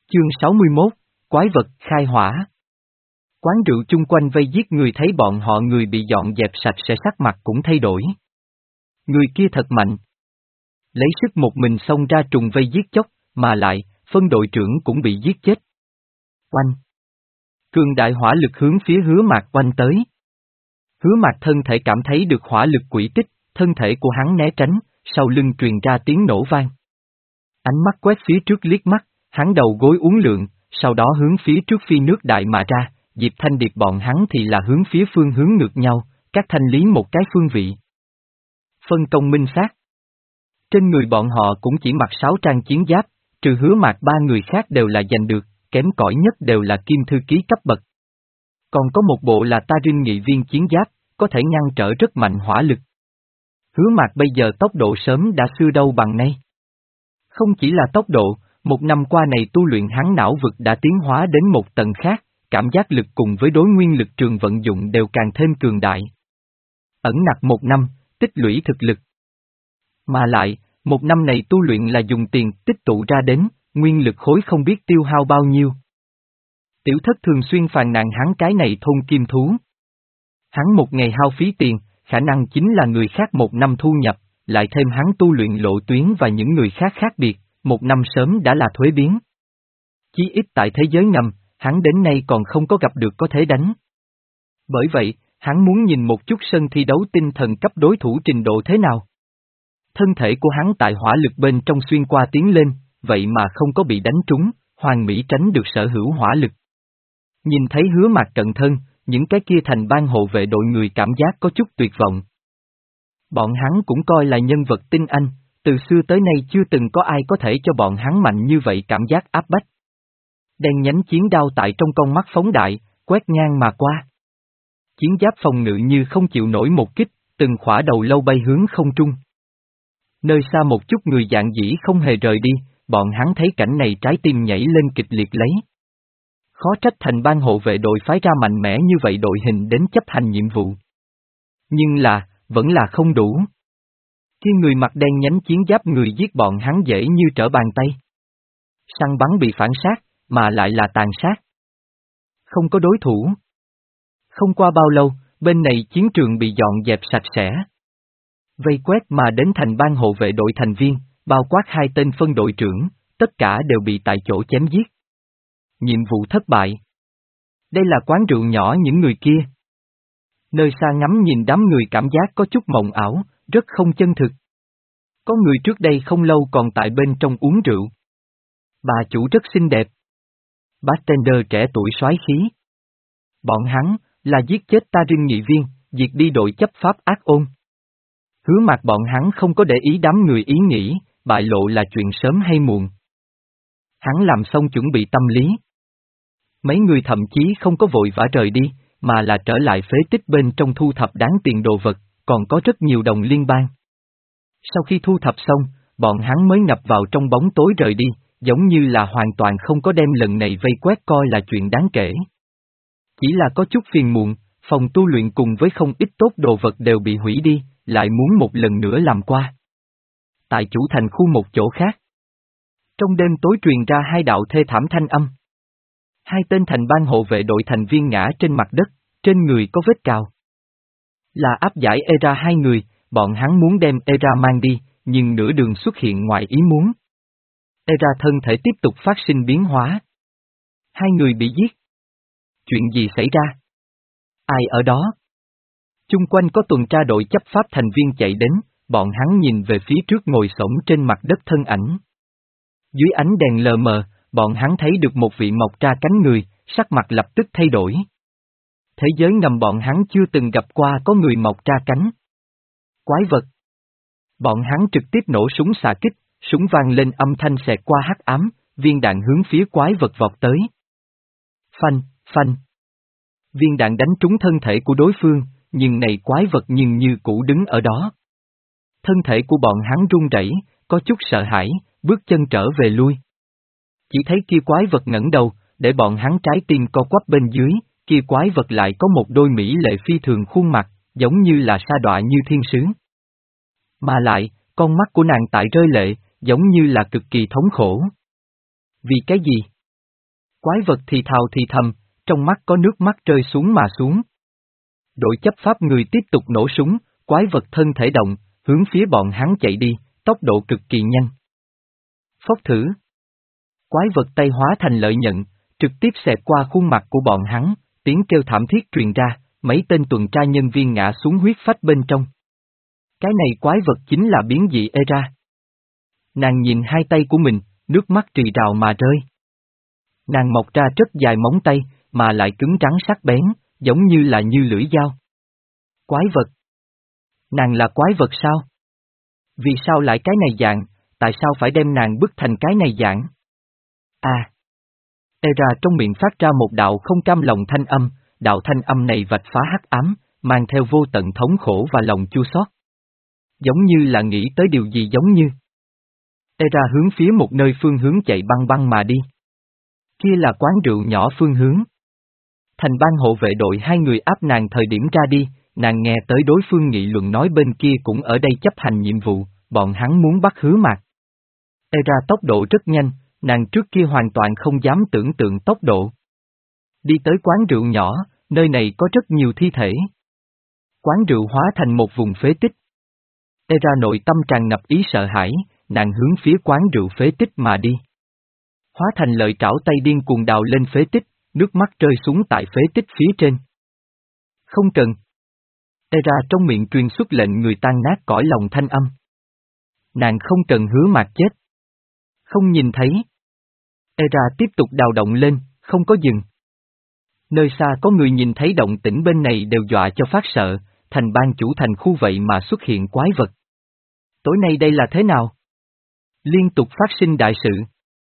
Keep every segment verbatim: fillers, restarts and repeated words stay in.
Chương sáu mươi mốt, Quái vật khai hỏa. Quán rượu chung quanh vây giết người thấy bọn họ người bị dọn dẹp sạch sẽ sắc mặt cũng thay đổi. Người kia thật mạnh. Lấy sức một mình xông ra trùng vây giết chóc, mà lại, phân đội trưởng cũng bị giết chết. Oanh! Cường đại hỏa lực hướng phía Hứa Mạc oanh tới. Hứa Mạc thân thể cảm thấy được hỏa lực quỷ tích, thân thể của hắn né tránh, sau lưng truyền ra tiếng nổ vang. Ánh mắt quét phía trước liếc mắt, hắn đầu gối uốn lượn, sau đó hướng phía trước phi nước đại mà ra, Diệp Thanh Điệp bọn hắn thì là hướng phía phương hướng ngược nhau, các thanh lý một cái phương vị. Phân công minh xác. Trên người bọn họ cũng chỉ mặc sáu trang chiến giáp, trừ Hứa Mạc ba người khác đều là giành được, kém cỏi nhất đều là kim thư ký cấp bậc. Còn có một bộ là ta rinh nghị viên chiến giáp, có thể ngăn trở rất mạnh hỏa lực. Hứa Mạc bây giờ tốc độ sớm đã xưa đâu bằng nay. Không chỉ là tốc độ, một năm qua này tu luyện hắn não vực đã tiến hóa đến một tầng khác, cảm giác lực cùng với đối nguyên lực trường vận dụng đều càng thêm cường đại. Ẩn nặc một năm, tích lũy thực lực. Mà lại, một năm này tu luyện là dùng tiền tích tụ ra đến, nguyên lực khối không biết tiêu hao bao nhiêu. Tiểu thất thường xuyên phàn nàn hắn cái này thôn kim thú. Hắn một ngày hao phí tiền, khả năng chính là người khác một năm thu nhập, lại thêm hắn tu luyện lộ tuyến và những người khác khác biệt, một năm sớm đã là thuế biến. Chí ít tại thế giới ngầm, hắn đến nay còn không có gặp được có thể đánh. Bởi vậy, hắn muốn nhìn một chút sân thi đấu tinh thần cấp đối thủ trình độ thế nào. Thân thể của hắn tại hỏa lực bên trong xuyên qua tiến lên, vậy mà không có bị đánh trúng, hoàn mỹ tránh được sở hữu hỏa lực. Nhìn thấy Hứa Mạc cận thân, những cái kia thành ban hộ vệ đội người cảm giác có chút tuyệt vọng. Bọn hắn cũng coi là nhân vật tinh anh, từ xưa tới nay chưa từng có ai có thể cho bọn hắn mạnh như vậy cảm giác áp bách. Đen nhánh chiến đao tại trong con mắt phóng đại, quét ngang mà qua. Chiến giáp phòng ngự như không chịu nổi một kích, từng khỏa đầu lâu bay hướng không trung. Nơi xa một chút người dạng dĩ không hề rời đi, bọn hắn thấy cảnh này trái tim nhảy lên kịch liệt lấy. Khó trách thành ban hộ vệ đội phái ra mạnh mẽ như vậy đội hình đến chấp hành nhiệm vụ. Nhưng là, vẫn là không đủ. Khi người mặc đen nhánh chiến giáp người giết bọn hắn dễ như trở bàn tay. Săn bắn bị phản sát, mà lại là tàn sát. Không có đối thủ. Không qua bao lâu, bên này chiến trường bị dọn dẹp sạch sẽ. Vây quét mà đến thành ban hộ vệ đội thành viên, bao quát hai tên phân đội trưởng, tất cả đều bị tại chỗ chém giết. Nhiệm vụ thất bại. Đây là quán rượu nhỏ những người kia. Nơi xa ngắm nhìn đám người cảm giác có chút mộng ảo, rất không chân thực. Có người trước đây không lâu còn tại bên trong uống rượu. Bà chủ rất xinh đẹp. Bartender trẻ tuổi soái khí. Bọn hắn, là giết chết ta rinh nghị viên, diệt đi đội chấp pháp ác ôn. Hứa Mạc bọn hắn không có để ý đám người ý nghĩ, bại lộ là chuyện sớm hay muộn. Hắn làm xong chuẩn bị tâm lý. Mấy người thậm chí không có vội vã rời đi, mà là trở lại phế tích bên trong thu thập đáng tiền đồ vật, còn có rất nhiều đồng liên bang. Sau khi thu thập xong, bọn hắn mới ngập vào trong bóng tối rời đi, giống như là hoàn toàn không có đem lần này vây quét coi là chuyện đáng kể. Chỉ là có chút phiền muộn, phòng tu luyện cùng với không ít tốt đồ vật đều bị hủy đi, lại muốn một lần nữa làm qua. Tại chủ thành khu một chỗ khác. Trong đêm tối truyền ra hai đạo thê thảm thanh âm. Hai tên thành ban hộ vệ đội thành viên ngã trên mặt đất, trên người có vết cào. Là áp giải Era hai người, bọn hắn muốn đem Era mang đi, nhưng nửa đường xuất hiện ngoài ý muốn. Era thân thể tiếp tục phát sinh biến hóa. Hai người bị giết. Chuyện gì xảy ra? Ai ở đó? Chung quanh có tuần tra đội chấp pháp thành viên chạy đến, bọn hắn nhìn về phía trước ngồi xổm trên mặt đất thân ảnh. Dưới ánh đèn lờ mờ, bọn hắn thấy được một vị mọc ra cánh người, sắc mặt lập tức thay đổi. Thế giới ngầm bọn hắn chưa từng gặp qua có người mọc ra cánh. Quái vật. Bọn hắn trực tiếp nổ súng xạ kích, súng vang lên âm thanh xẹt qua hắc ám, viên đạn hướng phía quái vật vọt tới. Phanh, phanh. Viên đạn đánh trúng thân thể của đối phương, nhưng này quái vật nhưng như cũ đứng ở đó. Thân thể của bọn hắn run rẩy, có chút sợ hãi, bước chân trở về lui. Chỉ thấy kia quái vật ngẩng đầu, để bọn hắn trái tim co quắp bên dưới, kia quái vật lại có một đôi mỹ lệ phi thường khuôn mặt, giống như là sa đọa như thiên sứ. Mà lại, con mắt của nàng tại rơi lệ, giống như là cực kỳ thống khổ. Vì cái gì? Quái vật thì thào thì thầm, trong mắt có nước mắt rơi xuống mà xuống. Đội chấp pháp người tiếp tục nổ súng, quái vật thân thể động, hướng phía bọn hắn chạy đi, tốc độ cực kỳ nhanh. Phốc thử. Quái vật tay hóa thành lợi nhận, trực tiếp xẹt qua khuôn mặt của bọn hắn, tiếng kêu thảm thiết truyền ra, mấy tên tuần tra nhân viên ngã xuống huyết phách bên trong. Cái này quái vật chính là biến dị Era. Nàng nhìn hai tay của mình, nước mắt trì rào mà rơi. Nàng mọc ra rất dài móng tay, mà lại cứng rắn sắc bén, giống như là như lưỡi dao. Quái vật. Nàng là quái vật sao? Vì sao lại cái này dạng, tại sao phải đem nàng bức thành cái này dạng? À! Era trong miệng phát ra một đạo không cam lòng thanh âm, đạo thanh âm này vạch phá hắc ám, mang theo vô tận thống khổ và lòng chua xót. Giống như là nghĩ tới điều gì giống như. Era hướng phía một nơi phương hướng chạy băng băng mà đi. Kia là quán rượu nhỏ phương hướng. Thành ban hộ vệ đội hai người áp nàng thời điểm ra đi, nàng nghe tới đối phương nghị luận nói bên kia cũng ở đây chấp hành nhiệm vụ, bọn hắn muốn bắt Hứa Mạc. Era tốc độ rất nhanh, nàng trước kia hoàn toàn không dám tưởng tượng tốc độ. Đi tới quán rượu nhỏ, nơi này có rất nhiều thi thể. Quán rượu hóa thành một vùng phế tích. Era nội tâm tràn ngập ý sợ hãi, nàng hướng phía quán rượu phế tích mà đi. Hóa thành lợi trảo tay điên cuồng đào lên phế tích, nước mắt rơi xuống tại phế tích phía trên. Không cần. Era trong miệng truyền xuất lệnh người tan nát cõi lòng thanh âm. Nàng không cần Hứa Mạc chết. Không nhìn thấy. Era tiếp tục đào động lên, không có dừng. Nơi xa có người nhìn thấy động tĩnh bên này đều dọa cho phát sợ, thành ban chủ thành khu vậy mà xuất hiện quái vật. Tối nay đây là thế nào? Liên tục phát sinh đại sự.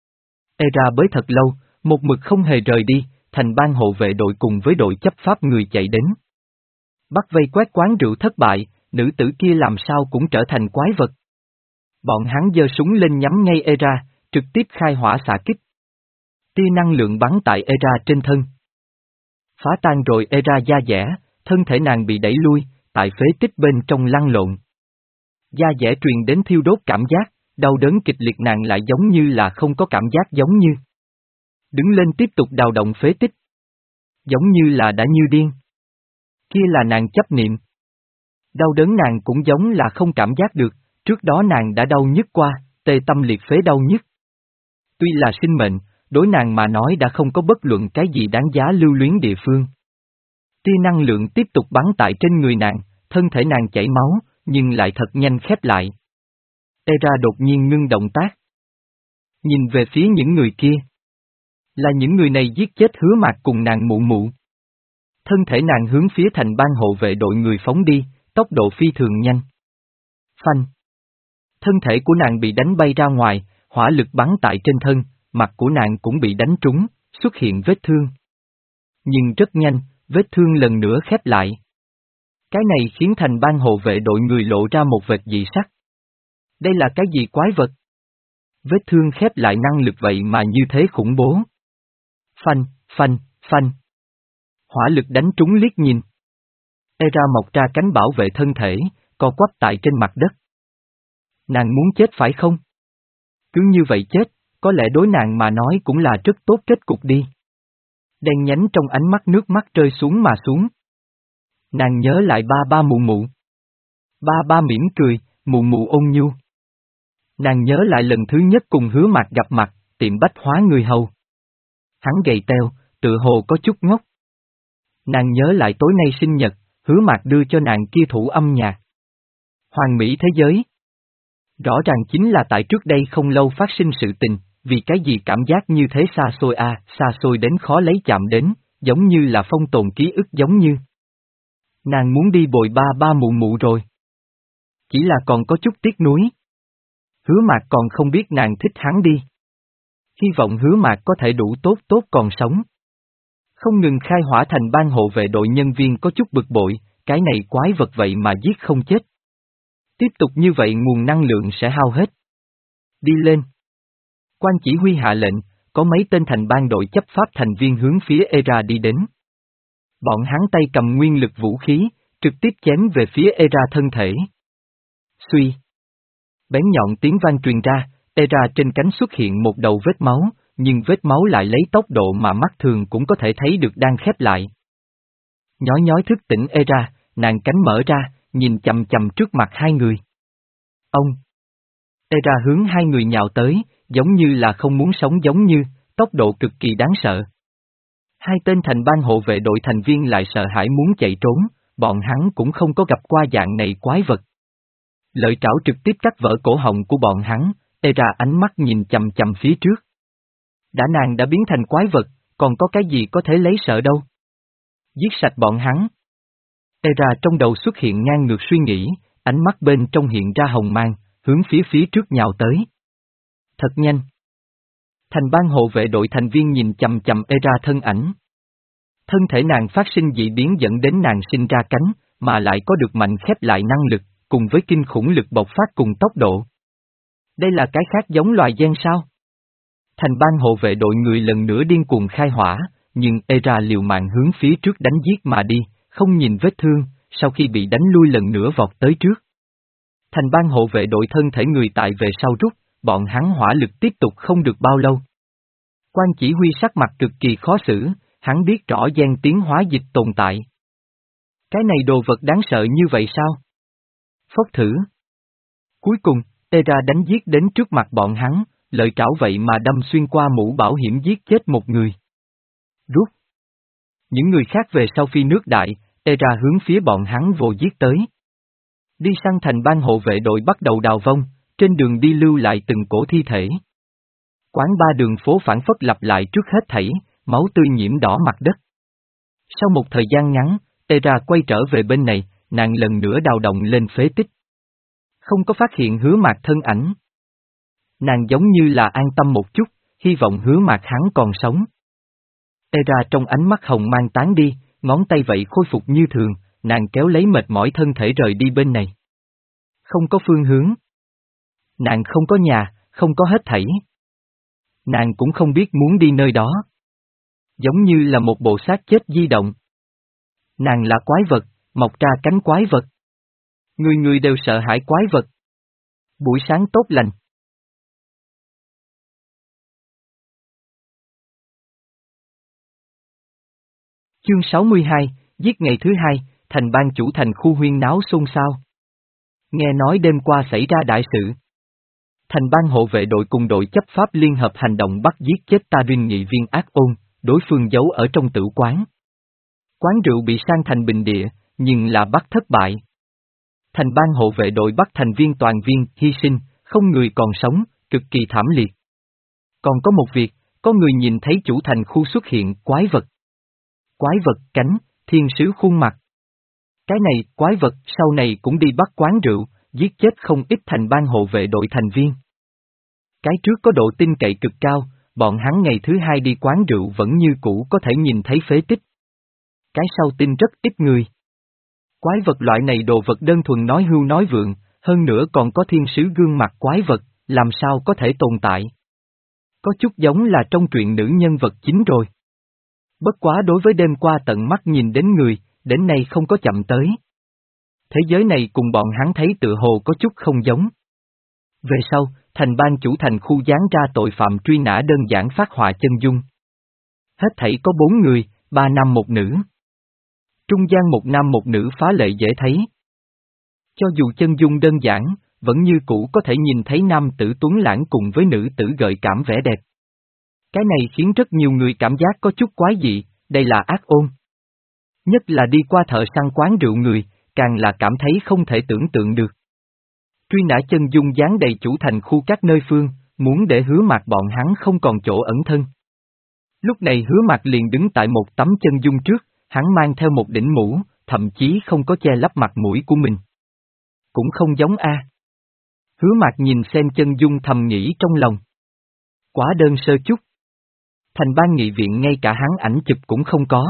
Era bới thật lâu, một mực không hề rời đi, thành ban hộ vệ đội cùng với đội chấp pháp người chạy đến. Bắt vây quét quán rượu thất bại, nữ tử kia làm sao cũng trở thành quái vật. Bọn hắn giơ súng lên nhắm ngay Era, trực tiếp khai hỏa xạ kích. Tia năng lượng bắn tại Era trên thân. Phá tan rồi Era da dẻ, thân thể nàng bị đẩy lui, tại phế tích bên trong lăn lộn. Da dẻ truyền đến thiêu đốt cảm giác, đau đớn kịch liệt nàng lại giống như là không có cảm giác giống như. Đứng lên tiếp tục đào động phế tích. Giống như là đã như điên. Kia là nàng chấp niệm. Đau đớn nàng cũng giống là không cảm giác được, trước đó nàng đã đau nhức qua, tê tâm liệt phế đau nhức. Tuy là sinh mệnh, đối nàng mà nói đã không có bất luận cái gì đáng giá lưu luyến địa phương. Tia năng lượng tiếp tục bắn tại trên người nàng, thân thể nàng chảy máu, nhưng lại thật nhanh khép lại. Era đột nhiên ngưng động tác. Nhìn về phía những người kia. Là những người này giết chết Hứa Mạc cùng nàng mụ mụ. Thân thể nàng hướng phía thành ban hộ vệ đội người phóng đi, tốc độ phi thường nhanh. Phanh. Thân thể của nàng bị đánh bay ra ngoài, hỏa lực bắn tại trên thân, mặt của nàng cũng bị đánh trúng, xuất hiện vết thương. Nhưng rất nhanh, vết thương lần nữa khép lại. Cái này khiến thành ban hộ vệ đội người lộ ra một vệt dị sắc. Đây là cái gì quái vật? Vết thương khép lại năng lực vậy mà như thế khủng bố. Phanh, phanh, phanh. Hỏa lực đánh trúng liếc nhìn. Era mọc ra cánh bảo vệ thân thể, co quắp tại trên mặt đất. Nàng muốn chết phải không? Cứ như vậy chết, có lẽ đối nàng mà nói cũng là rất tốt kết cục đi. Đen nhánh trong ánh mắt nước mắt rơi xuống mà xuống. Nàng nhớ lại ba ba mụ mụ. Ba ba mỉm cười, mụ mụ ôn nhu. Nàng nhớ lại lần thứ nhất cùng Hứa Mạc gặp mặt, tiệm bách hóa người hầu. Hắn gầy teo, tự hồ có chút ngốc. Nàng nhớ lại tối nay sinh nhật, Hứa Mạc đưa cho nàng kia thủ âm nhạc. Hoàn mỹ thế giới. Rõ ràng chính là tại trước đây không lâu phát sinh sự tình, vì cái gì cảm giác như thế xa xôi a, à, xa xôi đến khó lấy chạm đến, giống như là phong tồn ký ức giống như. Nàng muốn đi bồi ba ba mụ mụ rồi. Chỉ là còn có chút tiếc nuối. Hứa Mạc còn không biết nàng thích hắn đi. Hy vọng Hứa Mạc có thể đủ tốt tốt còn sống. Không ngừng khai hỏa thành ban hộ vệ đội nhân viên có chút bực bội, cái này quái vật vậy mà giết không chết. Tiếp tục như vậy nguồn năng lượng sẽ hao hết. Đi lên. Quan chỉ huy hạ lệnh, có mấy tên thành ban đội chấp pháp thành viên hướng phía Era đi đến. Bọn hắn tay cầm nguyên lực vũ khí, trực tiếp chém về phía Era thân thể. Suy. Bén nhọn tiếng vang truyền ra, Era trên cánh xuất hiện một đầu vết máu, nhưng vết máu lại lấy tốc độ mà mắt thường cũng có thể thấy được đang khép lại. Nhói nhói thức tỉnh Era, nàng cánh mở ra, nhìn chằm chằm trước mặt hai người. Ông! Era hướng hai người nhào tới, giống như là không muốn sống giống như, tốc độ cực kỳ đáng sợ. Hai tên thành ban hộ vệ đội thành viên lại sợ hãi muốn chạy trốn, bọn hắn cũng không có gặp qua dạng này quái vật. Lợi trảo trực tiếp cắt vỡ cổ họng của bọn hắn, Era ánh mắt nhìn chằm chằm phía trước. Đã nàng đã biến thành quái vật, còn có cái gì có thể lấy sợ đâu. Giết sạch bọn hắn. Era trong đầu xuất hiện ngang ngược suy nghĩ, ánh mắt bên trong hiện ra hồng mang, hướng phía phía trước nhào tới. Thật nhanh. Thành ban hộ vệ đội thành viên nhìn chằm chằm Era thân ảnh. Thân thể nàng phát sinh dị biến dẫn đến nàng sinh ra cánh, mà lại có được mạnh khép lại năng lực, cùng với kinh khủng lực bộc phát cùng tốc độ. Đây là cái khác giống loài gen sao? Thành ban hộ vệ đội người lần nữa điên cuồng khai hỏa, nhưng Era liều mạng hướng phía trước đánh giết mà đi, không nhìn vết thương, sau khi bị đánh lui lần nữa vọt tới trước. Thành ban hộ vệ đội thân thể người tại về sau rút, bọn hắn hỏa lực tiếp tục không được bao lâu. Quan chỉ huy sắc mặt cực kỳ khó xử, hắn biết rõ gen tiến hóa dịch tồn tại. Cái này đồ vật đáng sợ như vậy sao? Phốc thử. Cuối cùng, Era đánh giết đến trước mặt bọn hắn, lợi trảo vậy mà đâm xuyên qua mũ bảo hiểm giết chết một người. Rút. Những người khác về sau phi nước đại, Era hướng phía bọn hắn vồ giết tới. Đi săn thành ban hộ vệ đội bắt đầu đào vong, trên đường đi lưu lại từng cổ thi thể. Quán ba đường phố phản phất lặp lại trước hết thảy, máu tươi nhiễm đỏ mặt đất. Sau một thời gian ngắn, Era quay trở về bên này, nàng lần nữa đào động lên phế tích. Không có phát hiện Hứa Mạc thân ảnh. Nàng giống như là an tâm một chút, hy vọng Hứa Mạc hắn còn sống. Era trong ánh mắt hồng mang tán đi, ngón tay vậy khôi phục như thường, nàng kéo lấy mệt mỏi thân thể rời đi bên này. Không có phương hướng. Nàng không có nhà, không có hết thảy. Nàng cũng không biết muốn đi nơi đó. Giống như là một bộ xác chết di động. Nàng là quái vật, mọc ra cánh quái vật. Người người đều sợ hãi quái vật. Buổi sáng tốt lành. Chương sáu mươi hai, giết ngày thứ hai, thành ban chủ thành khu huyên náo xôn xao. Nghe nói đêm qua xảy ra đại sự. Thành ban hộ vệ đội cùng đội chấp pháp liên hợp hành động bắt giết chết Tarin nghị viên ác ôn, đối phương giấu ở trong tử quán. Quán rượu bị sang thành bình địa, nhưng là bắt thất bại. Thành ban hộ vệ đội bắt thành viên toàn viên hy sinh, không người còn sống, cực kỳ thảm liệt. Còn có một việc, có người nhìn thấy chủ thành khu xuất hiện quái vật. Quái vật cánh, thiên sứ khuôn mặt. Cái này, quái vật sau này cũng đi bắt quán rượu, giết chết không ít thành ban hộ vệ đội thành viên. Cái trước có độ tin cậy cực cao, bọn hắn ngày thứ hai đi quán rượu vẫn như cũ có thể nhìn thấy phế tích. Cái sau tin rất ít người. Quái vật loại này đồ vật đơn thuần nói hưu nói vượng, hơn nữa còn có thiên sứ gương mặt quái vật, làm sao có thể tồn tại. Có chút giống là trong truyện nữ nhân vật chính rồi. Bất quá đối với đêm qua tận mắt nhìn đến người, đến nay không có chậm tới. Thế giới này cùng bọn hắn thấy tựa hồ có chút không giống. Về sau, thành ban chủ thành khu dán ra tội phạm truy nã đơn giản phát họa chân dung. Hết thảy có bốn người, ba nam một nữ. Trung gian một nam một nữ phá lệ dễ thấy. Cho dù chân dung đơn giản, vẫn như cũ có thể nhìn thấy nam tử tuấn lãng cùng với nữ tử gợi cảm vẻ đẹp. Cái này khiến rất nhiều người cảm giác có chút quái dị, đây là ác ôn. Nhất là đi qua thợ săn quán rượu người, càng là cảm thấy không thể tưởng tượng được. Truy nã chân dung dán đầy chủ thành khu các nơi phương, muốn để Hứa Mạc bọn hắn không còn chỗ ẩn thân. Lúc này Hứa Mạc liền đứng tại một tấm chân dung trước, hắn mang theo một đỉnh mũ, thậm chí không có che lấp mặt mũi của mình. Cũng không giống A. Hứa Mạc nhìn xem chân dung thầm nghĩ trong lòng. Quá đơn sơ chút. Thành ban nghị viện ngay cả hắn ảnh chụp cũng không có.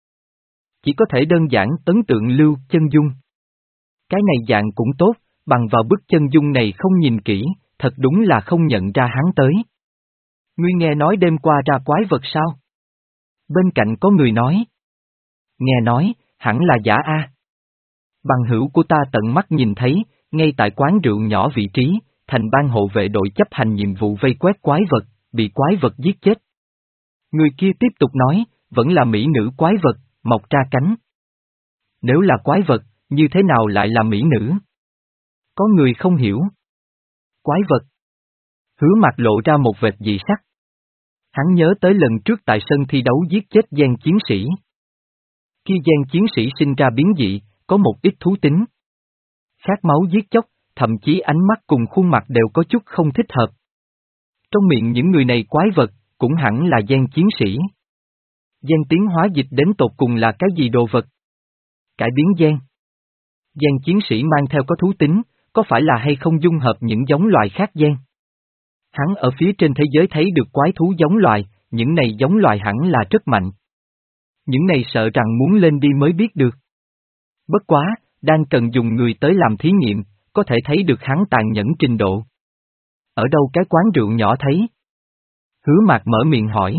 Chỉ có thể đơn giản ấn tượng lưu chân dung. Cái này dạng cũng tốt, bằng vào bức chân dung này không nhìn kỹ, thật đúng là không nhận ra hắn tới. Ngươi nghe nói đêm qua ra quái vật sao? Bên cạnh có người nói. Nghe nói, hẳn là giả A. Bằng hữu của ta tận mắt nhìn thấy, ngay tại quán rượu nhỏ vị trí, thành ban hộ vệ đội chấp hành nhiệm vụ vây quét quái vật, bị quái vật giết chết. Người kia tiếp tục nói, vẫn là mỹ nữ quái vật, mọc ra cánh. Nếu là quái vật, như thế nào lại là mỹ nữ? Có người không hiểu. Quái vật. Hứa Mạc lộ ra một vệt dị sắc. Hắn nhớ tới lần trước tại sân thi đấu giết chết gian chiến sĩ. Khi gian chiến sĩ sinh ra biến dị, có một ít thú tính. Khát máu giết chóc, thậm chí ánh mắt cùng khuôn mặt đều có chút không thích hợp. Trong miệng những người này quái vật, cũng hẳn là gian chiến sĩ. Gian tiến hóa dịch đến tột cùng là cái gì đồ vật? Cải biến gian. Gian chiến sĩ mang theo có thú tính, có phải là hay không dung hợp những giống loài khác gian? Hắn ở phía trên thế giới thấy được quái thú giống loài, những này giống loài hẳn là rất mạnh. Những này sợ rằng muốn lên đi mới biết được. Bất quá, đang cần dùng người tới làm thí nghiệm, có thể thấy được hắn tàn nhẫn trình độ. Ở đâu cái quán rượu nhỏ thấy? Hứa Mạc mở miệng hỏi.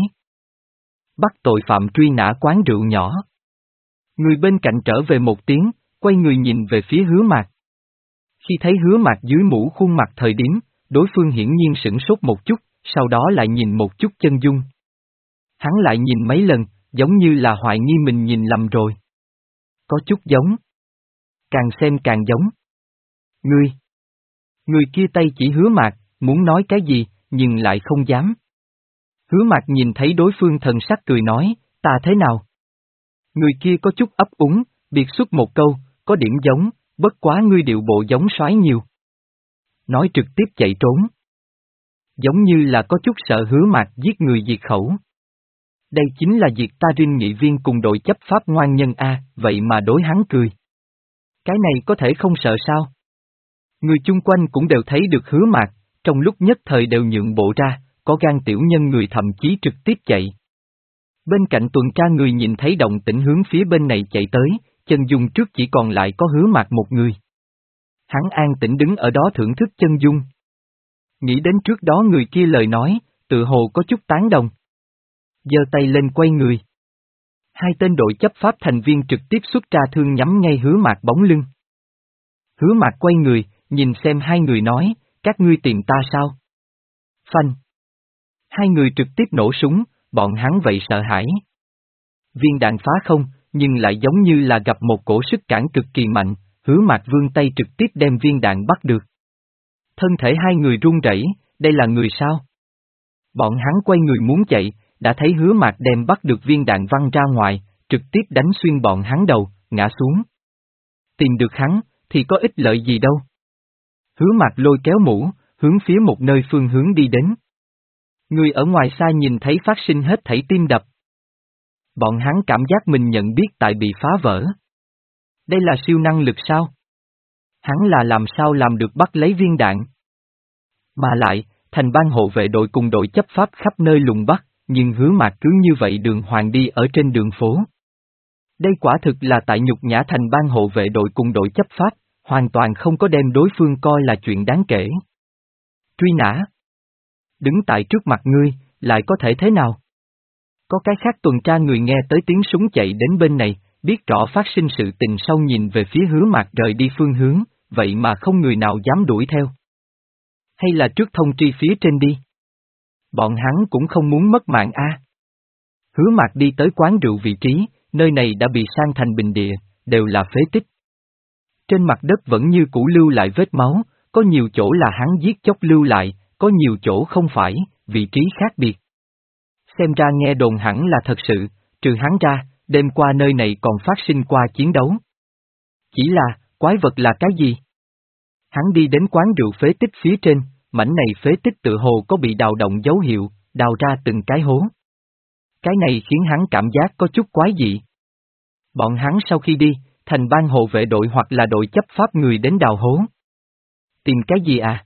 Bắt tội phạm truy nã quán rượu nhỏ. Người bên cạnh trở về một tiếng, quay người nhìn về phía Hứa Mạc. Khi thấy Hứa Mạc dưới mũ khuôn mặt thời điểm, đối phương hiển nhiên sửng sốt một chút, sau đó lại nhìn một chút chân dung. Hắn lại nhìn mấy lần, giống như là hoài nghi mình nhìn lầm rồi. Có chút giống. Càng xem càng giống. Ngươi. Người kia tay chỉ Hứa Mạc, muốn nói cái gì, nhưng lại không dám. Hứa Mạc nhìn thấy đối phương thần sắc cười nói, ta thế nào? Người kia có chút ấp úng, biệt xuất một câu, có điểm giống, bất quá ngươi điệu bộ giống soái nhiều. Nói trực tiếp chạy trốn. Giống như là có chút sợ Hứa Mạc giết người diệt khẩu. Đây chính là diệt ta Rin nghị viên cùng đội chấp pháp ngoan nhân A, vậy mà đối hắn cười. Cái này có thể không sợ sao? Người chung quanh cũng đều thấy được Hứa Mạc, trong lúc nhất thời đều nhượng bộ ra, có gan tiểu nhân người thậm chí trực tiếp chạy. Bên cạnh tuần tra người nhìn thấy động tĩnh hướng phía bên này chạy tới, chân dung trước chỉ còn lại có Hứa Mạc một người. Hắn an tĩnh đứng ở đó thưởng thức chân dung. Nghĩ đến trước đó người kia lời nói, tự hồ có chút tán đồng. Giơ tay lên quay người. Hai tên đội chấp pháp thành viên trực tiếp xuất ra thương nhắm ngay Hứa Mạc bóng lưng. Hứa Mạc quay người, nhìn xem hai người nói, các ngươi tìm ta sao? Phanh. Hai người trực tiếp nổ súng, bọn hắn vậy sợ hãi. Viên đạn phá không, nhưng lại giống như là gặp một cổ sức cản cực kỳ mạnh, Hứa Mạc vươn tay trực tiếp đem viên đạn bắt được. Thân thể hai người run rẩy, đây là người sao? Bọn hắn quay người muốn chạy, đã thấy Hứa Mạc đem bắt được viên đạn văng ra ngoài, trực tiếp đánh xuyên bọn hắn đầu, ngã xuống. Tìm được hắn, thì có ích lợi gì đâu. Hứa Mạc lôi kéo mũ, hướng phía một nơi phương hướng đi đến. Người ở ngoài xa nhìn thấy phát sinh hết thảy tim đập. Bọn hắn cảm giác mình nhận biết tại bị phá vỡ. Đây là siêu năng lực sao? Hắn là làm sao làm được bắt lấy viên đạn? Mà lại, thành ban hộ vệ đội cùng đội chấp pháp khắp nơi lùng bắt, nhưng Hứa Mạc cứ như vậy đường hoàng đi ở trên đường phố. Đây quả thực là tại nhục nhã thành ban hộ vệ đội cùng đội chấp pháp, hoàn toàn không có đem đối phương coi là chuyện đáng kể. Truy nã. Đứng tại trước mặt ngươi, lại có thể thế nào? Có cái khác tuần tra người nghe tới tiếng súng chạy đến bên này, biết rõ phát sinh sự tình sau nhìn về phía Hứa Mạc rời đi phương hướng, vậy mà không người nào dám đuổi theo. Hay là trước thông tri phía trên đi? Bọn hắn cũng không muốn mất mạng a. Hứa Mạc đi tới quán rượu vị trí, nơi này đã bị san thành bình địa, đều là phế tích. Trên mặt đất vẫn như cũ lưu lại vết máu, có nhiều chỗ là hắn giết chóc lưu lại, có nhiều chỗ không phải, vị trí khác biệt. Xem ra nghe đồn hẳn là thật sự, trừ hắn ra, đêm qua nơi này còn phát sinh qua chiến đấu. Chỉ là, quái vật là cái gì? Hắn đi đến quán rượu phế tích phía trên, mảnh này phế tích tự hồ có bị đào động dấu hiệu, đào ra từng cái hố. Cái này khiến hắn cảm giác có chút quái dị. Bọn hắn sau khi đi, thành ban hộ vệ đội hoặc là đội chấp pháp người đến đào hố. Tìm cái gì à?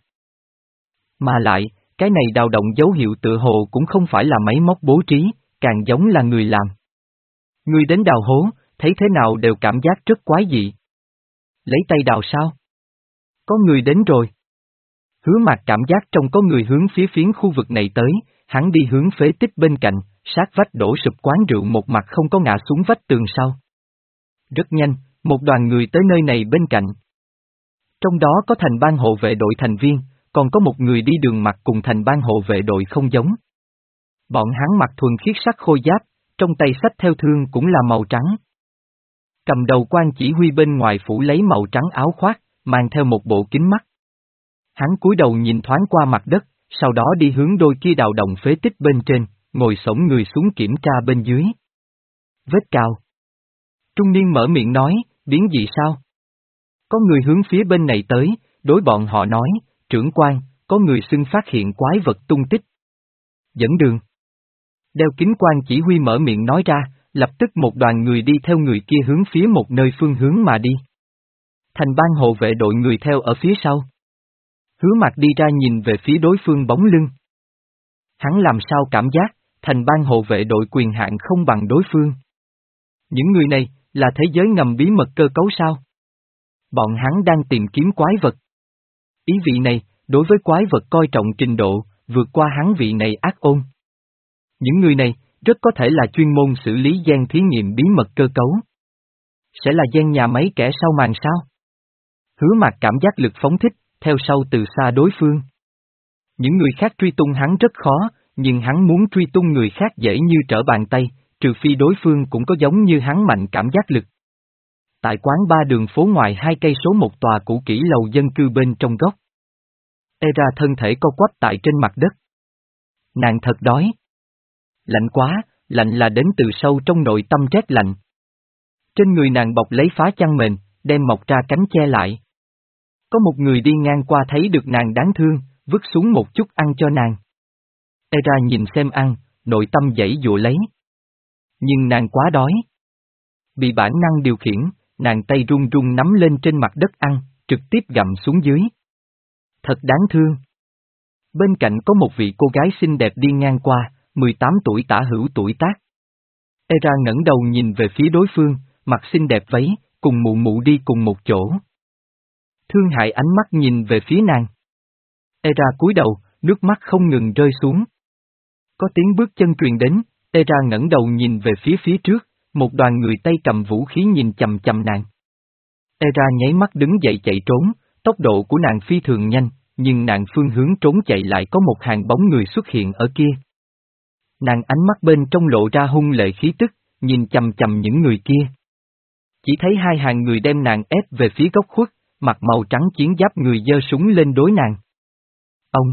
Mà lại, cái này đào động dấu hiệu tự hồ cũng không phải là máy móc bố trí, càng giống là người làm. Người đến đào hố, thấy thế nào đều cảm giác rất quái dị. Lấy tay đào sao? Có người đến rồi. Hứa Mạc cảm giác trong có người hướng phía phiến khu vực này tới, hắn đi hướng phế tích bên cạnh, sát vách đổ sụp quán rượu một mặt không có ngã xuống vách tường sau. Rất nhanh, một đoàn người tới nơi này bên cạnh. Trong đó có thành ban hộ vệ đội thành viên, còn có một người đi đường mặt cùng thành ban hộ vệ đội không giống. Bọn hắn mặc thuần khiết sắc khôi giáp, trong tay xách theo thương cũng là màu trắng. Cầm đầu quan chỉ huy bên ngoài phủ lấy màu trắng áo khoác, mang theo một bộ kính mắt. Hắn cúi đầu nhìn thoáng qua mặt đất, sau đó đi hướng đôi kia đào động phế tích bên trên, ngồi xổm người xuống kiểm tra bên dưới. Vết cào. Trung niên mở miệng nói, biến dị sao? Có người hướng phía bên này tới, đối bọn họ nói, trưởng quan, có người xưng phát hiện quái vật tung tích. Dẫn đường. Đeo kính quan chỉ huy mở miệng nói ra, lập tức một đoàn người đi theo người kia hướng phía một nơi phương hướng mà đi. Thành ban hộ vệ đội người theo ở phía sau. Hứa Mạc đi ra nhìn về phía đối phương bóng lưng. Hắn làm sao cảm giác, thành ban hộ vệ đội quyền hạn không bằng đối phương. Những người này, là thế giới ngầm bí mật cơ cấu sao? Bọn hắn đang tìm kiếm quái vật. Ý vị này, đối với quái vật coi trọng trình độ, vượt qua hắn vị này ác ôn. Những người này, rất có thể là chuyên môn xử lý gian thí nghiệm bí mật cơ cấu. Sẽ là gian nhà máy kẻ sau màn sao? Hứa Mạc cảm giác lực phóng thích, theo sau từ xa đối phương. Những người khác truy tung hắn rất khó, nhưng hắn muốn truy tung người khác dễ như trở bàn tay, trừ phi đối phương cũng có giống như hắn mạnh cảm giác lực. Tại quán ba đường phố ngoài hai cây số một tòa cũ kỹ lầu dân cư bên trong góc. Era thân thể co quắp tại trên mặt đất. Nàng thật đói. Lạnh quá, lạnh là đến từ sâu trong nội tâm rét lạnh. Trên người nàng bọc lấy phá chăn mền, đem mọc ra cánh che lại. Có một người đi ngang qua thấy được nàng đáng thương, vứt xuống một chút ăn cho nàng. Era nhìn xem ăn, nội tâm giãy giụa lấy. Nhưng nàng quá đói. Bị bản năng điều khiển, nàng tay run run nắm lên trên mặt đất ăn, trực tiếp gặm xuống dưới. Thật đáng thương. Bên cạnh có một vị cô gái xinh đẹp đi ngang qua, mười tám tuổi tả hữu tuổi tác. Era ngẩng đầu nhìn về phía đối phương, mặt xinh đẹp váy, cùng mụ mụ đi cùng một chỗ. Thương hại ánh mắt nhìn về phía nàng. Era cúi đầu, nước mắt không ngừng rơi xuống. Có tiếng bước chân truyền đến, Era ngẩng đầu nhìn về phía phía trước, một đoàn người tay cầm vũ khí nhìn chầm chầm nàng. Era nháy mắt đứng dậy chạy trốn, tốc độ của nàng phi thường nhanh, nhưng nàng phương hướng trốn chạy lại có một hàng bóng người xuất hiện ở kia. Nàng ánh mắt bên trong lộ ra hung lệ khí tức, nhìn chầm chầm những người kia. Chỉ thấy hai hàng người đem nàng ép về phía góc khuất, mặc màu trắng chiến giáp người giơ súng lên đối nàng. Ông!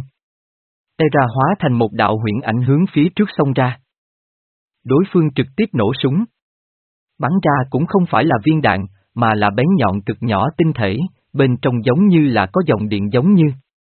Era hóa thành một đạo huyễn ảnh hướng phía trước xông ra. Đối phương trực tiếp nổ súng. Bắn ra cũng không phải là viên đạn, mà là bén nhọn cực nhỏ tinh thể, bên trong giống như là có dòng điện giống như.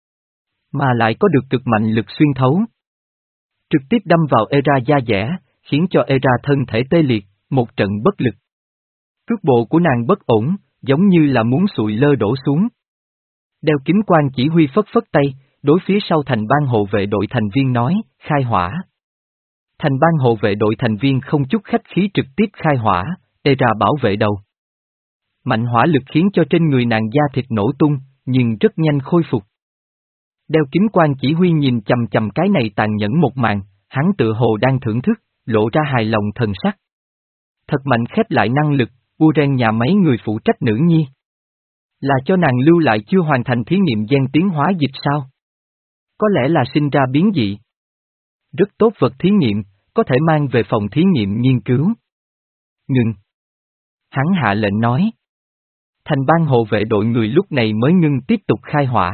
Mà lại có được cực mạnh lực xuyên thấu. Trực tiếp đâm vào Era da dẻ, khiến cho Era thân thể tê liệt, một trận bất lực. Cước bộ của nàng bất ổn, giống như là muốn sụi lơ đổ xuống. Đeo kính quan chỉ huy phất phất tay, đối phía sau thành ban hộ vệ đội thành viên nói, khai hỏa. Thành ban hộ vệ đội thành viên không chút khách khí trực tiếp khai hỏa, Era bảo vệ đầu. Mạnh hỏa lực khiến cho trên người nàng da thịt nổ tung, nhưng rất nhanh khôi phục. Đeo kính quan chỉ huy nhìn chầm chầm cái này tàn nhẫn một màn, hắn tự hồ đang thưởng thức, lộ ra hài lòng thần sắc. Thật mạnh khép lại năng lực, Uren nhà máy người phụ trách nữ nhi. Là cho nàng lưu lại chưa hoàn thành thí nghiệm gen tiến hóa dịch sao? Có lẽ là sinh ra biến dị. Rất tốt vật thí nghiệm, có thể mang về phòng thí nghiệm nghiên cứu. Ngừng. Hắn hạ lệnh nói. Thành ban hộ vệ đội người lúc này mới ngưng tiếp tục khai hỏa.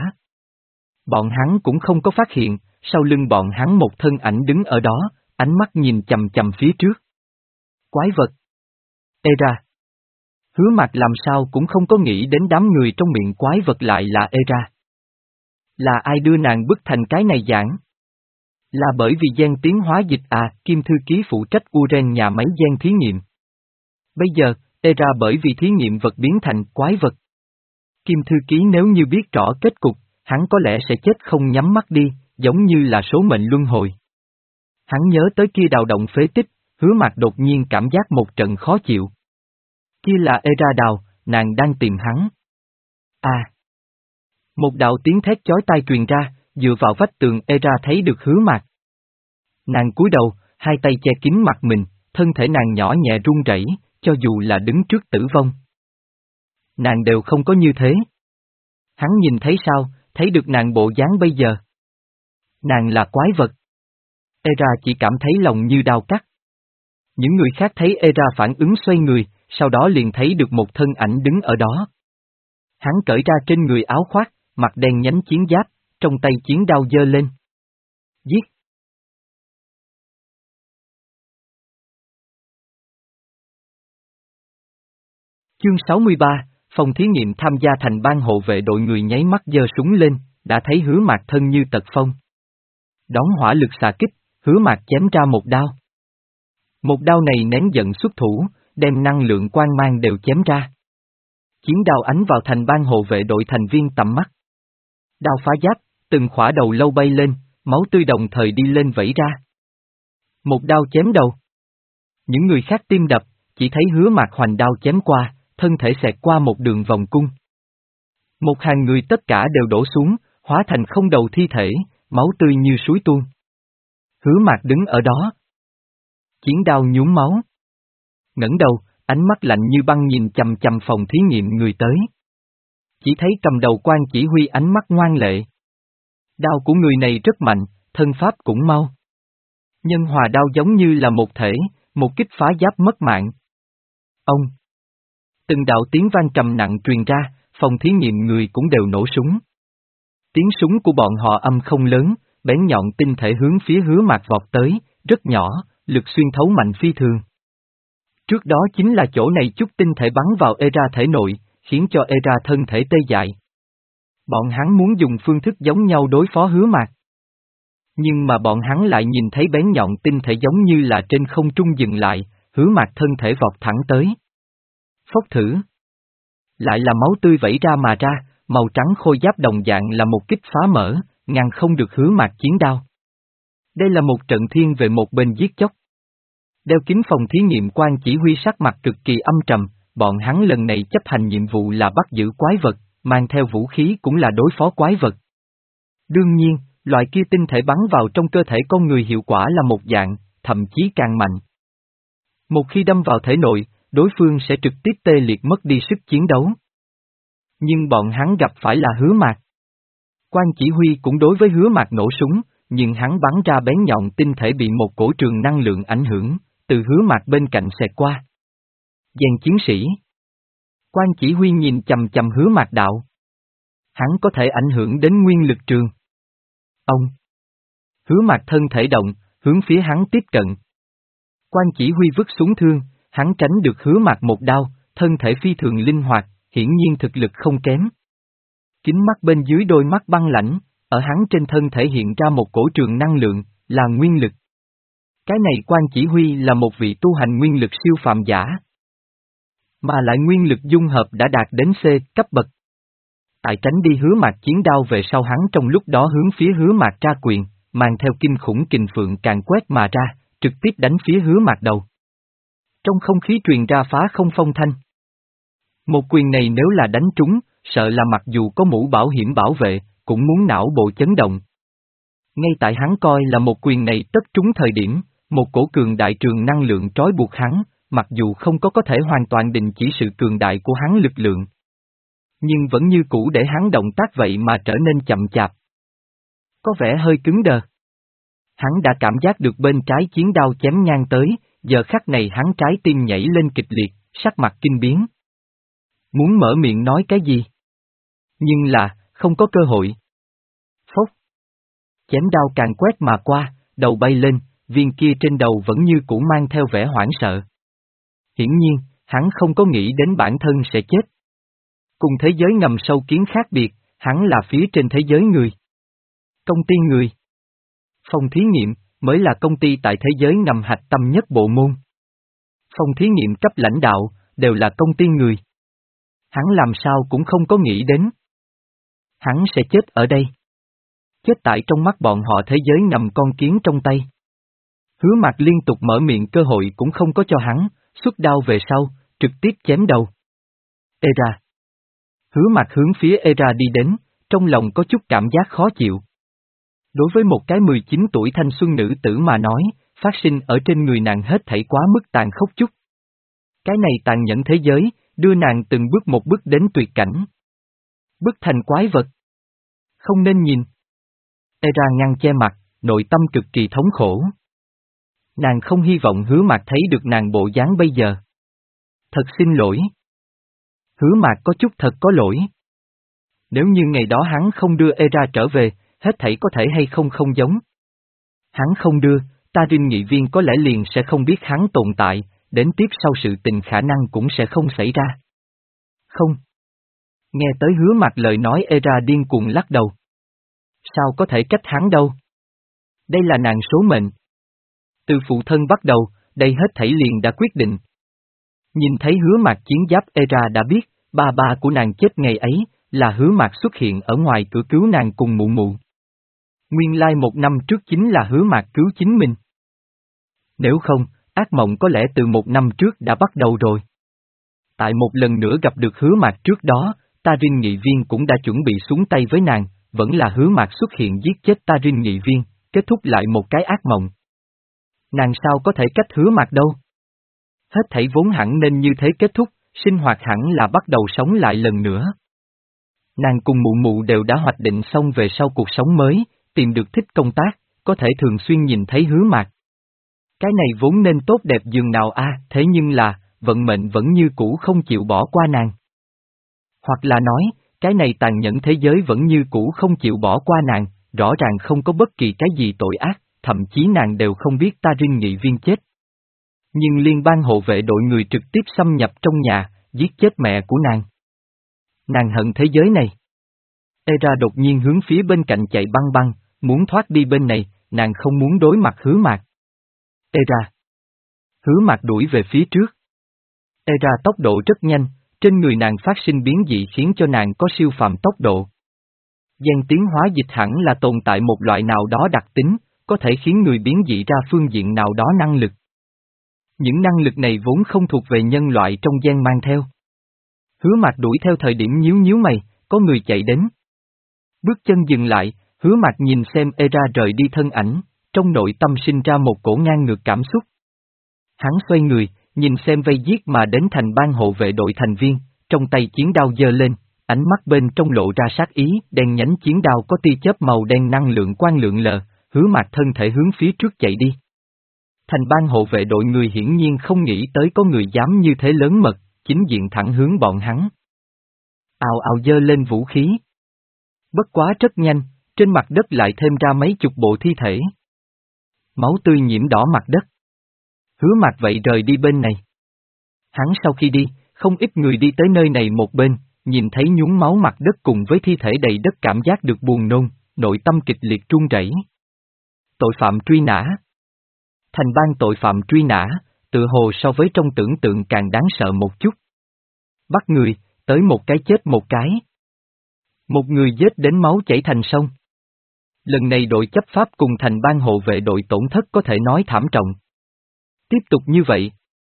Bọn hắn cũng không có phát hiện, sau lưng bọn hắn một thân ảnh đứng ở đó, ánh mắt nhìn chầm chầm phía trước. Quái vật. Era. Hứa Mạc làm sao cũng không có nghĩ đến đám người trong miệng quái vật lại là Era. Là ai đưa nàng bức thành cái này dạng? Là bởi vì gen tiến hóa dịch à, Kim thư ký phụ trách Uren nhà máy gen thí nghiệm. Bây giờ, Era bởi vì thí nghiệm vật biến thành quái vật. Kim thư ký nếu như biết rõ kết cục, hắn có lẽ sẽ chết không nhắm mắt đi, giống như là số mệnh luân hồi. Hắn nhớ tới kia đào động phế tích, Hứa Mạc đột nhiên cảm giác một trận khó chịu. Kia là Era đào, nàng đang tìm hắn. À! Một đạo tiếng thét chói tai truyền ra, dựa vào vách tường Era thấy được Hứa Mạc. Nàng cúi đầu, hai tay che kín mặt mình, thân thể nàng nhỏ nhẹ run rẩy, cho dù là đứng trước tử vong. Nàng đều không có như thế. Hắn nhìn thấy sao, thấy được nàng bộ dáng bây giờ. Nàng là quái vật. Era chỉ cảm thấy lòng như đao cắt. Những người khác thấy Era phản ứng xoay người, sau đó liền thấy được một thân ảnh đứng ở đó. Hắn cởi ra trên người áo khoác, mặt đen nhánh chiến giáp, trong tay chiến đao giơ lên. Giết! Chương sáu mươi ba, phòng thí nghiệm tham gia thành ban hộ vệ đội người nháy mắt giơ súng lên, đã thấy Hứa Mạc thân như tật phong. Đón hỏa lực xạ kích, Hứa Mạc chém ra một đao. Một đao này nén giận xuất thủ, đem năng lượng quang mang đều chém ra. Chiến đao ánh vào thành ban hộ vệ đội thành viên tầm mắt. Đao phá giáp, từng khỏa đầu lâu bay lên, máu tươi đồng thời đi lên vẩy ra. Một đao chém đầu. Những người khác tim đập, chỉ thấy Hứa Mạc hoành đao chém qua, thân thể xẹt qua một đường vòng cung. Một hàng người tất cả đều đổ xuống, hóa thành không đầu thi thể, máu tươi như suối tuôn. Hứa Mạc đứng ở đó. Chiến đao nhuốm máu. Ngẩng đầu, ánh mắt lạnh như băng nhìn chằm chằm phòng thí nghiệm người tới. Chỉ thấy cầm đầu quan chỉ huy ánh mắt ngoan lệ. Đao của người này rất mạnh, thân pháp cũng mau. Nhân hòa đao giống như là một thể, một kích phá giáp mất mạng. Ông! Từng đạo tiếng vang trầm nặng truyền ra, phòng thí nghiệm người cũng đều nổ súng. Tiếng súng của bọn họ âm không lớn, bén nhọn tinh thể hướng phía Hứa Mạc vọt tới, rất nhỏ, lực xuyên thấu mạnh phi thường. Trước đó chính là chỗ này chút tinh thể bắn vào Era thể nội, khiến cho Era thân thể tê dại. Bọn hắn muốn dùng phương thức giống nhau đối phó Hứa Mạc. Nhưng mà bọn hắn lại nhìn thấy bén nhọn tinh thể giống như là trên không trung dừng lại, Hứa Mạc thân thể vọt thẳng tới. Phốc thử. Lại là máu tươi vẩy ra mà ra, màu trắng khôi giáp đồng dạng là một kích phá mở, ngăn không được Hứa Mạc chiến đao. Đây là một trận thiên về một bên giết chóc. Đeo kính phòng thí nghiệm quan chỉ huy sắc mặt cực kỳ âm trầm, bọn hắn lần này chấp hành nhiệm vụ là bắt giữ quái vật, mang theo vũ khí cũng là đối phó quái vật. Đương nhiên, loại kia tinh thể bắn vào trong cơ thể con người hiệu quả là một dạng, thậm chí càng mạnh. Một khi đâm vào thể nội, đối phương sẽ trực tiếp tê liệt mất đi sức chiến đấu. Nhưng bọn hắn gặp phải là Hứa Mạc. Quan chỉ huy cũng đối với Hứa Mạc nổ súng, nhưng hắn bắn ra bén nhọn tinh thể bị một cổ trường năng lượng ảnh hưởng, từ Hứa Mạc bên cạnh xẹt qua. Gen chiến sĩ. Quan chỉ huy nhìn chầm chầm Hứa Mạc đạo. Hắn có thể ảnh hưởng đến nguyên lực trường. Ông. Hứa Mạc thân thể động, hướng phía hắn tiếp cận. Quan chỉ huy vứt súng thương, hắn tránh được Hứa Mạc một đao, thân thể phi thường linh hoạt, hiển nhiên thực lực không kém. Kính mắt bên dưới đôi mắt băng lãnh, ở hắn trên thân thể hiện ra một cổ trường năng lượng, là nguyên lực. Cái này quan chỉ huy là một vị tu hành nguyên lực siêu phàm giả. Mà lại nguyên lực dung hợp đã đạt đến C cấp bậc. Tại tránh đi Hứa Mạc chiến đao về sau hắn trong lúc đó hướng phía Hứa Mạc tra quyền, mang theo kinh khủng kình phượng càng quét mà ra, trực tiếp đánh phía Hứa Mạc đầu. Trong không khí truyền ra phá không phong thanh. Một quyền này nếu là đánh trúng, sợ là mặc dù có mũ bảo hiểm bảo vệ, cũng muốn não bộ chấn động. Ngay tại hắn coi là một quyền này tất trúng thời điểm, một cổ cường đại trường năng lượng trói buộc hắn, mặc dù không có có thể hoàn toàn đình chỉ sự cường đại của hắn lực lượng. Nhưng vẫn như cũ để hắn động tác vậy mà trở nên chậm chạp. Có vẻ hơi cứng đờ. Hắn đã cảm giác được bên trái chiến đao chém ngang tới, giờ khắc này hắn trái tim nhảy lên kịch liệt, sắc mặt kinh biến. Muốn mở miệng nói cái gì? Nhưng là, không có cơ hội. Phốc. Chém đao càng quét mà qua, đầu bay lên, viên kia trên đầu vẫn như cũ mang theo vẻ hoảng sợ. Hiển nhiên, hắn không có nghĩ đến bản thân sẽ chết. Cùng thế giới ngầm sâu kiến khác biệt, hắn là phía trên thế giới người. Công ty người. Phòng thí nghiệm, mới là công ty tại thế giới ngầm hạch tâm nhất bộ môn. Phòng thí nghiệm cấp lãnh đạo, đều là công ty người. Hắn làm sao cũng không có nghĩ đến. Hắn sẽ chết ở đây. Chết tại trong mắt bọn họ thế giới ngầm con kiến trong tay. Hứa Mạc liên tục mở miệng cơ hội cũng không có cho hắn, xuất đao về sau, trực tiếp chém đầu. Era. Hứa Mạc hướng phía Era đi đến, trong lòng có chút cảm giác khó chịu. Đối với một cái mười chín tuổi thanh xuân nữ tử mà nói, phát sinh ở trên người nàng hết thảy quá mức tàn khốc chút. Cái này tàn nhẫn thế giới, đưa nàng từng bước một bước đến tuyệt cảnh. Bước thành quái vật. Không nên nhìn. Era ngăn che mặt, nội tâm cực kỳ thống khổ. Nàng không hy vọng Hứa Mạc thấy được nàng bộ dáng bây giờ. Thật xin lỗi. Hứa Mạc có chút thật có lỗi. Nếu như ngày đó hắn không đưa Era trở về, hết thảy có thể hay không không giống. Hắn không đưa, ta Rin nghị viên có lẽ liền sẽ không biết hắn tồn tại, đến tiếp sau sự tình khả năng cũng sẽ không xảy ra. Không. Nghe tới Hứa Mạc lời nói, Era điên cuồng lắc đầu. Sao có thể trách hắn đâu? Đây là nàng số mệnh. Từ phụ thân bắt đầu, đây hết thảy liền đã quyết định. Nhìn thấy Hứa Mạc chiến giáp, Era đã biết, ba ba của nàng chết ngày ấy, là Hứa Mạc xuất hiện ở ngoài cửa cứu nàng cùng mụ mụ. Nguyên lai một năm trước chính là Hứa Mạc cứu chính mình. Nếu không, ác mộng có lẽ từ một năm trước đã bắt đầu rồi. Tại một lần nữa gặp được Hứa Mạc trước đó, ta Rin nghị viên cũng đã chuẩn bị xuống tay với nàng, vẫn là Hứa Mạc xuất hiện giết chết ta Rin nghị viên, kết thúc lại một cái ác mộng. Nàng sao có thể cách Hứa Mạc đâu? Hết thảy vốn hẳn nên như thế kết thúc, sinh hoạt hẳn là bắt đầu sống lại lần nữa. Nàng cùng mụ mụ đều đã hoạch định xong về sau cuộc sống mới, tìm được thích công tác, có thể thường xuyên nhìn thấy Hứa Mạc. Cái này vốn nên tốt đẹp dường nào a, à, thế nhưng là, vận mệnh vẫn như cũ không chịu bỏ qua nàng. Hoặc là nói, cái này tàn nhẫn thế giới vẫn như cũ không chịu bỏ qua nàng, rõ ràng không có bất kỳ cái gì tội ác, thậm chí nàng đều không biết ta Rin nghị viên chết. Nhưng liên bang hộ vệ đội người trực tiếp xâm nhập trong nhà, giết chết mẹ của nàng. Nàng hận thế giới này. Era đột nhiên hướng phía bên cạnh chạy băng băng, muốn thoát đi bên này, nàng không muốn đối mặt Hứa Mạc. Era. Hứa Mạc đuổi về phía trước. Era tốc độ rất nhanh, trên người nàng phát sinh biến dị khiến cho nàng có siêu phàm tốc độ. Gen tiến hóa dịch hẳn là tồn tại một loại nào đó đặc tính, có thể khiến người biến dị ra phương diện nào đó năng lực. Những năng lực này vốn không thuộc về nhân loại trong gen mang theo. Hứa Mạc đuổi theo thời điểm nhíu nhíu mày, có người chạy đến. Bước chân dừng lại, Hứa Mạc nhìn xem Era rời đi thân ảnh, trong nội tâm sinh ra một cổ ngang ngược cảm xúc. Hắn xoay người, nhìn xem vây giết mà đến thành ban hộ vệ đội thành viên, trong tay chiến đao giơ lên, ánh mắt bên trong lộ ra sát ý, đen nhánh chiến đao có tia chớp màu đen năng lượng quang lượng lờ, Hứa Mạc thân thể hướng phía trước chạy đi. Thành ban hộ vệ đội người hiển nhiên không nghĩ tới có người dám như thế lớn mật, chính diện thẳng hướng bọn hắn. Ào ào giơ lên vũ khí. Bất quá rất nhanh, trên mặt đất lại thêm ra mấy chục bộ thi thể. Máu tươi nhiễm đỏ mặt đất. Hứa Mạc vậy rời đi bên này. Hắn sau khi đi, không ít người đi tới nơi này một bên, nhìn thấy nhúng máu mặt đất cùng với thi thể đầy đất cảm giác được buồn nôn, nội tâm kịch liệt run rẩy. Tội phạm truy nã. Thành ban tội phạm truy nã, tự hồ so với trong tưởng tượng càng đáng sợ một chút. Bắt người, tới một cái chết một cái. Một người giết đến máu chảy thành sông. Lần này đội chấp pháp cùng thành ban hộ vệ đội tổn thất có thể nói thảm trọng. Tiếp tục như vậy,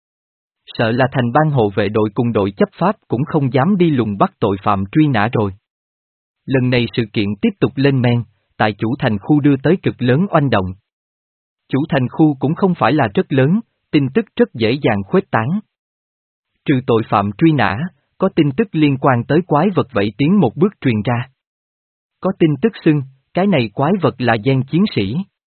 sợ là thành ban hộ vệ đội cùng đội chấp pháp cũng không dám đi lùng bắt tội phạm truy nã rồi. Lần này sự kiện tiếp tục lên men, tại chủ thành khu đưa tới cực lớn oanh động. Chủ thành khu cũng không phải là rất lớn, tin tức rất dễ dàng khuếch tán. Trừ tội phạm truy nã, có tin tức liên quan tới quái vật vậy tiến một bước truyền ra. Có tin tức xưng, cái này quái vật là gen chiến sĩ.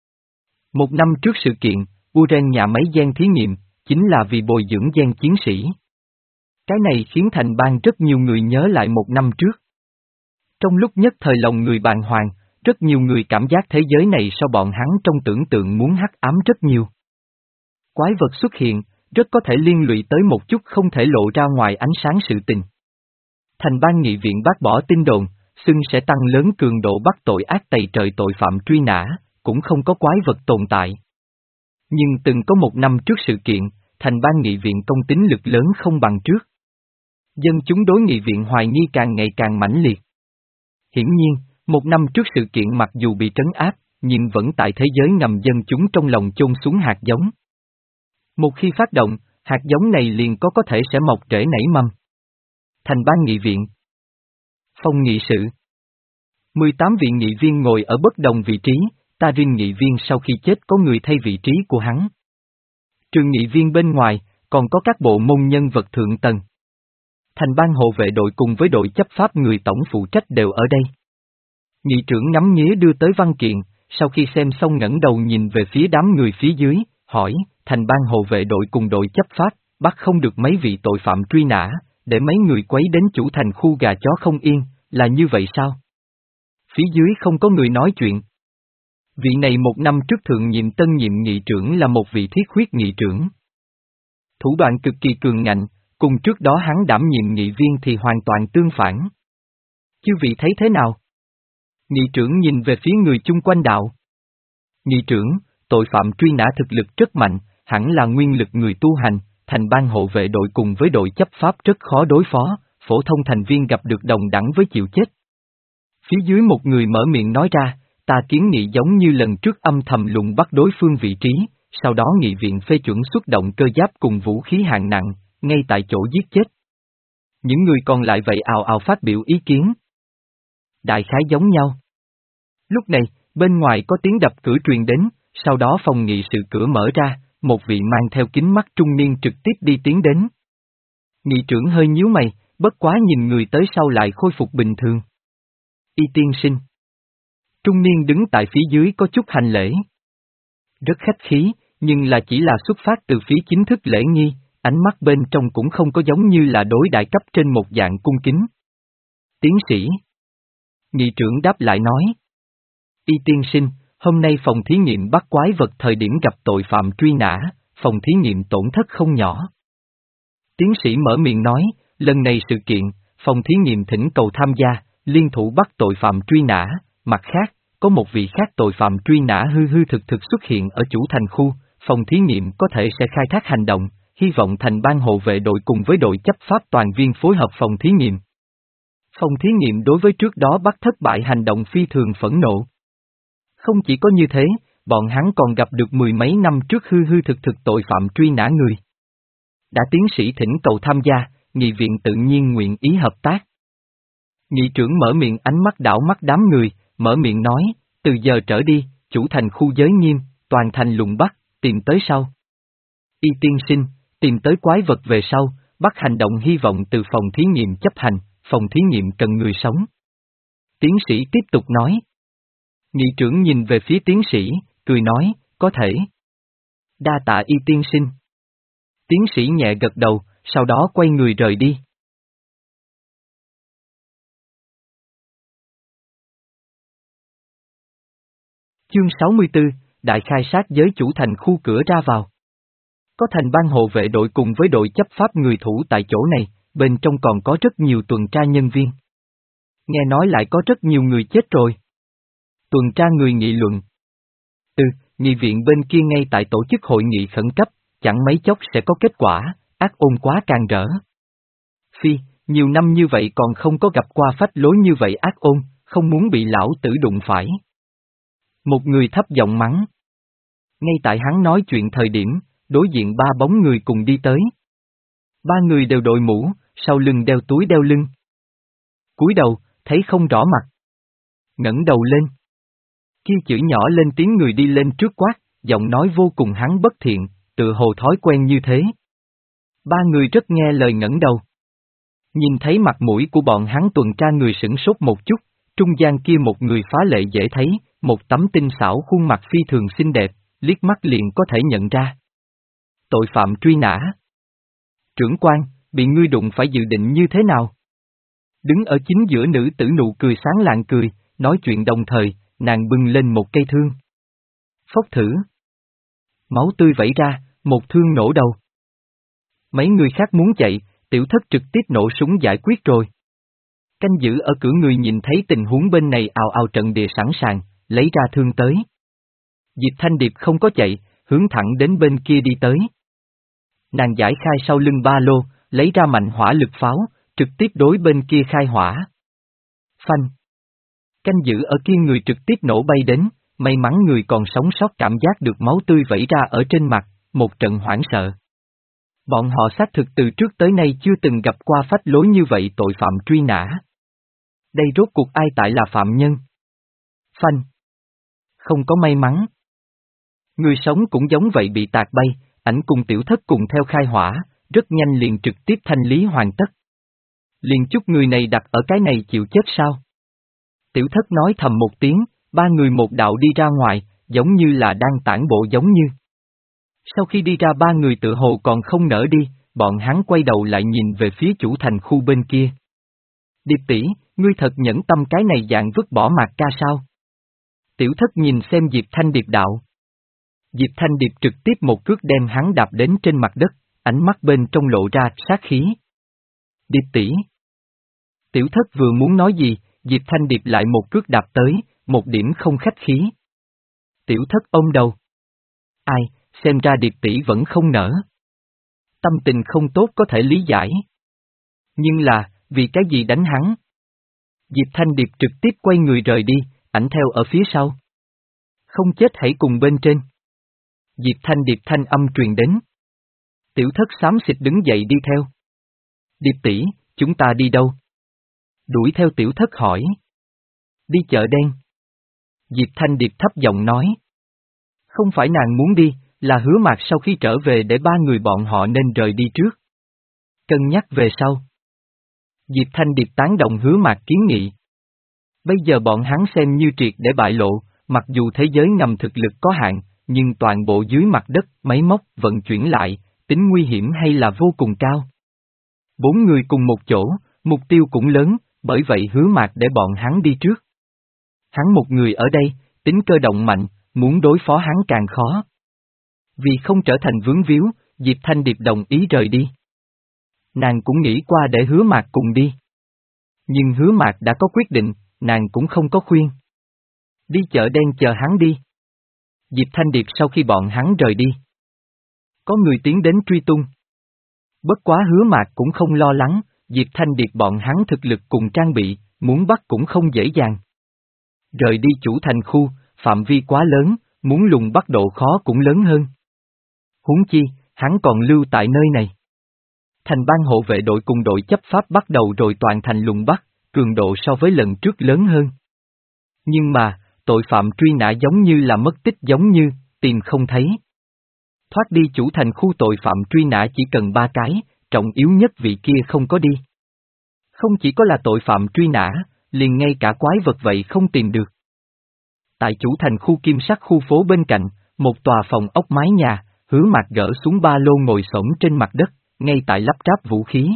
Một năm trước sự kiện, Uren nhà máy gen thí nghiệm, chính là vì bồi dưỡng gen chiến sĩ. Cái này khiến thành bang rất nhiều người nhớ lại một năm trước. Trong lúc nhất thời lòng người bàng hoàng, rất nhiều người cảm giác thế giới này so bọn hắn trong tưởng tượng muốn hắc ám rất nhiều. Quái vật xuất hiện, rất có thể liên lụy tới một chút không thể lộ ra ngoài ánh sáng sự tình. Thành ban nghị viện bác bỏ tin đồn, xưng sẽ tăng lớn cường độ bắt tội ác tày trời tội phạm truy nã, cũng không có quái vật tồn tại. Nhưng từng có một năm trước sự kiện, thành ban nghị viện công tín lực lớn không bằng trước. Dân chúng đối nghị viện hoài nghi càng ngày càng mãnh liệt. Hiển nhiên, một năm trước sự kiện mặc dù bị trấn áp, nhưng vẫn tại thế giới ngầm dân chúng trong lòng chôn xuống hạt giống. Một khi phát động, hạt giống này liền có có thể sẽ mọc rễ nảy mầm. Thành ban nghị viện. Phòng nghị sự. mười tám vị nghị viên ngồi ở bất đồng vị trí, ta Rin nghị viên sau khi chết có người thay vị trí của hắn. Trường nghị viên bên ngoài, còn có các bộ môn nhân vật thượng tầng. Thành ban hộ vệ đội cùng với đội chấp pháp người tổng phụ trách đều ở đây. Nghị trưởng ngắm nghía đưa tới văn kiện, sau khi xem xong ngẩng đầu nhìn về phía đám người phía dưới, hỏi, thành ban hộ vệ đội cùng đội chấp pháp, bắt không được mấy vị tội phạm truy nã, để mấy người quấy đến chủ thành khu gà chó không yên, là như vậy sao? Phía dưới không có người nói chuyện. Vị này một năm trước thượng nhiệm tân nhiệm nghị trưởng là một vị thiết huyết nghị trưởng. Thủ đoạn cực kỳ cường ngạnh, cùng trước đó hắn đảm nhiệm nghị viên thì hoàn toàn tương phản. Chư vị thấy thế nào? Nghị trưởng nhìn về phía người chung quanh đạo. Nghị trưởng, tội phạm truy nã thực lực rất mạnh, hẳn là nguyên lực người tu hành, thành ban hộ vệ đội cùng với đội chấp pháp rất khó đối phó, phổ thông thành viên gặp được đồng đẳng với chịu chết. Phía dưới một người mở miệng nói ra, ta kiến nghị giống như lần trước âm thầm lùng bắt đối phương vị trí, sau đó nghị viện phê chuẩn xuất động cơ giáp cùng vũ khí hạng nặng, ngay tại chỗ giết chết. Những người còn lại vậy ào ào phát biểu ý kiến. Đại khái giống nhau. Lúc này, bên ngoài có tiếng đập cửa truyền đến, sau đó phòng nghị sự cửa mở ra, một vị mang theo kính mắt trung niên trực tiếp đi tiến đến. Nghị trưởng hơi nhíu mày, bất quá nhìn người tới sau lại khôi phục bình thường. Y tiên sinh. Trung niên đứng tại phía dưới có chút hành lễ. Rất khách khí, nhưng là chỉ là xuất phát từ phía chính thức lễ nghi, ánh mắt bên trong cũng không có giống như là đối đại cấp trên một dạng cung kính. Tiến sĩ. Nghị trưởng đáp lại nói. Y tiên sinh, hôm nay phòng thí nghiệm bắt quái vật thời điểm gặp tội phạm truy nã, phòng thí nghiệm tổn thất không nhỏ. Tiến sĩ mở miệng nói, lần này sự kiện, phòng thí nghiệm thỉnh cầu tham gia, liên thủ bắt tội phạm truy nã, mặt khác, có một vị khác tội phạm truy nã hư hư thực thực xuất hiện ở chủ thành khu, phòng thí nghiệm có thể sẽ khai thác hành động, hy vọng thành ban hộ vệ đội cùng với đội chấp pháp toàn viên phối hợp phòng thí nghiệm. Phòng thí nghiệm đối với trước đó bắt thất bại hành động phi thường phẫn nộ. Không chỉ có như thế, bọn hắn còn gặp được mười mấy năm trước hư hư thực thực tội phạm truy nã người. Đã tiến sĩ thỉnh cầu tham gia, nghị viện tự nhiên nguyện ý hợp tác. Nghị trưởng mở miệng ánh mắt đảo mắt đám người, mở miệng nói, từ giờ trở đi, chủ thành khu giới nghiêm, toàn thành lùng bắt, tìm tới sau. Y tiên sinh, tìm tới quái vật về sau, bắt hành động hy vọng từ phòng thí nghiệm chấp hành, phòng thí nghiệm cần người sống. Tiến sĩ tiếp tục nói. Nghị trưởng nhìn về phía tiến sĩ, cười nói, có thể. Đa tạ y tiên sinh. Tiến sĩ nhẹ gật đầu, sau đó quay người rời đi. Chương sáu mươi tư, Đại khai sát giới chủ thành khu cửa ra vào. Có thành ban hộ vệ đội cùng với đội chấp pháp người thủ tại chỗ này, bên trong còn có rất nhiều tuần tra nhân viên. Nghe nói lại có rất nhiều người chết rồi. Tuần tra người nghị luận. Ừ, nghị viện bên kia ngay tại tổ chức hội nghị khẩn cấp, chẳng mấy chốc sẽ có kết quả, ác ôn quá càng rỡ. Phi, nhiều năm như vậy còn không có gặp qua phách lối như vậy ác ôn, không muốn bị lão tử đụng phải. Một người thấp giọng mắng. Ngay tại hắn nói chuyện thời điểm, đối diện ba bóng người cùng đi tới. Ba người đều đội mũ, sau lưng đeo túi đeo lưng. Cúi đầu, thấy không rõ mặt. Ngẩng đầu lên. Kia chữ nhỏ lên tiếng người đi lên trước quát, giọng nói vô cùng hắn bất thiện, tự hồ thói quen như thế. Ba người rất nghe lời ngẩng đầu. Nhìn thấy mặt mũi của bọn hắn tuần tra người sửng sốt một chút, trung gian kia một người phá lệ dễ thấy, một tấm tinh xảo khuôn mặt phi thường xinh đẹp, liếc mắt liền có thể nhận ra. Tội phạm truy nã. Trưởng quan, bị ngươi đụng phải dự định như thế nào? Đứng ở chính giữa nữ tử nụ cười sáng lạng cười, nói chuyện đồng thời, nàng bưng lên một cây thương. Phốc thử. Máu tươi vẩy ra, một thương nổ đầu. Mấy người khác muốn chạy, tiểu thất trực tiếp nổ súng giải quyết rồi. Canh giữ ở cửa người nhìn thấy tình huống bên này ào ào trận địa sẵn sàng, lấy ra thương tới. Diệp Thanh Điệp không có chạy, hướng thẳng đến bên kia đi tới. Nàng giải khai sau lưng ba lô, lấy ra mạnh hỏa lực pháo, trực tiếp đối bên kia khai hỏa. Phanh. Canh giữ ở kia người trực tiếp nổ bay đến, may mắn người còn sống sót cảm giác được máu tươi vẩy ra ở trên mặt, một trận hoảng sợ. Bọn họ xác thực từ trước tới nay chưa từng gặp qua phách lối như vậy tội phạm truy nã. Đây rốt cuộc ai tại là phạm nhân? Phanh. Không có may mắn. Người sống cũng giống vậy bị tạt bay, ảnh cùng tiểu thất cùng theo khai hỏa, rất nhanh liền trực tiếp thanh lý hoàn tất. Liền chút người này đặt ở cái này chịu chết sao? Tiểu thất nói thầm một tiếng, Ba người một đạo đi ra ngoài, giống như là đang tản bộ giống như. Sau khi đi ra ba người tự hồ còn không nỡ đi, bọn hắn quay đầu lại nhìn về phía chủ thành khu bên kia. Điệp tỷ, ngươi thật nhẫn tâm cái này dạng vứt bỏ Mạc Ca sao? Tiểu thất nhìn xem Diệp Thanh Điệp đạo. Diệp Thanh Điệp trực tiếp một cước đem hắn đạp đến trên mặt đất, ánh mắt bên trong lộ ra sát khí. Điệp tỷ. Tiểu thất vừa muốn nói gì, Diệp Thanh Điệp lại một cước đạp tới, một điểm không khách khí. Tiểu thất ôm đầu. Ai, xem ra Điệp tỷ vẫn không nỡ. Tâm tình không tốt có thể lý giải. Nhưng là, vì cái gì đánh hắn? Diệp Thanh Điệp trực tiếp quay người rời đi, ảnh theo ở phía sau. Không chết hãy cùng bên trên. Diệp Thanh Điệp thanh âm truyền đến. Tiểu thất xám xịt đứng dậy đi theo. Điệp tỷ, chúng ta đi đâu? Đuổi theo tiểu thất hỏi. Đi chợ đen. Diệp Thanh Điệp thấp giọng nói. Không phải nàng muốn đi, là Hứa Mạc sau khi trở về để ba người bọn họ nên rời đi trước. Cân nhắc về sau. Diệp Thanh Điệp tán đồng Hứa Mạc kiến nghị. Bây giờ bọn hắn xem như triệt để bại lộ, mặc dù thế giới ngầm thực lực có hạn, nhưng toàn bộ dưới mặt đất, máy móc, vận chuyển lại, tính nguy hiểm hay là vô cùng cao. Bốn người cùng một chỗ, mục tiêu cũng lớn, bởi vậy Hứa Mạc để bọn hắn đi trước. Hắn một người ở đây, tính cơ động mạnh, muốn đối phó hắn càng khó. Vì không trở thành vướng víu, Diệp Thanh Điệp đồng ý rời đi. Nàng cũng nghĩ qua để Hứa Mạc cùng đi. Nhưng Hứa Mạc đã có quyết định, nàng cũng không có khuyên. Đi chợ đen chờ hắn đi. Diệp Thanh Điệp sau khi bọn hắn rời đi. Có người tiến đến truy tung. Bất quá Hứa Mạc cũng không lo lắng, Diệp Thanh Điệp bọn hắn thực lực cùng trang bị, muốn bắt cũng không dễ dàng. Rời đi chủ thành khu, phạm vi quá lớn, muốn lùng bắt độ khó cũng lớn hơn. Huống chi, hắn còn lưu tại nơi này. Thành ban hộ vệ đội cùng đội chấp pháp bắt đầu rồi toàn thành lùng bắt, cường độ so với lần trước lớn hơn. Nhưng mà, tội phạm truy nã giống như là mất tích giống như, tìm không thấy. Thoát đi chủ thành khu tội phạm truy nã chỉ cần ba cái, trọng yếu nhất vị kia không có đi. Không chỉ có là tội phạm truy nã, liền ngay cả quái vật vậy không tìm được. Tại chủ thành khu kim sắc khu phố bên cạnh, một tòa phòng ốc mái nhà, Hứa Mạc gỡ xuống ba lô ngồi xổm trên mặt đất, ngay tại lắp ráp vũ khí.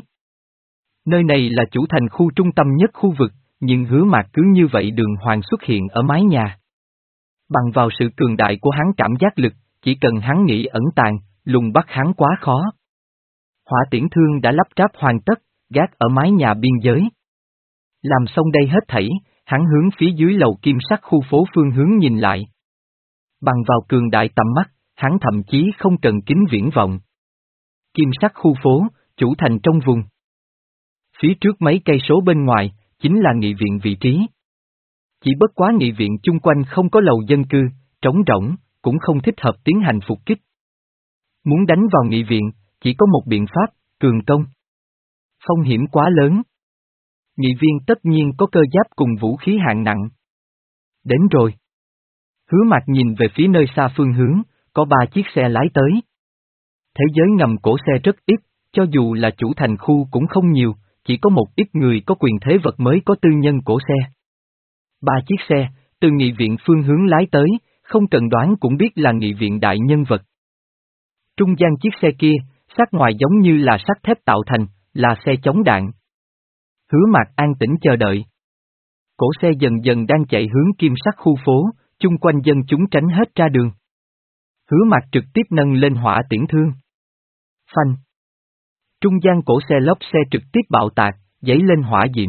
Nơi này là chủ thành khu trung tâm nhất khu vực, nhưng Hứa Mạc cứ như vậy đường hoàng xuất hiện ở mái nhà. Bằng vào sự cường đại của hắn cảm giác lực, chỉ cần hắn nghĩ ẩn tàng, lùng bắt hắn quá khó. Hỏa tiễn thương đã lắp ráp hoàn tất, gác ở mái nhà biên giới. Làm xong đây hết thảy, hắn hướng phía dưới lầu kim sắc khu phố phương hướng nhìn lại. Bằng vào cường đại tầm mắt, hắn thậm chí không cần kính viễn vọng. Kim sắc khu phố, chủ thành trong vùng. Phía trước mấy cây số bên ngoài, chính là nghị viện vị trí. Chỉ bất quá nghị viện chung quanh không có lầu dân cư, trống rỗng, cũng không thích hợp tiến hành phục kích. Muốn đánh vào nghị viện, chỉ có một biện pháp, cường công. Phong hiểm quá lớn. Nghị viên tất nhiên có cơ giáp cùng vũ khí hạng nặng. Đến rồi. Hứa Mạc nhìn về phía nơi xa phương hướng, có ba chiếc xe lái tới. Thế giới ngầm cổ xe rất ít, cho dù là chủ thành khu cũng không nhiều, chỉ có một ít người có quyền thế vật mới có tư nhân cổ xe. Ba chiếc xe, từ nghị viện phương hướng lái tới, không cần đoán cũng biết là nghị viện đại nhân vật. Trung gian chiếc xe kia, sắc ngoài giống như là sắt thép tạo thành, là xe chống đạn. Hứa Mạc an tĩnh chờ đợi. Cổ xe dần dần đang chạy hướng kim sắc khu phố, chung quanh dân chúng tránh hết ra đường. Hứa Mạc trực tiếp nâng lên hỏa tiễn thương. Phanh. Trung gian cổ xe lốp xe trực tiếp bạo tạc, dấy lên hỏa diễm.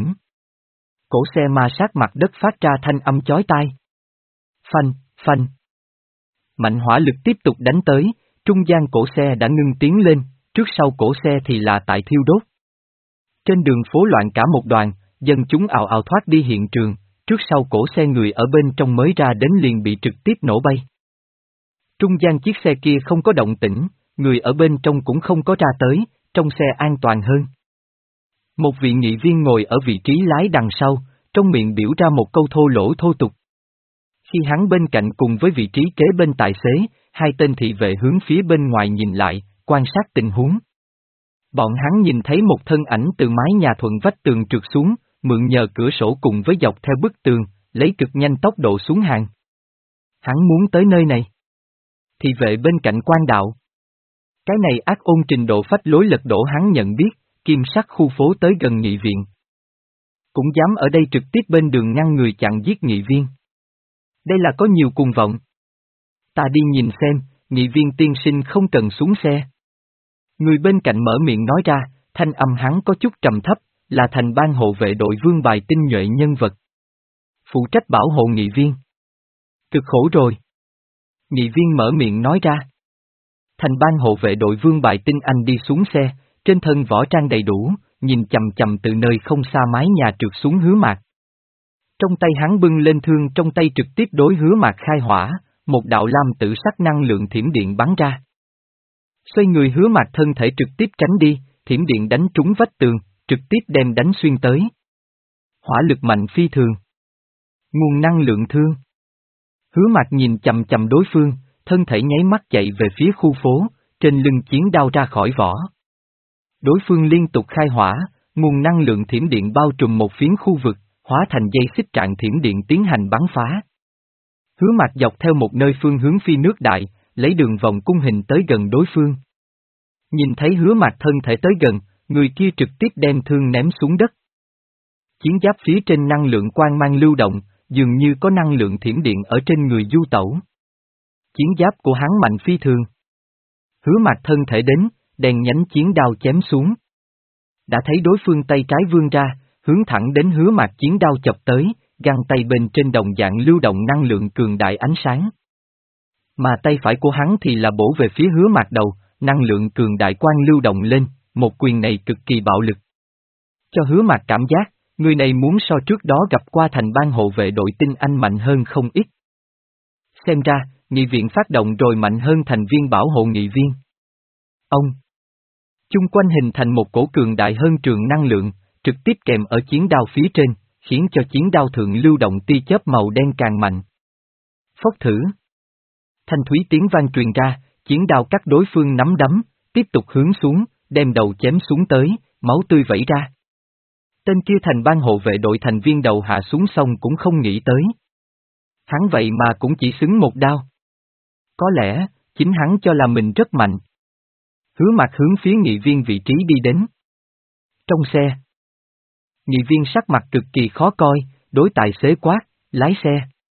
Cổ xe ma sát mặt đất phát ra thanh âm chói tai. Phanh, phanh. Mạnh hỏa lực tiếp tục đánh tới, trung gian cổ xe đã ngưng tiến lên, trước sau cổ xe thì là tại thiêu đốt. Trên đường phố loạn cả một đoàn, dân chúng ào ào thoát đi hiện trường, trước sau cổ xe người ở bên trong mới ra đến liền bị trực tiếp nổ bay. Trung gian chiếc xe kia không có động tĩnh, người ở bên trong cũng không có ra tới, trong xe an toàn hơn. Một vị nghị viên ngồi ở vị trí lái đằng sau, trong miệng biểu ra một câu thô lỗ thô tục. Khi hắn bên cạnh cùng với vị trí kế bên tài xế, hai tên thị vệ hướng phía bên ngoài nhìn lại, quan sát tình huống. Bọn hắn nhìn thấy một thân ảnh từ mái nhà thuận vách tường trượt xuống, mượn nhờ cửa sổ cùng với dọc theo bức tường, lấy cực nhanh tốc độ xuống hàng. Hắn muốn tới nơi này. Thị vệ bên cạnh quan đạo. Cái này ác ôn trình độ phách lối lật đổ hắn nhận biết, kim sắc khu phố tới gần nghị viện. Cũng dám ở đây trực tiếp bên đường ngăn người chặn giết nghị viên. Đây là có nhiều cuồng vọng. Ta đi nhìn xem, nghị viên tiên sinh không cần xuống xe. Người bên cạnh mở miệng nói ra, thanh âm hắn có chút trầm thấp, là thành ban hộ vệ đội vương bài tinh nhuệ nhân vật. Phụ trách bảo hộ nghị viên. Cực khổ rồi. Nghị viên mở miệng nói ra. Thành ban hộ vệ đội vương bài tinh anh đi xuống xe, trên thân võ trang đầy đủ, nhìn chầm chầm từ nơi không xa mái nhà trượt xuống Hứa Mạc. Trong tay hắn bưng lên thương trong tay trực tiếp đối Hứa Mạc khai hỏa, một đạo lam tử sắc năng lượng thiểm điện bắn ra. Xoay người Hứa Mạc thân thể trực tiếp tránh đi, thiểm điện đánh trúng vách tường, trực tiếp đem đánh xuyên tới. Hỏa lực mạnh phi thường. Nguồn năng lượng thương. Hứa Mạc nhìn chầm chầm đối phương, thân thể nháy mắt chạy về phía khu phố, trên lưng chiến đao ra khỏi vỏ. Đối phương liên tục khai hỏa, nguồn năng lượng thiểm điện bao trùm một phiến khu vực, hóa thành dây xích trạng thiểm điện tiến hành bắn phá. Hứa Mạc dọc theo một nơi phương hướng phi nước đại, lấy đường vòng cung hình tới gần đối phương. Nhìn thấy Hứa Mạc thân thể tới gần, người kia trực tiếp đem thương ném xuống đất. Chiến giáp phía trên năng lượng quang mang lưu động, dường như có năng lượng thiểm điện ở trên người du tẩu. Chiến giáp của hắn mạnh phi thường. Hứa Mạc thân thể đến, đèn nhánh chiến đao chém xuống. Đã thấy đối phương tay trái vươn ra, hướng thẳng đến Hứa Mạc chiến đao chập tới, găng tay bên trên đồng dạng lưu động năng lượng cường đại ánh sáng. Mà tay phải của hắn thì là bổ về phía Hứa Mạc đầu, năng lượng cường đại quang lưu động lên, một quyền này cực kỳ bạo lực. Cho Hứa Mạc cảm giác, người này muốn so trước đó gặp qua thành ban hộ vệ đội tinh anh mạnh hơn không ít. Xem ra, nghị viện phát động rồi mạnh hơn thành viên bảo hộ nghị viên. Ông chung quanh hình thành một cổ cường đại hơn trường năng lượng, trực tiếp kèm ở chiến đao phía trên, khiến cho chiến đao thượng lưu động tia chớp màu đen càng mạnh. Phốc thử. Thanh thúy tiếng vang truyền ra, chiến đao cắt đối phương nắm đấm, tiếp tục hướng xuống, đem đầu chém xuống tới, máu tươi vẩy ra. Tên kia thành ban hộ vệ đội thành viên đầu hạ xuống sông cũng không nghĩ tới. Hắn vậy mà cũng chỉ xứng một đao. Có lẽ, chính hắn cho là mình rất mạnh. Hứa Mạc hướng phía nghị viên vị trí đi đến. Trong xe. Nghị viên sắc mặt cực kỳ khó coi, đối tài xế quát, lái xe.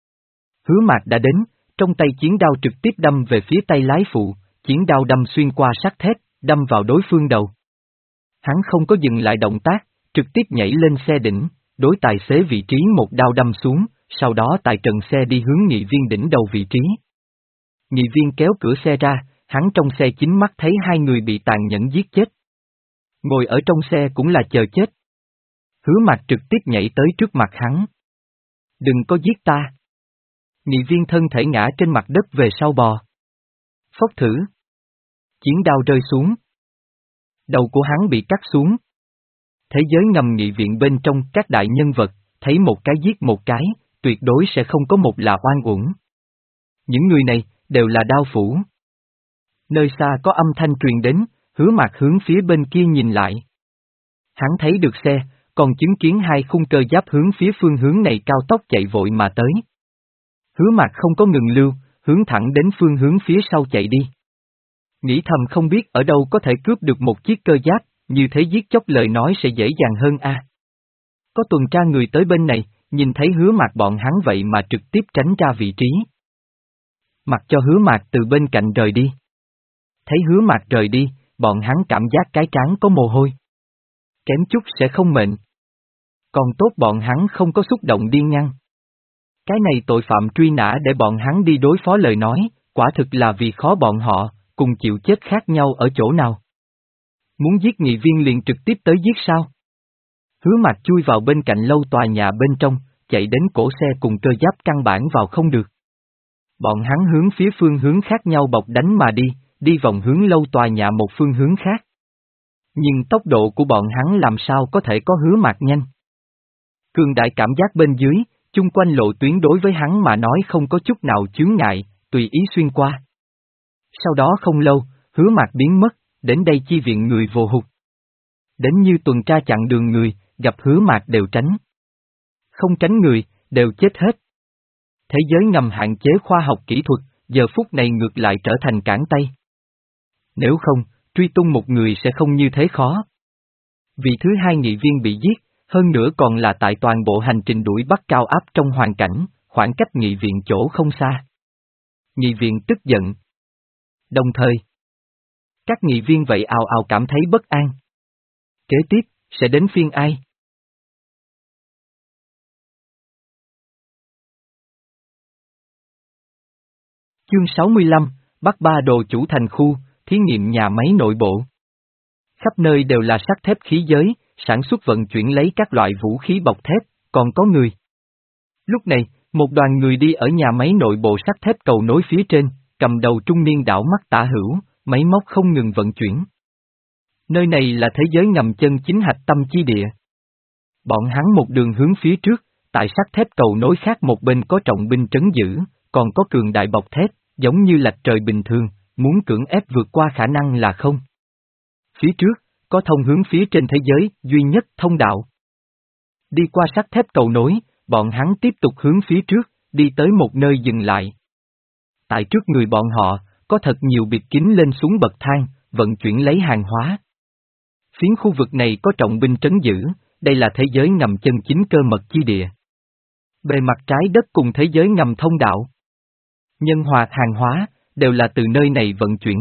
Hứa Mạc đã đến, trong tay chiến đao trực tiếp đâm về phía tay lái phụ, chiến đao đâm xuyên qua sắt thép, đâm vào đối phương đầu. Hắn không có dừng lại động tác, trực tiếp nhảy lên xe đỉnh, đối tài xế vị trí một đao đâm xuống, sau đó tài trần xe đi hướng nghị viên đỉnh đầu vị trí. Nghị viên kéo cửa xe ra, hắn trong xe chính mắt thấy hai người bị tàn nhẫn giết chết. Ngồi ở trong xe cũng là chờ chết. Hứa Mạc trực tiếp nhảy tới trước mặt hắn. Đừng có giết ta. Nghị viên thân thể ngã trên mặt đất về sau bò. Phốc thử. Chiến đao rơi xuống. Đầu của hắn bị cắt xuống. Thế giới ngầm nghị viện bên trong các đại nhân vật, thấy một cái giết một cái, tuyệt đối sẽ không có một là oan uổng. Những người này, đều là đao phủ. Nơi xa có âm thanh truyền đến, Hứa Mạc hướng phía bên kia nhìn lại. Hắn thấy được xe, còn chứng kiến hai khung cơ giáp hướng phía phương hướng này cao tốc chạy vội mà tới. Hứa Mạc không có ngừng lưu, hướng thẳng đến phương hướng phía sau chạy đi. Nghĩ thầm không biết ở đâu có thể cướp được một chiếc cơ giáp, như thế giết chóc lời nói sẽ dễ dàng hơn a. Có tuần tra người tới bên này, nhìn thấy Hứa Mạc bọn hắn vậy mà trực tiếp tránh ra vị trí. Mặc cho Hứa Mạc từ bên cạnh rời đi. Thấy Hứa Mạc rời đi, bọn hắn cảm giác cái trán có mồ hôi. Kém chút sẽ không mệnh. Còn tốt bọn hắn không có xúc động điên ngăn. Cái này tội phạm truy nã để bọn hắn đi đối phó lời nói, quả thực là vì khó bọn họ, cùng chịu chết khác nhau ở chỗ nào. Muốn giết nghị viên liền trực tiếp tới giết sao? Hứa Mạc chui vào bên cạnh lâu tòa nhà bên trong, chạy đến cổ xe cùng cơ giáp căn bản vào không được. Bọn hắn hướng phía phương hướng khác nhau bọc đánh mà đi, đi vòng hướng lâu tòa nhà một phương hướng khác. Nhưng tốc độ của bọn hắn làm sao có thể có Hứa Mạc nhanh. Cường đại cảm giác bên dưới, chung quanh lộ tuyến đối với hắn mà nói không có chút nào chướng ngại, tùy ý xuyên qua. Sau đó không lâu, Hứa Mạc biến mất, đến đây chi viện người vô hụt. Đến như tuần tra chặn đường người, gặp Hứa Mạc đều tránh. Không tránh người, đều chết hết. Thế giới ngầm hạn chế khoa học kỹ thuật, giờ phút này ngược lại trở thành cản tay. Nếu không, truy tung một người sẽ không như thế khó. Vị thứ hai nghị viên bị giết, hơn nữa còn là tại toàn bộ hành trình đuổi bắt cao áp trong hoàn cảnh, khoảng cách nghị viện chỗ không xa. Nghị viện tức giận. Đồng thời, các nghị viên vậy ào ào cảm thấy bất an. Kế tiếp, sẽ đến phiên ai? Chương sáu mươi lăm, bắt ba đồ chủ thành khu, thí nghiệm nhà máy nội bộ. Khắp nơi đều là sắt thép khí giới, sản xuất vận chuyển lấy các loại vũ khí bọc thép, còn có người. Lúc này, một đoàn người đi ở nhà máy nội bộ sắt thép cầu nối phía trên, cầm đầu trung niên đảo mắt tả hữu, máy móc không ngừng vận chuyển. Nơi này là thế giới ngầm chân chính hạch tâm chi địa. Bọn hắn một đường hướng phía trước, tại sắt thép cầu nối khác một bên có trọng binh trấn giữ, còn có cường đại bọc thép, giống như lạch trời bình thường, muốn cưỡng ép vượt qua khả năng là không. Phía trước, có thông hướng phía trên thế giới, duy nhất thông đạo. Đi qua sắt thép cầu nối, bọn hắn tiếp tục hướng phía trước, đi tới một nơi dừng lại. Tại trước người bọn họ, có thật nhiều bịt kín lên xuống bậc thang, vận chuyển lấy hàng hóa. Phiến khu vực này có trọng binh trấn giữ, đây là thế giới ngầm chân chính cơ mật chi địa. Bề mặt trái đất cùng thế giới ngầm thông đạo. Nhân hoạt hàng hóa, đều là từ nơi này vận chuyển.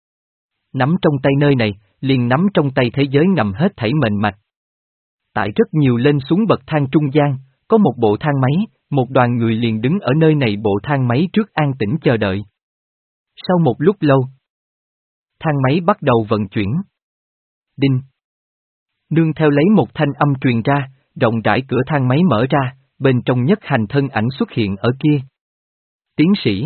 Nắm trong tay nơi này, liền nắm trong tay thế giới ngầm hết thảy mệnh mạch. Tại rất nhiều lên xuống bậc thang trung gian, có một bộ thang máy, một đoàn người liền đứng ở nơi này bộ thang máy trước an tĩnh chờ đợi. Sau một lúc lâu, thang máy bắt đầu vận chuyển. Đinh. Nương theo lấy một thanh âm truyền ra, rộng rãi cửa thang máy mở ra, bên trong nhất hành thân ảnh xuất hiện ở kia. Tiến sĩ.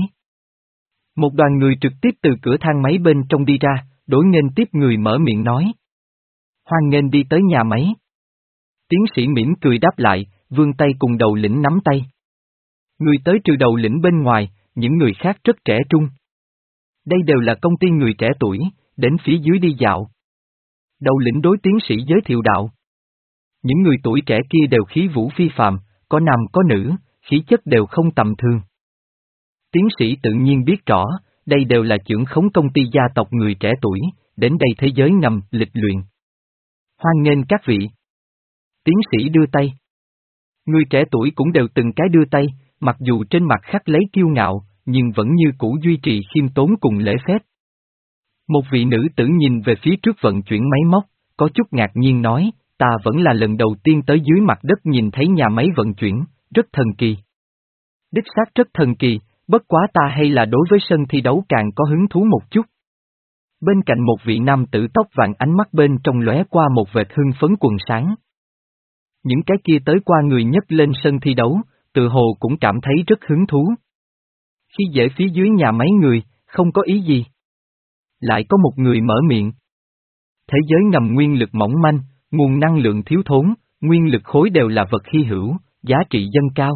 Một đoàn người trực tiếp từ cửa thang máy bên trong đi ra, đối nghênh tiếp người mở miệng nói. Hoan nghênh đi tới nhà máy. Tiến sĩ mỉm cười đáp lại, vươn tay cùng đầu lĩnh nắm tay. Người tới trừ đầu lĩnh bên ngoài, những người khác rất trẻ trung. Đây đều là công ty người trẻ tuổi, đến phía dưới đi dạo. Đầu lĩnh đối tiến sĩ giới thiệu đạo. Những người tuổi trẻ kia đều khí vũ phi phàm, có nam có nữ, khí chất đều không tầm thường. Tiến sĩ tự nhiên biết rõ, đây đều là trưởng khống công ty gia tộc người trẻ tuổi, đến đây thế giới ngầm, lịch luyện. Hoan nghênh các vị. Tiến sĩ đưa tay. Người trẻ tuổi cũng đều từng cái đưa tay, mặc dù trên mặt khắc lấy kiêu ngạo, nhưng vẫn như cũ duy trì khiêm tốn cùng lễ phép. Một vị nữ tử nhìn về phía trước vận chuyển máy móc, có chút ngạc nhiên nói, ta vẫn là lần đầu tiên tới dưới mặt đất nhìn thấy nhà máy vận chuyển, rất thần kỳ. Đích xác rất thần kỳ, bất quá ta hay là đối với sân thi đấu càng có hứng thú một chút. Bên cạnh một vị nam tử tóc vàng ánh mắt bên trong lóe qua một vệt hưng phấn quần sáng. Những cái kia tới qua người nhất lên sân thi đấu, tự hồ cũng cảm thấy rất hứng thú. Khi dễ phía dưới nhà máy người, không có ý gì. Lại có một người mở miệng. Thế giới ngầm nguyên lực mỏng manh, nguồn năng lượng thiếu thốn, nguyên lực khối đều là vật hy hữu, giá trị dâng cao.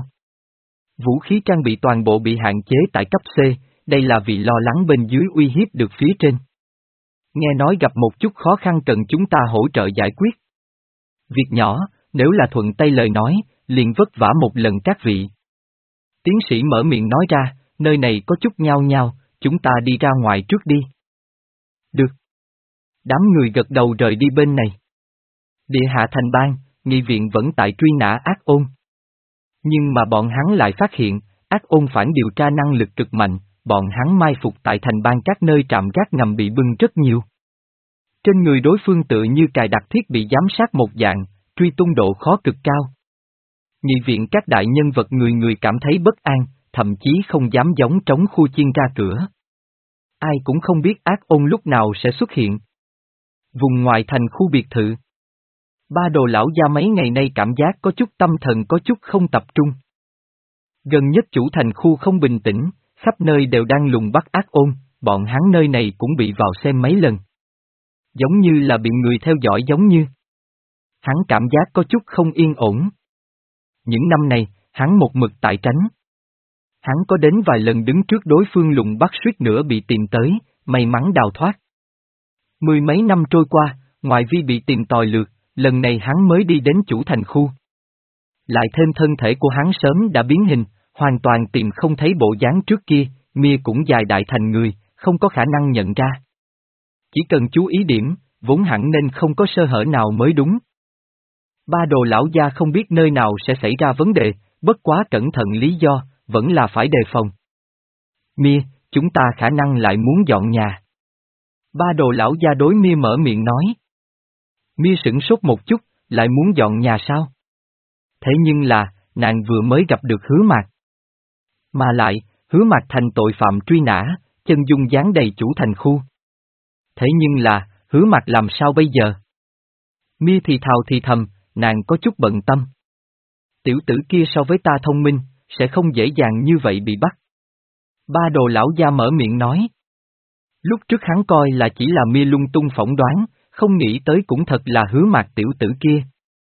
Vũ khí trang bị toàn bộ bị hạn chế tại cấp C, đây là vì lo lắng bên dưới uy hiếp được phía trên. Nghe nói gặp một chút khó khăn cần chúng ta hỗ trợ giải quyết. Việc nhỏ, nếu là thuận tay lời nói, liền vất vả một lần các vị. Tiến sĩ mở miệng nói ra, nơi này có chút nhao nhao, chúng ta đi ra ngoài trước đi. Được. Đám người gật đầu rời đi bên này. Địa hạ thành bang, nghị viện vẫn tại truy nã ác ôn. Nhưng mà bọn hắn lại phát hiện, ác ôn phản điều tra năng lực cực mạnh, bọn hắn mai phục tại thành bang các nơi trạm gác ngầm bị bưng rất nhiều. Trên người đối phương tựa như cài đặt thiết bị giám sát một dạng, truy tung độ khó cực cao. Nghị viện các đại nhân vật người người cảm thấy bất an, thậm chí không dám giống trống khu chiên ra cửa. Ai cũng không biết ác ôn lúc nào sẽ xuất hiện. Vùng ngoại thành khu biệt thự. Ba đồ lão gia mấy ngày nay cảm giác có chút tâm thần có chút không tập trung. Gần nhất chủ thành khu không bình tĩnh, khắp nơi đều đang lùng bắt ác ôn, bọn hắn nơi này cũng bị vào xem mấy lần. Giống như là bị người theo dõi giống như. Hắn cảm giác có chút không yên ổn. Những năm này, hắn một mực tại tránh. Hắn có đến vài lần đứng trước đối phương lùng bắt suýt nữa bị tìm tới, may mắn đào thoát. Mười mấy năm trôi qua, ngoại vi bị tìm tòi lượt, lần này hắn mới đi đến chủ thành khu. Lại thêm thân thể của hắn sớm đã biến hình, hoàn toàn tìm không thấy bộ dáng trước kia, Mia cũng dài đại thành người, không có khả năng nhận ra. Chỉ cần chú ý điểm, vốn hẳn nên không có sơ hở nào mới đúng. Ba đồ lão gia không biết nơi nào sẽ xảy ra vấn đề, bất quá cẩn thận lý do, vẫn là phải đề phòng. Mia, chúng ta khả năng lại muốn dọn nhà. Ba đồ lão gia đối Mia mở miệng nói. Mia sửng sốt một chút, lại muốn dọn nhà sao? Thế nhưng là, nàng vừa mới gặp được Hứa Mạc. Mà lại, Hứa Mạc thành tội phạm truy nã, chân dung dáng đầy chủ thành khu. Thế nhưng là, Hứa Mạc làm sao bây giờ? Mia thì thào thì thầm, nàng có chút bận tâm. Tiểu tử kia so với ta thông minh, sẽ không dễ dàng như vậy bị bắt. Ba đồ lão gia mở miệng nói. Lúc trước hắn coi là chỉ là Mia lung tung phỏng đoán, không nghĩ tới cũng thật là Hứa Mạc tiểu tử kia.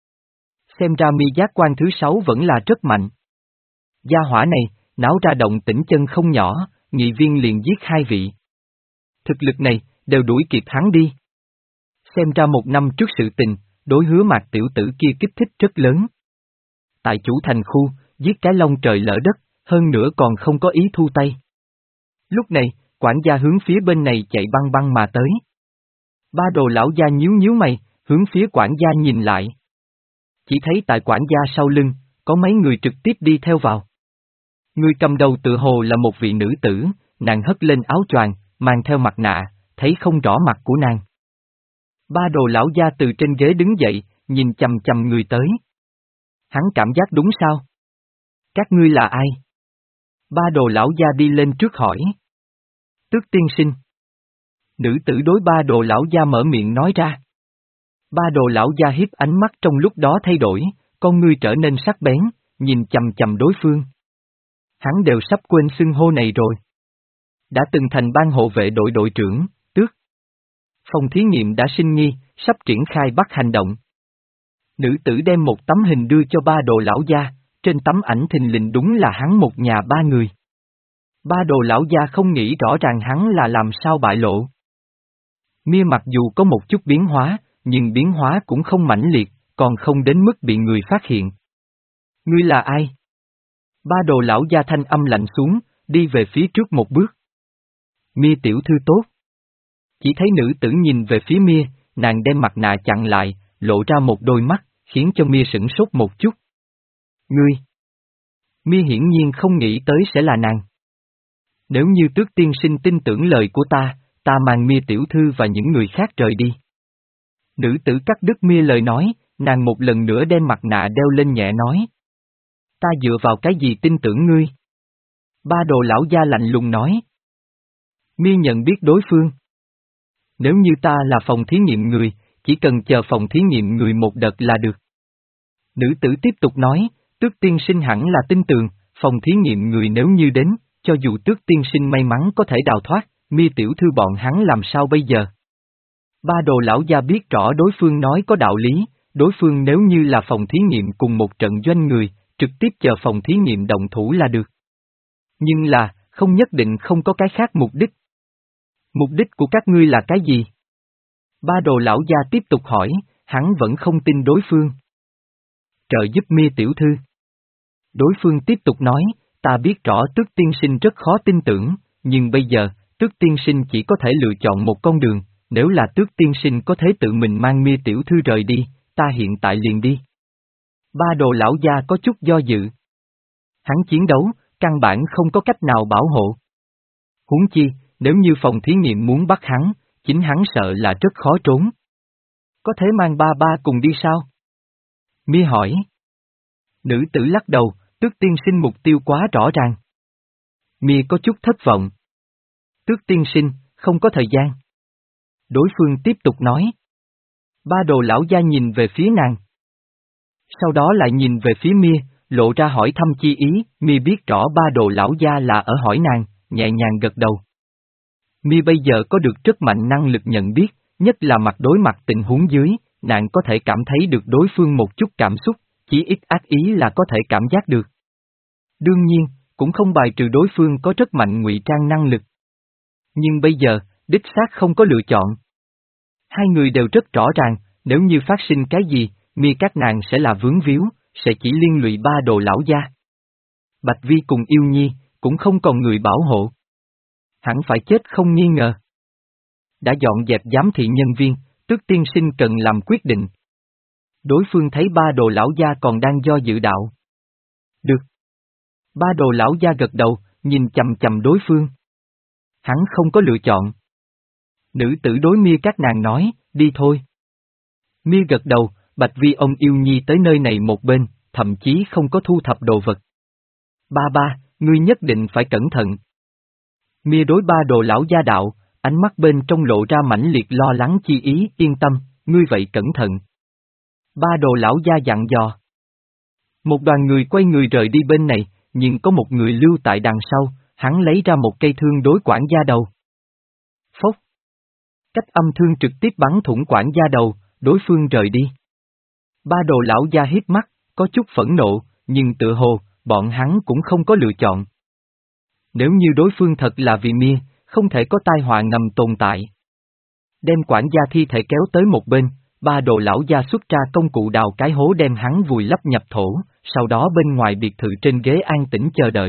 Xem ra Mia giác quan thứ sáu vẫn là rất mạnh. Gia hỏa này, náo ra động tĩnh chân không nhỏ, nghị viên liền giết hai vị. Thực lực này, đều đuổi kịp hắn đi. Xem ra một năm trước sự tình, đối Hứa Mạc tiểu tử kia kích thích rất lớn. Tại chủ thành khu, giết cái lông trời lỡ đất, hơn nữa còn không có ý thu tay. Lúc này, quản gia hướng phía bên này chạy băng băng mà tới. Ba đồ lão gia nhíu nhíu mày, hướng phía quản gia nhìn lại. Chỉ thấy tại quản gia sau lưng, có mấy người trực tiếp đi theo vào. Người cầm đầu tự hồ là một vị nữ tử, nàng hất lên áo choàng, mang theo mặt nạ, thấy không rõ mặt của nàng. Ba đồ lão gia từ trên ghế đứng dậy, nhìn chằm chằm người tới. Hắn cảm giác đúng sao? Các ngươi là ai? Ba đồ lão gia đi lên trước hỏi. Tước tiên sinh. Nữ tử đối ba đồ lão gia mở miệng nói ra. Ba đồ lão gia hiếp ánh mắt trong lúc đó thay đổi, con ngươi trở nên sắc bén, nhìn chằm chằm đối phương. Hắn đều sắp quên xưng hô này rồi. Đã từng thành ban hộ vệ đội đội trưởng, Tước. Phòng thí nghiệm đã sinh nghi, sắp triển khai bắt hành động. Nữ tử đem một tấm hình đưa cho ba đồ lão gia, trên tấm ảnh thình lình đúng là hắn một nhà ba người. Ba đồ lão gia không nghĩ rõ ràng hắn là làm sao bại lộ. Mia mặc dù có một chút biến hóa, nhưng biến hóa cũng không mãnh liệt, còn không đến mức bị người phát hiện. Ngươi là ai? Ba đồ lão gia thanh âm lạnh xuống, đi về phía trước một bước. Mia tiểu thư tốt. Chỉ thấy nữ tử nhìn về phía Mia, nàng đem mặt nạ chặn lại, lộ ra một đôi mắt, khiến cho Mia sửng sốt một chút. Ngươi! Mia hiển nhiên không nghĩ tới sẽ là nàng. Nếu như Tước tiên sinh tin tưởng lời của ta, ta mang Mia tiểu thư và những người khác rời đi. Nữ tử cắt đứt Mia lời nói, nàng một lần nữa đem mặt nạ đeo lên nhẹ nói. Ta dựa vào cái gì tin tưởng ngươi? Ba đồ lão gia lạnh lùng nói. Mia nhận biết đối phương. Nếu như ta là phòng thí nghiệm người, chỉ cần chờ phòng thí nghiệm người một đợt là được. Nữ tử tiếp tục nói, Tước tiên sinh hẳn là tin tưởng, phòng thí nghiệm người nếu như đến, cho dù Tước tiên sinh may mắn có thể đào thoát, Mia tiểu thư bọn hắn làm sao bây giờ? Ba đồ lão gia biết rõ đối phương nói có đạo lý, đối phương nếu như là phòng thí nghiệm cùng một trận doanh người, trực tiếp chờ phòng thí nghiệm động thủ là được. Nhưng là, không nhất định không có cái khác mục đích. Mục đích của các ngươi là cái gì? Ba đồ lão gia tiếp tục hỏi, hắn vẫn không tin đối phương. Trợ giúp Mia tiểu thư. Đối phương tiếp tục nói, ta biết rõ Tước tiên sinh rất khó tin tưởng, nhưng bây giờ, Tước tiên sinh chỉ có thể lựa chọn một con đường, nếu là Tước tiên sinh có thể tự mình mang Mia tiểu thư rời đi, ta hiện tại liền đi. Ba đồ lão gia có chút do dự. Hắn chiến đấu, căn bản không có cách nào bảo hộ. Huống chi, nếu như phòng thí nghiệm muốn bắt hắn, chính hắn sợ là rất khó trốn. Có thể mang ba ba cùng đi sao? Mia hỏi. Nữ tử lắc đầu, Tước tiên sinh mục tiêu quá rõ ràng. Mia có chút thất vọng. Tước tiên sinh, không có thời gian. Đối phương tiếp tục nói. Ba đồ lão gia nhìn về phía nàng. Sau đó lại nhìn về phía Mia, lộ ra hỏi thăm chi ý, Mia biết rõ ba đồ lão gia là ở hỏi nàng, nhẹ nhàng gật đầu. Mia bây giờ có được rất mạnh năng lực nhận biết, nhất là mặt đối mặt tình huống dưới, nàng có thể cảm thấy được đối phương một chút cảm xúc, chỉ ít ác ý là có thể cảm giác được. Đương nhiên, cũng không bài trừ đối phương có rất mạnh ngụy trang năng lực. Nhưng bây giờ, đích xác không có lựa chọn. Hai người đều rất rõ ràng, nếu như phát sinh cái gì, Mia các nàng sẽ là vướng víu, sẽ chỉ liên lụy ba đồ lão gia. Bạch Vi cùng Yêu Nhi, cũng không còn người bảo hộ. Hẳn phải chết không nghi ngờ. Đã dọn dẹp giám thị nhân viên, Tước tiên sinh cần làm quyết định. Đối phương thấy ba đồ lão gia còn đang do dự đạo. Được. Ba đồ lão gia gật đầu, nhìn chầm chầm đối phương. Hắn không có lựa chọn. Nữ tử đối Mia các nàng nói, đi thôi. Mia gật đầu, Bạch Vi ông Yêu Nhi tới nơi này một bên, thậm chí không có thu thập đồ vật. Ba ba, ngươi nhất định phải cẩn thận. Mia đối ba đồ lão gia đạo, ánh mắt bên trong lộ ra mãnh liệt lo lắng chi ý, yên tâm, ngươi vậy cẩn thận. Ba đồ lão gia dặn dò. Một đoàn người quay người rời đi bên này, nhưng có một người lưu tại đằng sau, hắn lấy ra một cây thương đối quản gia đầu. Phốc. Cách âm thương trực tiếp bắn thủng quản gia đầu, đối phương rời đi. Ba đồ lão gia hít mắt, có chút phẫn nộ, nhưng tự hồ, bọn hắn cũng không có lựa chọn. Nếu như đối phương thật là vì Mia, không thể có tai họa ngầm tồn tại. Đem quản gia thi thể kéo tới một bên, ba đồ lão gia xuất ra công cụ đào cái hố đem hắn vùi lấp nhập thổ, sau đó bên ngoài biệt thự trên ghế an tĩnh chờ đợi.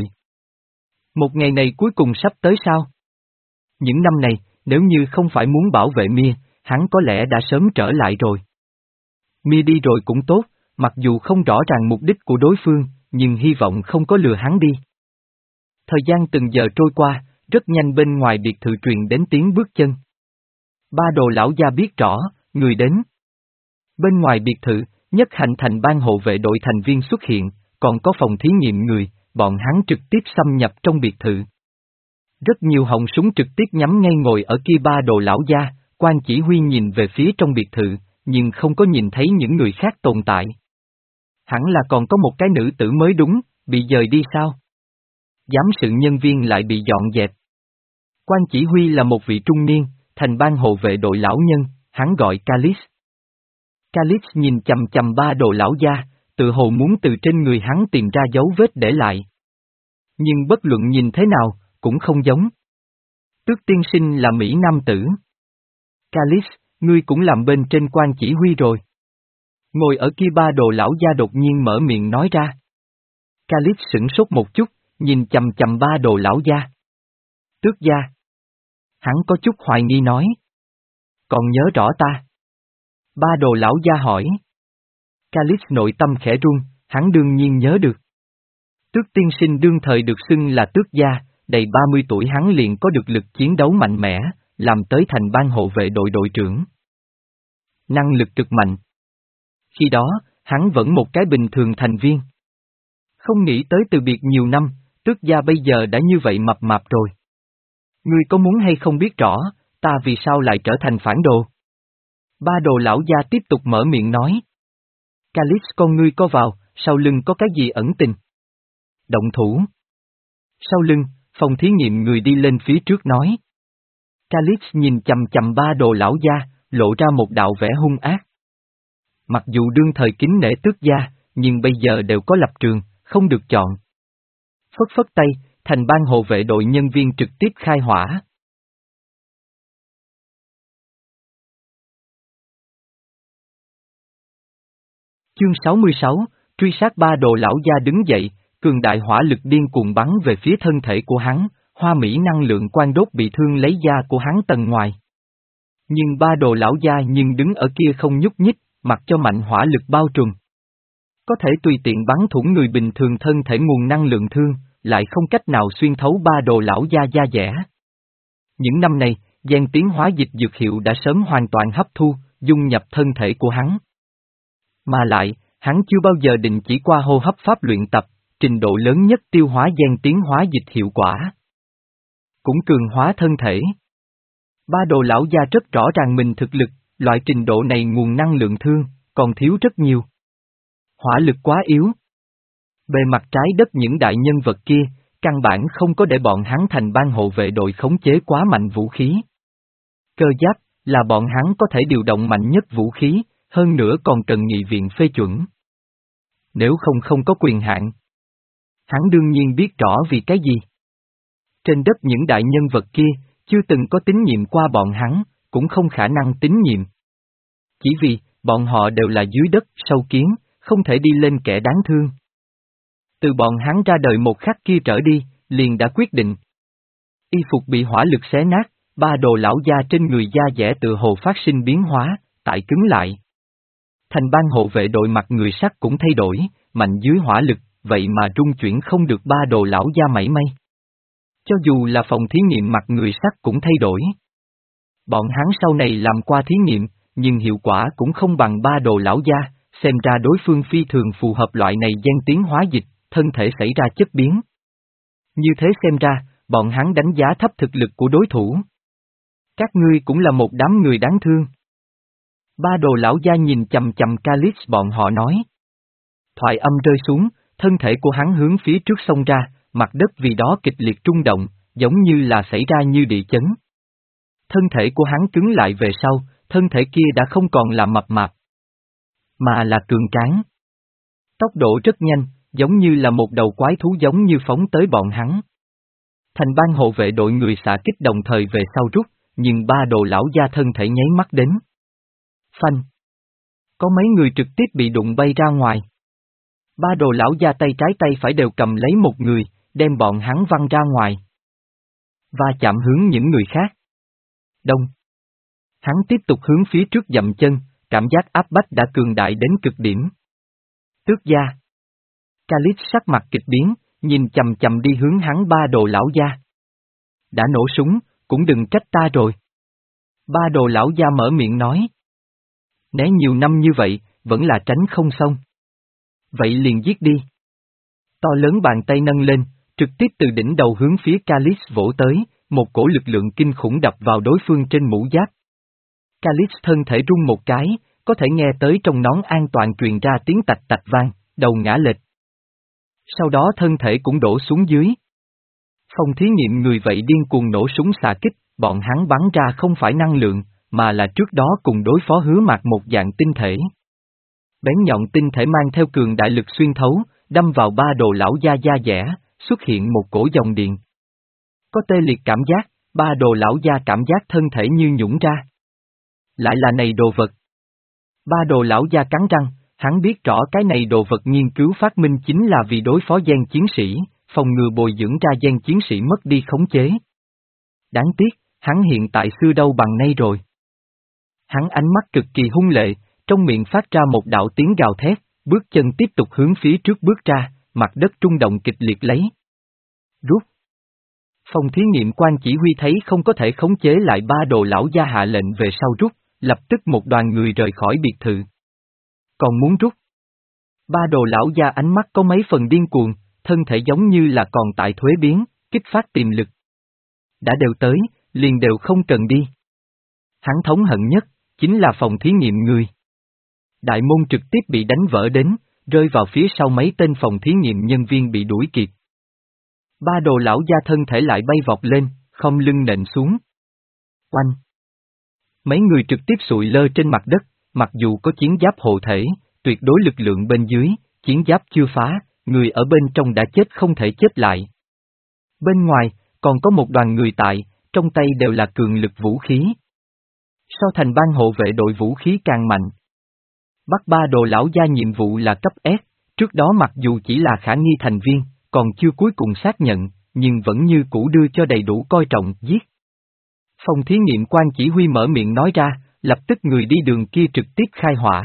Một ngày này cuối cùng sắp tới sao? Những năm này, nếu như không phải muốn bảo vệ Mia, hắn có lẽ đã sớm trở lại rồi. Mia đi rồi cũng tốt, mặc dù không rõ ràng mục đích của đối phương, nhưng hy vọng không có lừa hắn đi. Thời gian từng giờ trôi qua, rất nhanh bên ngoài biệt thự truyền đến tiếng bước chân. Ba đồ lão gia biết rõ, người đến. Bên ngoài biệt thự, nhất hành thành ban hộ vệ đội thành viên xuất hiện, còn có phòng thí nghiệm người, bọn hắn trực tiếp xâm nhập trong biệt thự. Rất nhiều họng súng trực tiếp nhắm ngay ngồi ở kia ba đồ lão gia, quan chỉ huy nhìn về phía trong biệt thự, nhưng không có nhìn thấy những người khác tồn tại. Hẳn là còn có một cái nữ tử mới đúng, bị dời đi sao? Giám sự nhân viên lại bị dọn dẹp. Quan chỉ huy là một vị trung niên, thành ban hộ vệ đội lão nhân, hắn gọi Calyx. Calyx nhìn chầm chầm ba đồ lão gia, tự hồ muốn từ trên người hắn tìm ra dấu vết để lại. Nhưng bất luận nhìn thế nào, cũng không giống. Tước tiên sinh là Mỹ nam tử. Calyx, ngươi cũng làm bên trên quan chỉ huy rồi. Ngồi ở kia ba đồ lão gia đột nhiên mở miệng nói ra. Calyx sửng sốt một chút, nhìn chầm chầm ba đồ lão gia. Tước gia. Hắn có chút hoài nghi nói. Còn nhớ rõ ta? Ba đồ lão gia hỏi. Calyx nội tâm khẽ run, hắn đương nhiên nhớ được. Tước tiên sinh đương thời được xưng là tước gia, đầy ba mươi tuổi hắn liền có được lực chiến đấu mạnh mẽ, làm tới thành ban hộ vệ đội đội trưởng. Năng lực cực mạnh. Khi đó, hắn vẫn một cái bình thường thành viên. Không nghĩ tới từ biệt nhiều năm, tước gia bây giờ đã như vậy mập mạp rồi. Ngươi có muốn hay không biết rõ, ta vì sao lại trở thành phản đồ? Ba đồ lão gia tiếp tục mở miệng nói. Calyx con ngươi co vào, sau lưng có cái gì ẩn tình? Động thủ. Sau lưng, phòng thí nghiệm người đi lên phía trước nói. Calyx nhìn chầm chầm ba đồ lão gia, lộ ra một đạo vẻ hung ác. Mặc dù đương thời kính nể tước gia, nhưng bây giờ đều có lập trường, không được chọn. Phất phất tay, thành ban hộ vệ đội nhân viên trực tiếp khai hỏa. Chương sáu mươi sáu, truy sát ba đồ lão gia đứng dậy, cường đại hỏa lực điên cuồng bắn về phía thân thể của hắn, hoa mỹ năng lượng quan đốt bị thương lấy da của hắn tầng ngoài. Nhưng ba đồ lão gia nhưng đứng ở kia không nhúc nhích, mặc cho mạnh hỏa lực bao trùm. Có thể tùy tiện bắn thủng người bình thường thân thể nguồn năng lượng thương, lại không cách nào xuyên thấu ba đồ lão gia da dẻ. Những năm này, gen tiến hóa dịch dược hiệu đã sớm hoàn toàn hấp thu, dung nhập thân thể của hắn. Mà lại, hắn chưa bao giờ định chỉ qua hô hấp pháp luyện tập, trình độ lớn nhất tiêu hóa gen tiến hóa dịch hiệu quả. Cũng cường hóa thân thể. Ba đồ lão gia rất rõ ràng mình thực lực, loại trình độ này nguồn năng lượng thương, còn thiếu rất nhiều. Hỏa lực quá yếu. Bề mặt trái đất những đại nhân vật kia, căn bản không có để bọn hắn thành ban hộ vệ đội khống chế quá mạnh vũ khí. Cơ giáp, là bọn hắn có thể điều động mạnh nhất vũ khí, hơn nữa còn cần nghị viện phê chuẩn. Nếu không không có quyền hạn. Hắn đương nhiên biết rõ vì cái gì. Trên đất những đại nhân vật kia, chưa từng có tín nhiệm qua bọn hắn, cũng không khả năng tín nhiệm. Chỉ vì, bọn họ đều là dưới đất, sâu kiến, không thể đi lên kẻ đáng thương. Từ bọn hắn ra đời một khắc kia trở đi, liền đã quyết định. Y phục bị hỏa lực xé nát, ba đồ lão gia trên người da dẻ tự hồ phát sinh biến hóa, tại cứng lại. Thành ban hộ vệ đội mặt người sắt cũng thay đổi, mạnh dưới hỏa lực, vậy mà trung chuyển không được ba đồ lão gia mảy may. Cho dù là phòng thí nghiệm mặt người sắt cũng thay đổi. Bọn hắn sau này làm qua thí nghiệm, nhưng hiệu quả cũng không bằng ba đồ lão gia, xem ra đối phương phi thường phù hợp loại này gen tiến hóa dịch, thân thể xảy ra chất biến. Như thế xem ra, bọn hắn đánh giá thấp thực lực của đối thủ. Các ngươi cũng là một đám người đáng thương. Ba đồ lão gia nhìn chầm chầm Calix bọn họ nói. Thoại âm rơi xuống, thân thể của hắn hướng phía trước xông ra, mặt đất vì đó kịch liệt rung động, giống như là xảy ra như địa chấn. Thân thể của hắn cứng lại về sau, thân thể kia đã không còn là mập mạp, mà là cường tráng. Tốc độ rất nhanh, giống như là một đầu quái thú giống như phóng tới bọn hắn. Thành ban hộ vệ đội người xạ kích đồng thời về sau rút, nhưng ba đồ lão gia thân thể nháy mắt đến. Phanh! Có mấy người trực tiếp bị đụng bay ra ngoài. Ba đồ lão gia tay trái tay phải đều cầm lấy một người, đem bọn hắn văng ra ngoài. Và chạm hướng những người khác. Đông! Hắn tiếp tục hướng phía trước dậm chân, cảm giác áp bách đã cường đại đến cực điểm. Tước gia! Calix sắc mặt kịch biến, nhìn chầm chầm đi hướng hắn ba đồ lão gia. Đã nổ súng, cũng đừng trách ta rồi. Ba đồ lão gia mở miệng nói. Né nhiều năm như vậy, vẫn là tránh không xong. Vậy liền giết đi. To lớn bàn tay nâng lên, trực tiếp từ đỉnh đầu hướng phía Calix vỗ tới, một cổ lực lượng kinh khủng đập vào đối phương trên mũ giáp. Calix thân thể rung một cái, có thể nghe tới trong nón an toàn truyền ra tiếng tạch tạch vang, đầu ngã lệch. Sau đó thân thể cũng đổ xuống dưới. Phòng thí nghiệm người vậy điên cuồng nổ súng xạ kích, bọn hắn bắn ra không phải năng lượng, mà là trước đó cùng đối phó Hứa Mạc một dạng tinh thể. Bén nhọn tinh thể mang theo cường đại lực xuyên thấu, đâm vào ba đồ lão gia da dẻ, xuất hiện một cổ dòng điện. Có tê liệt cảm giác, ba đồ lão gia cảm giác thân thể như nhũn ra. Lại là này đồ vật. Ba đồ lão gia cắn răng, hắn biết rõ cái này đồ vật nghiên cứu phát minh chính là vì đối phó gen chiến sĩ, phòng ngừa bồi dưỡng ra gen chiến sĩ mất đi khống chế. Đáng tiếc, hắn hiện tại xưa đâu bằng nay rồi. Hắn ánh mắt cực kỳ hung lệ, trong miệng phát ra một đạo tiếng gào thét, bước chân tiếp tục hướng phía trước bước ra, mặt đất rung động kịch liệt lấy. Rút. Phòng thí nghiệm quan chỉ huy thấy không có thể khống chế lại ba đồ lão gia hạ lệnh về sau rút, lập tức một đoàn người rời khỏi biệt thự. Còn muốn rút. Ba đồ lão gia ánh mắt có mấy phần điên cuồng, thân thể giống như là còn tại thuế biến, kích phát tiềm lực. Đã đều tới, liền đều không cần đi. Hắn thống hận nhất, chính là phòng thí nghiệm người. Đại môn trực tiếp bị đánh vỡ đến, rơi vào phía sau mấy tên phòng thí nghiệm nhân viên bị đuổi kịp. Ba đồ lão gia thân thể lại bay vọt lên, không lưng nện xuống. Oanh! Mấy người trực tiếp sụi lơ trên mặt đất, mặc dù có chiến giáp hộ thể, tuyệt đối lực lượng bên dưới, chiến giáp chưa phá, người ở bên trong đã chết không thể chết lại. Bên ngoài, còn có một đoàn người tại, trong tay đều là cường lực vũ khí. So thành ban hộ vệ đội vũ khí càng mạnh. Bắt ba đồ lão gia nhiệm vụ là cấp S, trước đó mặc dù chỉ là khả nghi thành viên, còn chưa cuối cùng xác nhận, nhưng vẫn như cũ đưa cho đầy đủ coi trọng, giết. Phòng thí nghiệm quan chỉ huy mở miệng nói ra, lập tức người đi đường kia trực tiếp khai hỏa.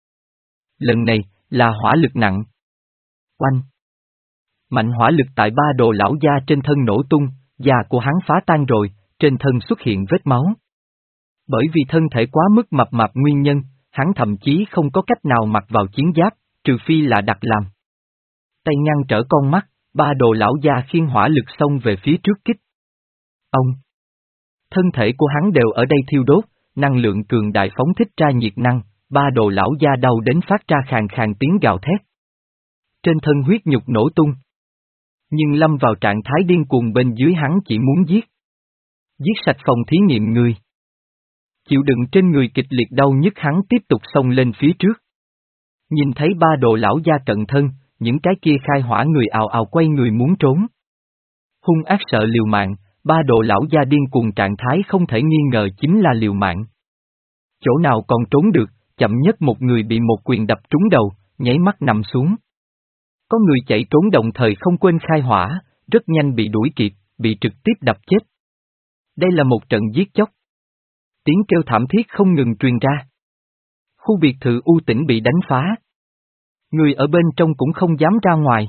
Lần này, là hỏa lực nặng. Oanh! Mạnh hỏa lực tại ba đồ lão gia trên thân nổ tung, da của hắn phá tan rồi, trên thân xuất hiện vết máu. Bởi vì thân thể quá mức mập mạp nguyên nhân, hắn thậm chí không có cách nào mặc vào chiến giáp, trừ phi là đặt làm. Tay ngăn trở con mắt, ba đồ lão gia khiêng hỏa lực xông về phía trước kích. Ông! Thân thể của hắn đều ở đây thiêu đốt, năng lượng cường đại phóng thích ra nhiệt năng, ba đồ lão gia đau đến phát ra khàn khàn tiếng gào thét. Trên thân huyết nhục nổ tung. Nhưng lâm vào trạng thái điên cuồng bên dưới hắn chỉ muốn giết. Giết sạch phòng thí nghiệm người. Chịu đựng trên người kịch liệt đau nhức hắn tiếp tục xông lên phía trước. Nhìn thấy ba đồ lão gia cận thân, những cái kia khai hỏa người ào ào quay người muốn trốn. Hung ác sợ liều mạng, ba đồ lão gia điên cuồng trạng thái không thể nghi ngờ chính là liều mạng. Chỗ nào còn trốn được, chậm nhất một người bị một quyền đập trúng đầu, nháy mắt nằm xuống. Có người chạy trốn đồng thời không quên khai hỏa, rất nhanh bị đuổi kịp, bị trực tiếp đập chết. Đây là một trận giết chóc. Tiếng kêu thảm thiết không ngừng truyền ra. Khu biệt thự u tĩnh bị đánh phá. Người ở bên trong cũng không dám ra ngoài.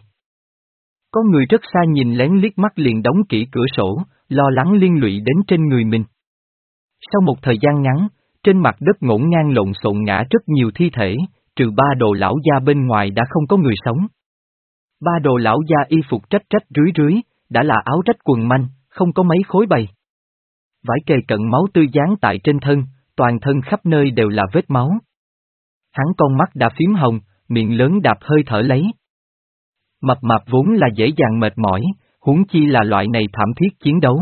Có người rất xa nhìn lén liếc mắt liền đóng kỹ cửa sổ, lo lắng liên lụy đến trên người mình. Sau một thời gian ngắn, trên mặt đất ngổn ngang lộn xộn ngã rất nhiều thi thể, trừ ba đồ lão gia bên ngoài đã không có người sống. Ba đồ lão gia y phục trách trách rưới rưới, đã là áo rách quần manh, không có mấy khối bày. Vải kề cận máu tươi dán tại trên thân, toàn thân khắp nơi đều là vết máu. Hắn con mắt đã phím hồng, miệng lớn đạp hơi thở lấy. Mập mạp vốn là dễ dàng mệt mỏi, huống chi là loại này thảm thiết chiến đấu.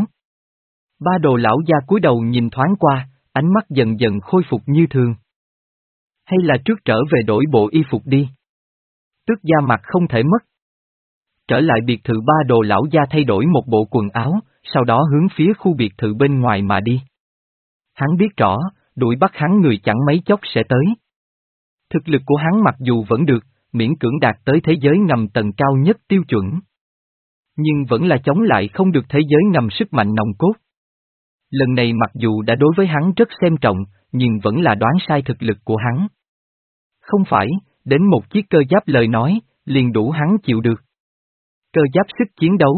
Ba đồ lão gia cúi đầu nhìn thoáng qua, ánh mắt dần dần khôi phục như thường. Hay là trước trở về đổi bộ y phục đi. Tước da mặt không thể mất. Trở lại biệt thự ba đồ lão gia thay đổi một bộ quần áo, sau đó hướng phía khu biệt thự bên ngoài mà đi. Hắn biết rõ, đuổi bắt hắn người chẳng mấy chốc sẽ tới. Thực lực của hắn mặc dù vẫn được, miễn cưỡng đạt tới thế giới ngầm tầng cao nhất tiêu chuẩn. Nhưng vẫn là chống lại không được thế giới ngầm sức mạnh nòng cốt. Lần này mặc dù đã đối với hắn rất xem trọng, nhưng vẫn là đoán sai thực lực của hắn. Không phải, đến một chiếc cơ giáp lời nói, liền đủ hắn chịu được. Cơ giáp sức chiến đấu.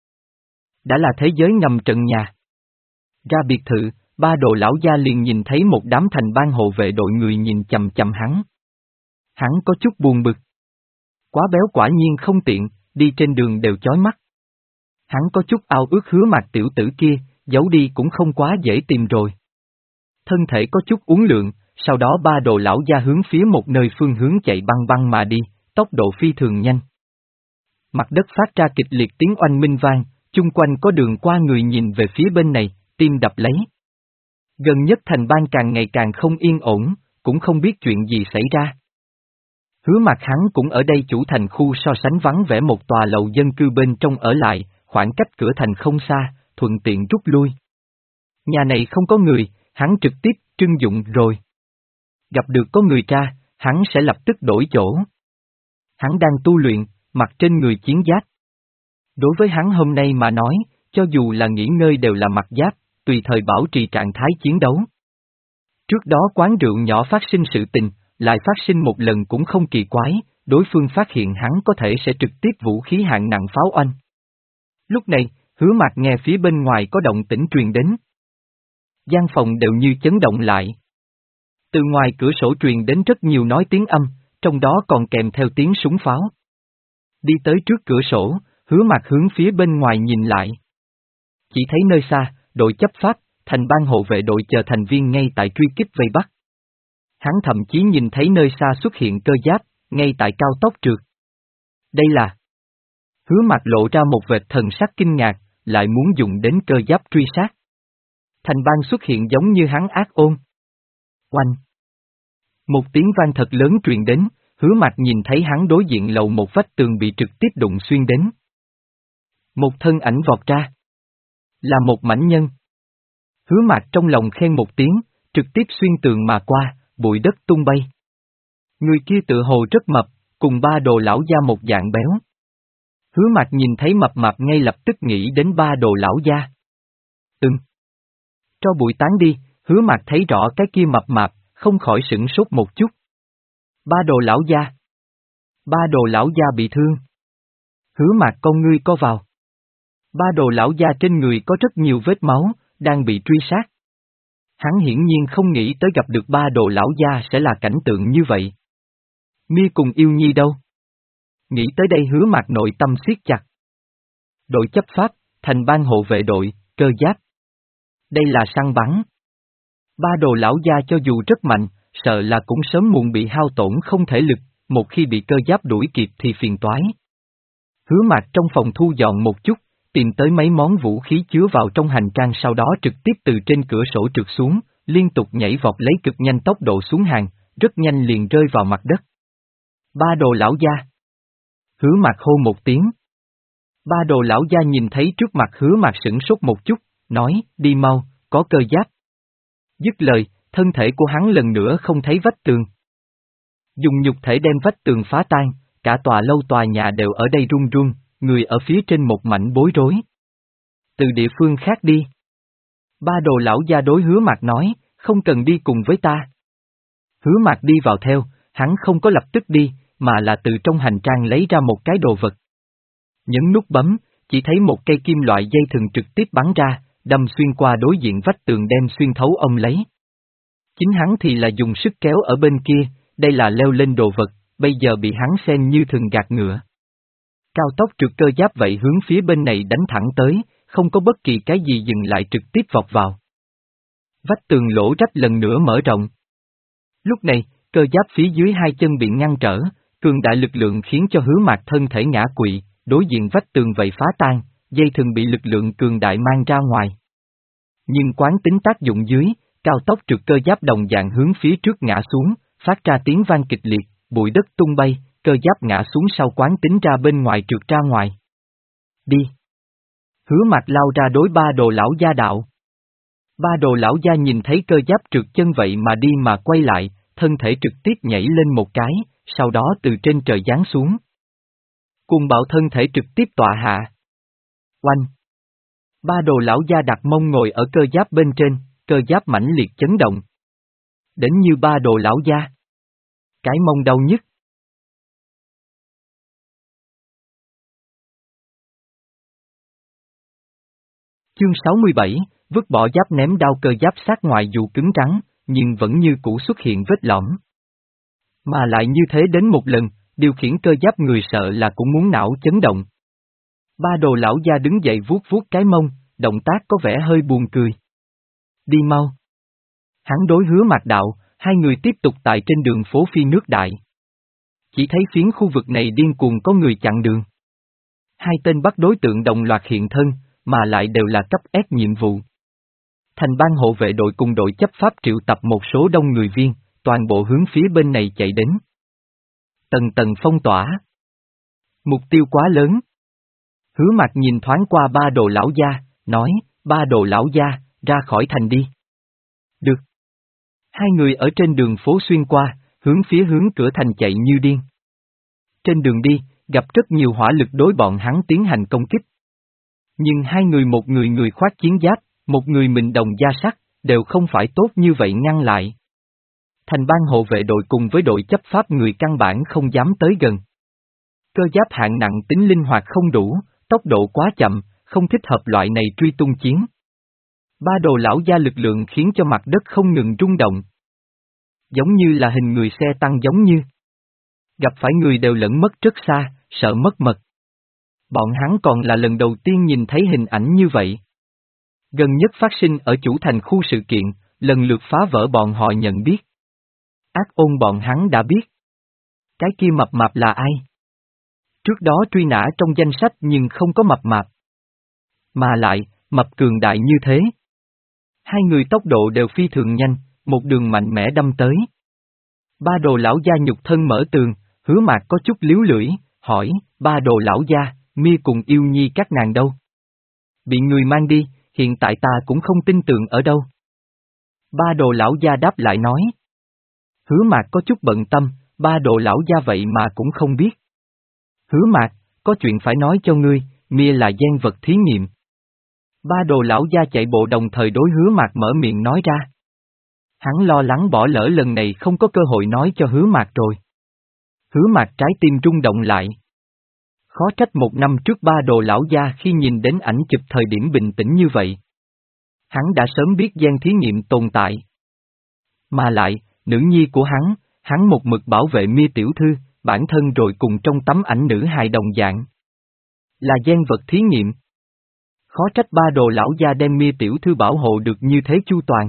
Đã là thế giới ngầm trận nhà. Ra biệt thự, ba đồ lão gia liền nhìn thấy một đám thành ban hộ vệ đội người nhìn chằm chằm hắn. Hắn có chút buồn bực. Quá béo quả nhiên không tiện, đi trên đường đều chói mắt. Hắn có chút ao ước Hứa Mạc tiểu tử kia, giấu đi cũng không quá dễ tìm rồi. Thân thể có chút uốn lượn, sau đó ba đồ lão gia hướng phía một nơi phương hướng chạy băng băng mà đi, tốc độ phi thường nhanh. Mặt đất phát ra kịch liệt tiếng oanh minh vang, chung quanh có đường qua người nhìn về phía bên này, tim đập lấy. Gần nhất thành bang càng ngày càng không yên ổn, cũng không biết chuyện gì xảy ra. Hứa Mạc hắn cũng ở đây chủ thành khu so sánh vắng vẻ một tòa lầu dân cư bên trong ở lại, khoảng cách cửa thành không xa, thuận tiện rút lui. Nhà này không có người, hắn trực tiếp trưng dụng rồi. Gặp được có người ra, hắn sẽ lập tức đổi chỗ. Hắn đang tu luyện, mặc trên người chiến giáp. Đối với hắn hôm nay mà nói, cho dù là nghỉ ngơi đều là mặc giáp, tùy thời bảo trì trạng thái chiến đấu. Trước đó quán rượu nhỏ phát sinh sự tình, lại phát sinh một lần cũng không kỳ quái, đối phương phát hiện hắn có thể sẽ trực tiếp vũ khí hạng nặng pháo oanh. Lúc này, Hứa Mạc nghe phía bên ngoài có động tĩnh truyền đến. Gian phòng đều như chấn động lại. Từ ngoài cửa sổ truyền đến rất nhiều nói tiếng âm, trong đó còn kèm theo tiếng súng pháo. Đi tới trước cửa sổ, Hứa Mạc hướng phía bên ngoài nhìn lại. Chỉ thấy nơi xa, đội chấp pháp, thành ban hộ vệ đội chờ thành viên ngay tại truy kích vây bắt. Hắn thậm chí nhìn thấy nơi xa xuất hiện cơ giáp, ngay tại cao tốc trượt. Đây là... Hứa Mạc lộ ra một vệt thần sắc kinh ngạc, lại muốn dùng đến cơ giáp truy sát. Thành ban xuất hiện giống như hắn ác ôn. Oanh! Một tiếng vang thật lớn truyền đến, Hứa Mạc nhìn thấy hắn đối diện lầu một vách tường bị trực tiếp đụng xuyên đến. Một thân ảnh vọt ra. Là một mãnh nhân. Hứa Mạc trong lòng khen một tiếng, trực tiếp xuyên tường mà qua, bụi đất tung bay. Người kia tự hồ rất mập, cùng ba đồ lão gia một dạng béo. Hứa Mạc nhìn thấy mập mạp ngay lập tức nghĩ đến ba đồ lão gia. Ừm. Cho bụi tán đi, Hứa Mạc thấy rõ cái kia mập mạp, không khỏi sửng sốt một chút. Ba đồ lão gia. Ba đồ lão gia bị thương. Hứa Mạc con ngươi co vào. Ba đồ lão gia trên người có rất nhiều vết máu, đang bị truy sát. Hắn hiển nhiên không nghĩ tới gặp được ba đồ lão gia sẽ là cảnh tượng như vậy. Mia cùng Yêu Nhi đâu? Nghĩ tới đây Hứa Mạc nội tâm siết chặt. Đội chấp pháp, thành ban hộ vệ đội, cơ giáp. Đây là săn bắn. Ba đồ lão gia cho dù rất mạnh, sợ là cũng sớm muộn bị hao tổn không thể lực, một khi bị cơ giáp đuổi kịp thì phiền toái. Hứa Mạc trong phòng thu dọn một chút, tìm tới mấy món vũ khí chứa vào trong hành trang sau đó trực tiếp từ trên cửa sổ trượt xuống, liên tục nhảy vọt lấy cực nhanh tốc độ xuống hàng, rất nhanh liền rơi vào mặt đất. Ba đồ lão gia. Hứa Mạc hô một tiếng. Ba đồ lão gia nhìn thấy trước mặt Hứa Mạc sửng sốt một chút, nói, đi mau, có cơ giáp. Dứt lời, thân thể của hắn lần nữa không thấy vách tường. Dùng nhục thể đem vách tường phá tan, cả tòa lâu tòa nhà đều ở đây run run, người ở phía trên một mảnh bối rối. Từ địa phương khác đi. Ba đồ lão gia đối Hứa Mạc nói, không cần đi cùng với ta. Hứa Mạc đi vào theo, hắn không có lập tức đi, mà là từ trong hành trang lấy ra một cái đồ vật. Nhấn nút bấm, chỉ thấy một cây kim loại dây thừng trực tiếp bắn ra, đâm xuyên qua đối diện vách tường đem xuyên thấu ông lấy. Chính hắn thì là dùng sức kéo ở bên kia, đây là leo lên đồ vật, bây giờ bị hắn xem như thừng gạt ngựa. Cao tốc trượt cơ giáp vậy hướng phía bên này đánh thẳng tới, không có bất kỳ cái gì dừng lại trực tiếp vọt vào. Vách tường lỗ rách lần nữa mở rộng. Lúc này, cơ giáp phía dưới hai chân bị ngăn trở, cường đại lực lượng khiến cho Hứa Mạc thân thể ngã quỵ, đối diện vách tường vậy phá tan, dây thừng bị lực lượng cường đại mang ra ngoài. Nhưng quán tính tác dụng dưới, cao tốc trượt cơ giáp đồng dạng hướng phía trước ngã xuống, phát ra tiếng vang kịch liệt, bụi đất tung bay, cơ giáp ngã xuống sau quán tính ra bên ngoài trượt ra ngoài. Đi! Hứa Mạc lao ra đối ba đồ lão gia đạo. Ba đồ lão gia nhìn thấy cơ giáp trượt chân vậy mà đi mà quay lại, thân thể trực tiếp nhảy lên một cái, sau đó từ trên trời giáng xuống. Cùng bạo thân thể trực tiếp tọa hạ. Oanh! Ba đồ lão gia đặt mông ngồi ở cơ giáp bên trên, cơ giáp mãnh liệt chấn động. Đến như ba đồ lão gia. Cái mông đau nhức. Chương sáu mươi bảy, vứt bỏ giáp ném đao cơ giáp sát ngoài dù cứng rắn, nhưng vẫn như cũ xuất hiện vết lõm. Mà lại như thế đến một lần, điều khiển cơ giáp người sợ là cũng muốn não chấn động. Ba đồ lão gia đứng dậy vuốt vuốt cái mông, động tác có vẻ hơi buồn cười. Đi mau. Hắn đối Hứa Mạc đạo, hai người tiếp tục tại trên đường phố phi nước đại. Chỉ thấy phiến khu vực này điên cuồng có người chặn đường. Hai tên bắt đối tượng đồng loạt hiện thân, mà lại đều là cấp S nhiệm vụ. Thành ban hộ vệ đội cùng đội chấp pháp triệu tập một số đông người viên, toàn bộ hướng phía bên này chạy đến. Tầng tầng phong tỏa. Mục tiêu quá lớn. Hứa Mạc nhìn thoáng qua ba đồ lão gia, nói, ba đồ lão gia, ra khỏi thành đi. Được. Hai người ở trên đường phố xuyên qua, hướng phía hướng cửa thành chạy như điên. Trên đường đi, gặp rất nhiều hỏa lực đối bọn hắn tiến hành công kích. Nhưng hai người một người người khoác chiến giáp, một người mình đồng da sắt, đều không phải tốt như vậy ngăn lại. Thành ban hộ vệ đội cùng với đội chấp pháp người căn bản không dám tới gần. Cơ giáp hạng nặng tính linh hoạt không đủ, tốc độ quá chậm, không thích hợp loại này truy tung chiến. Ba đồ lão gia lực lượng khiến cho mặt đất không ngừng rung động. Giống như là hình người xe tăng giống như. Gặp phải người đều lẫn mất rất xa, sợ mất mật. Bọn hắn còn là lần đầu tiên nhìn thấy hình ảnh như vậy. Gần nhất phát sinh ở chủ thành khu sự kiện, lần lượt phá vỡ bọn họ nhận biết. Ác ôn bọn hắn đã biết. Cái kia mập mạp là ai? Trước đó truy nã trong danh sách nhưng không có mập mạp. Mà lại, mập cường đại như thế. Hai người tốc độ đều phi thường nhanh, một đường mạnh mẽ đâm tới. Ba đồ lão gia nhục thân mở tường, Hứa Mạc có chút líu lưỡi, hỏi, ba đồ lão gia, Mia cùng yêu nhi các nàng đâu? Bị người mang đi, hiện tại ta cũng không tin tưởng ở đâu. Ba đồ lão gia đáp lại nói. Hứa Mạc có chút bận tâm, ba đồ lão gia vậy mà cũng không biết. Hứa Mạc, có chuyện phải nói cho ngươi, Mia là gen vật thí nghiệm. Ba đồ lão gia chạy bộ đồng thời đối Hứa Mạc mở miệng nói ra. Hắn lo lắng bỏ lỡ lần này không có cơ hội nói cho Hứa Mạc rồi. Hứa Mạc trái tim rung động lại. Khó trách một năm trước ba đồ lão gia khi nhìn đến ảnh chụp thời điểm bình tĩnh như vậy. Hắn đã sớm biết gen thí nghiệm tồn tại. Mà lại, nữ nhi của hắn, hắn một mực bảo vệ Mia tiểu thư, bản thân rồi cùng trong tấm ảnh nữ hài đồng dạng. Là gen vật thí nghiệm. Khó trách ba đồ lão gia đem Mia tiểu thư bảo hộ được như thế chu toàn.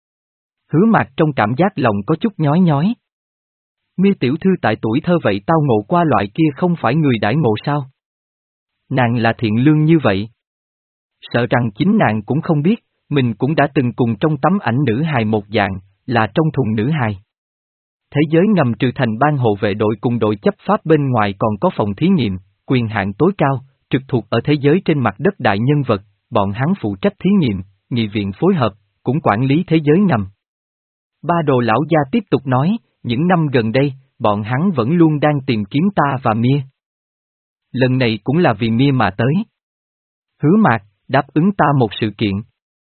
Hứa Mạc trong cảm giác lòng có chút nhói nhói. Mia tiểu thư tại tuổi thơ vậy tao ngộ qua loại kia không phải người đãi ngộ sao? Nàng là thiện lương như vậy. Sợ rằng chính nàng cũng không biết, mình cũng đã từng cùng trong tấm ảnh nữ hài một dạng, là trong thùng nữ hài. Thế giới ngầm trừ thành ban hộ vệ đội cùng đội chấp pháp bên ngoài còn có phòng thí nghiệm, quyền hạn tối cao, trực thuộc ở thế giới trên mặt đất đại nhân vật, bọn hắn phụ trách thí nghiệm, nghị viện phối hợp, cũng quản lý thế giới ngầm. Ba đồ lão gia tiếp tục nói, những năm gần đây, bọn hắn vẫn luôn đang tìm kiếm ta và Mia. Lần này cũng là vì Mia mà tới. Hứa Mạc, đáp ứng ta một sự kiện.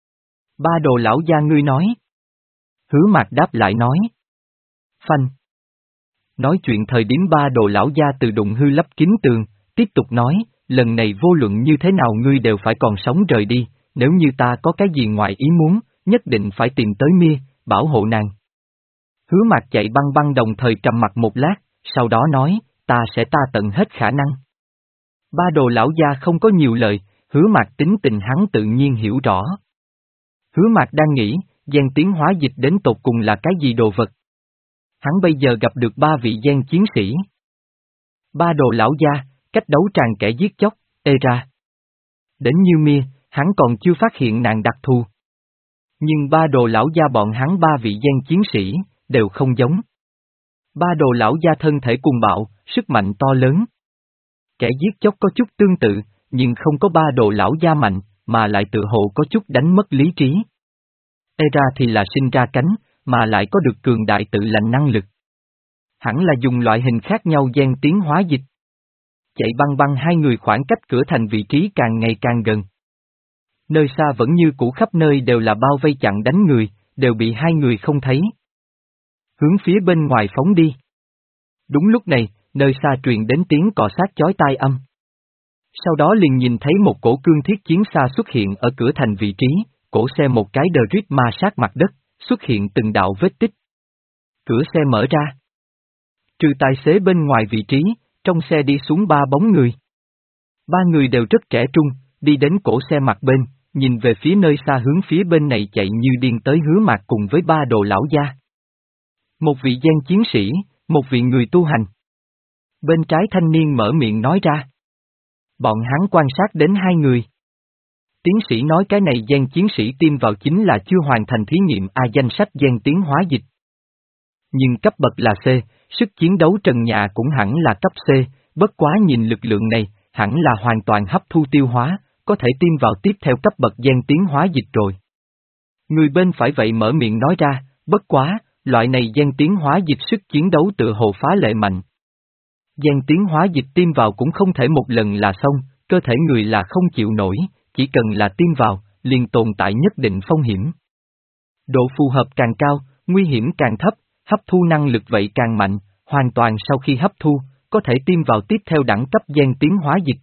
Ba đồ lão gia ngươi nói. Hứa Mạc đáp lại nói. Phanh. Nói chuyện thời điểm ba đồ lão gia từ đụng hư lấp kín tường, tiếp tục nói, lần này vô luận như thế nào ngươi đều phải còn sống rời đi, nếu như ta có cái gì ngoài ý muốn, nhất định phải tìm tới Mia, bảo hộ nàng. Hứa Mạc chạy băng băng đồng thời trầm mặt một lát, sau đó nói, ta sẽ ta tận hết khả năng. Ba đồ lão gia không có nhiều lời, Hứa Mạc tính tình hắn tự nhiên hiểu rõ. Hứa Mạc đang nghĩ, gen tiến hóa dịch đến tột cùng là cái gì đồ vật. Hắn bây giờ gặp được ba vị gen chiến sĩ. Ba đồ lão gia, cách đấu tràn kẻ giết chóc, ê ra. Đến như Mia, hắn còn chưa phát hiện nàng đặc thù. Nhưng ba đồ lão gia bọn hắn ba vị gen chiến sĩ, đều không giống. Ba đồ lão gia thân thể cuồng bạo, sức mạnh to lớn. Kẻ giết chóc có chút tương tự, nhưng không có ba đồ lão gia mạnh, mà lại tự hộ có chút đánh mất lý trí. Ê ra thì là sinh ra cánh, mà lại có được cường đại tự lành năng lực. Hẳn là dùng loại hình khác nhau gen tiến hóa dịch. Chạy băng băng hai người khoảng cách cửa thành vị trí càng ngày càng gần. Nơi xa vẫn như cũ khắp nơi đều là bao vây chặn đánh người, đều bị hai người không thấy. Hướng phía bên ngoài phóng đi. Đúng lúc này, nơi xa truyền đến tiếng cọ sát chói tai âm. Sau đó liền nhìn thấy một cổ cương thiết chiến xa xuất hiện ở cửa thành vị trí, cổ xe một cái đờ rít ma sát mặt đất, xuất hiện từng đạo vết tích. Cửa xe mở ra. Trừ tài xế bên ngoài vị trí, trong xe đi xuống ba bóng người. Ba người đều rất trẻ trung, đi đến cổ xe mặt bên, nhìn về phía nơi xa hướng phía bên này chạy như điên tới Hứa Mạc cùng với ba đồ lão gia. Một vị gen chiến sĩ, một vị người tu hành. Bên trái thanh niên mở miệng nói ra. Bọn hắn quan sát đến hai người. Tiến sĩ nói cái này gen chiến sĩ tiêm vào chính là chưa hoàn thành thí nghiệm A danh sách gen tiến hóa dịch. Nhưng cấp bậc là C, sức chiến đấu trần nhà cũng hẳn là cấp C, bất quá nhìn lực lượng này, hẳn là hoàn toàn hấp thu tiêu hóa, có thể tiêm vào tiếp theo cấp bậc gen tiến hóa dịch rồi. Người bên phải vậy mở miệng nói ra, bất quá, loại này gen tiến hóa dịch sức chiến đấu tự hồ phá lệ mạnh. Gen tiến hóa dịch tiêm vào cũng không thể một lần là xong, cơ thể người là không chịu nổi, chỉ cần là tiêm vào, liền tồn tại nhất định phong hiểm. Độ phù hợp càng cao, nguy hiểm càng thấp, hấp thu năng lực vậy càng mạnh, hoàn toàn sau khi hấp thu, có thể tiêm vào tiếp theo đẳng cấp gen tiến hóa dịch.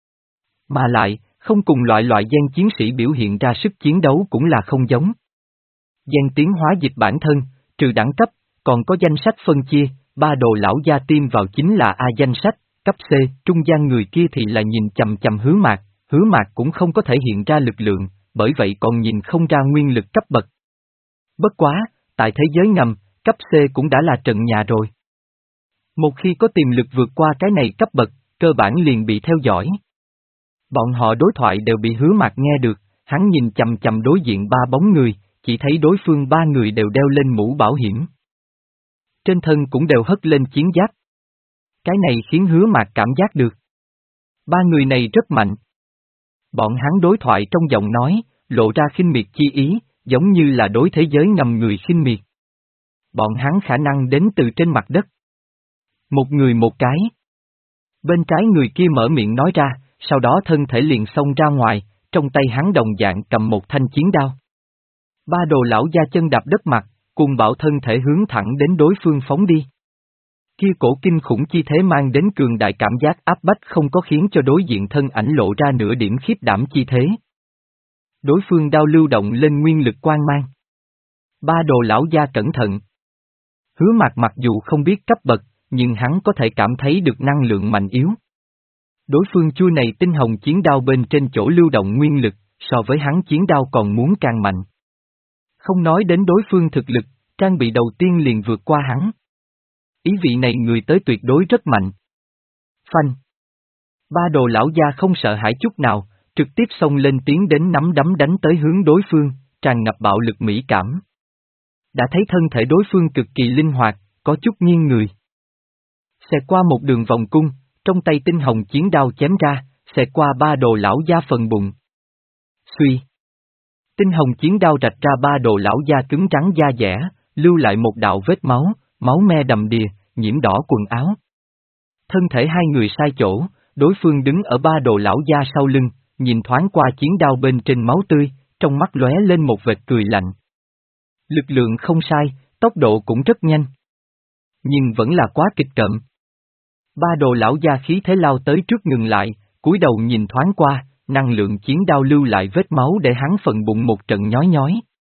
Mà lại, không cùng loại loại gen chiến sĩ biểu hiện ra sức chiến đấu cũng là không giống. Gen tiến hóa dịch bản thân, trừ đẳng cấp, còn có danh sách phân chia, ba đồ lão gia tiêm vào chính là A danh sách, cấp C, trung gian người kia thì là nhìn chầm chầm Hứa Mạc, Hứa Mạc cũng không có thể hiện ra lực lượng, bởi vậy còn nhìn không ra nguyên lực cấp bậc. Bất quá, tại thế giới ngầm, cấp C cũng đã là trận nhà rồi. Một khi có tiềm lực vượt qua cái này cấp bậc, cơ bản liền bị theo dõi. Bọn họ đối thoại đều bị Hứa Mạc nghe được, hắn nhìn chầm chầm đối diện ba bóng người, chỉ thấy đối phương ba người đều đeo lên mũ bảo hiểm. Trên thân cũng đều hất lên chiến giáp. Cái này khiến Hứa Mạc cảm giác được. Ba người này rất mạnh. Bọn hắn đối thoại trong giọng nói, lộ ra khinh miệt chi ý, giống như là đối thế giới ngầm người khinh miệt. Bọn hắn khả năng đến từ trên mặt đất. Một người một cái. Bên trái người kia mở miệng nói ra, sau đó thân thể liền xông ra ngoài, trong tay hắn đồng dạng cầm một thanh chiến đao. Ba đồ lão gia chân đạp đất mặt, cùng bảo thân thể hướng thẳng đến đối phương phóng đi. Kia cổ kinh khủng chi thế mang đến cường đại cảm giác áp bách không có khiến cho đối diện thân ảnh lộ ra nửa điểm khiếp đảm chi thế. Đối phương đao lưu động lên nguyên lực quang mang. Ba đồ lão gia cẩn thận. Hứa Mạc mặc dù không biết cấp bậc, nhưng hắn có thể cảm thấy được năng lượng mạnh yếu. Đối phương chui này tinh hồng chiến đao bên trên chỗ lưu động nguyên lực, so với hắn chiến đao còn muốn càng mạnh. Không nói đến đối phương thực lực, trang bị đầu tiên liền vượt qua hắn. Ý vị này người tới tuyệt đối rất mạnh. Phanh. Ba đồ lão gia không sợ hãi chút nào, trực tiếp xông lên tiến đến nắm đấm đánh tới hướng đối phương, tràn ngập bạo lực mỹ cảm. Đã thấy thân thể đối phương cực kỳ linh hoạt, có chút nghiêng người. Xẹt qua một đường vòng cung, trong tay tinh hồng chiến đao chém ra, xẹt qua ba đồ lão gia phần bụng. Xuy. Tinh hồng chiến đao rạch ra ba đồ lão gia cứng rắn da dẻ, lưu lại một đạo vết máu, máu me đầm đìa, nhiễm đỏ quần áo. Thân thể hai người sai chỗ, đối phương đứng ở ba đồ lão gia sau lưng, nhìn thoáng qua chiến đao bên trên máu tươi, trong mắt lóe lên một vệt cười lạnh. Lực lượng không sai, tốc độ cũng rất nhanh. Nhưng vẫn là quá kịch cợm. Ba đồ lão gia khí thế lao tới trước ngừng lại, cúi đầu nhìn thoáng qua, năng lượng chiến đao lưu lại vết máu để hắn phần bụng một trận nhói nhói.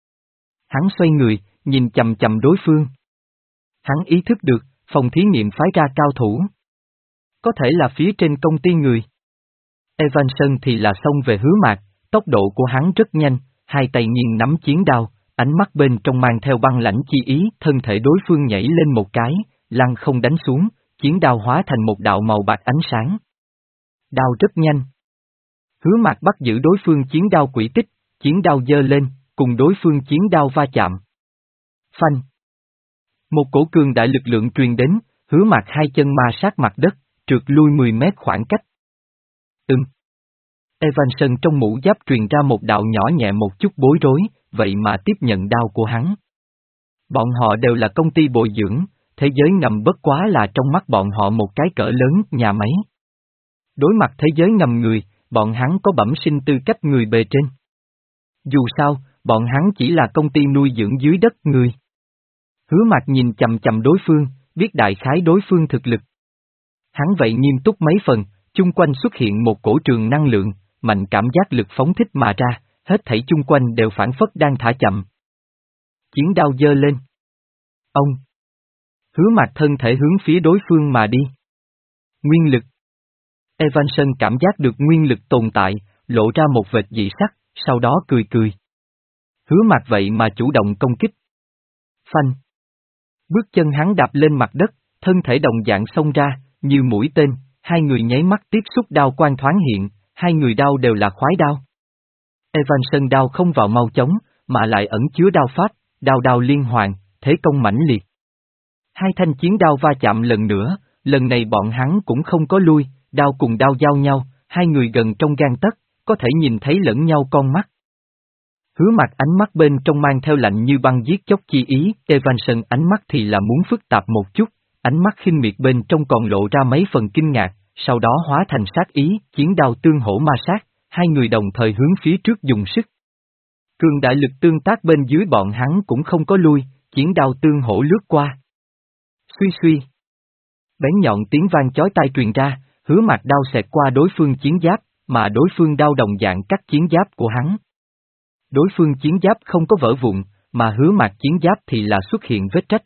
Hắn xoay người, nhìn chầm chầm đối phương. Hắn ý thức được, phòng thí nghiệm phái ra cao thủ. Có thể là phía trên công ty người. Evanson thì là xông về Hứa Mạc, tốc độ của hắn rất nhanh, hai tay nghiêng nắm chiến đao, ánh mắt bên trong mang theo băng lãnh chi ý, thân thể đối phương nhảy lên một cái, lăng không đánh xuống, chiến đao hóa thành một đạo màu bạc ánh sáng. Đao rất nhanh. Hứa Mạc bắt giữ đối phương chiến đao quỷ tích, chiến đao giơ lên, cùng đối phương chiến đao va chạm. Phanh. Một cổ cường đại lực lượng truyền đến, Hứa Mạc hai chân ma sát mặt đất, trượt lui mười mét khoảng cách. Ừm. Evanson trong mũ giáp truyền ra một đạo nhỏ nhẹ một chút bối rối, vậy mà tiếp nhận đao của hắn. Bọn họ đều là công ty bồi dưỡng, thế giới ngầm bất quá là trong mắt bọn họ một cái cỡ lớn, nhà máy. Đối mặt thế giới ngầm người, bọn hắn có bẩm sinh tư cách người bề trên. Dù sao, bọn hắn chỉ là công ty nuôi dưỡng dưới đất người. Hứa Mạc nhìn chầm chầm đối phương, biết đại khái đối phương thực lực. Hắn vậy nghiêm túc mấy phần, chung quanh xuất hiện một cổ trường năng lượng, mạnh cảm giác lực phóng thích mà ra, hết thảy chung quanh đều phản phất đang thả chậm. Chiến đao giơ lên. Ông. Hứa Mạc thân thể hướng phía đối phương mà đi. Nguyên lực. Evanson cảm giác được nguyên lực tồn tại, lộ ra một vệt dị sắc, sau đó cười cười. Hứa Mạc vậy mà chủ động công kích. Phanh. Bước chân hắn đạp lên mặt đất, thân thể đồng dạng xông ra, như mũi tên, hai người nháy mắt tiếp xúc đao quang thoáng hiện, hai người đao đều là khoái đao. Evanson đao không vào mau chóng, mà lại ẩn chứa đao pháp, đao đao liên hoàn, thế công mãnh liệt. Hai thanh chiến đao va chạm lần nữa, lần này bọn hắn cũng không có lui, đao cùng đao giao nhau, hai người gần trong gang tấc, có thể nhìn thấy lẫn nhau con mắt. Hứa Mạc ánh mắt bên trong mang theo lạnh như băng giết chóc chi ý, Evanson ánh mắt thì là muốn phức tạp một chút, ánh mắt khinh miệt bên trong còn lộ ra mấy phần kinh ngạc, sau đó hóa thành sát ý, chiến đao tương hỗ ma sát, hai người đồng thời hướng phía trước dùng sức. Cường đại lực tương tác bên dưới bọn hắn cũng không có lui, chiến đao tương hỗ lướt qua. Suy suy. Bén nhọn tiếng vang chói tai truyền ra, Hứa Mạc đao xẹt qua đối phương chiến giáp, mà đối phương đao đồng dạng cắt chiến giáp của hắn. Đối phương chiến giáp không có vỡ vụn, mà Hứa Mạc chiến giáp thì là xuất hiện vết rách.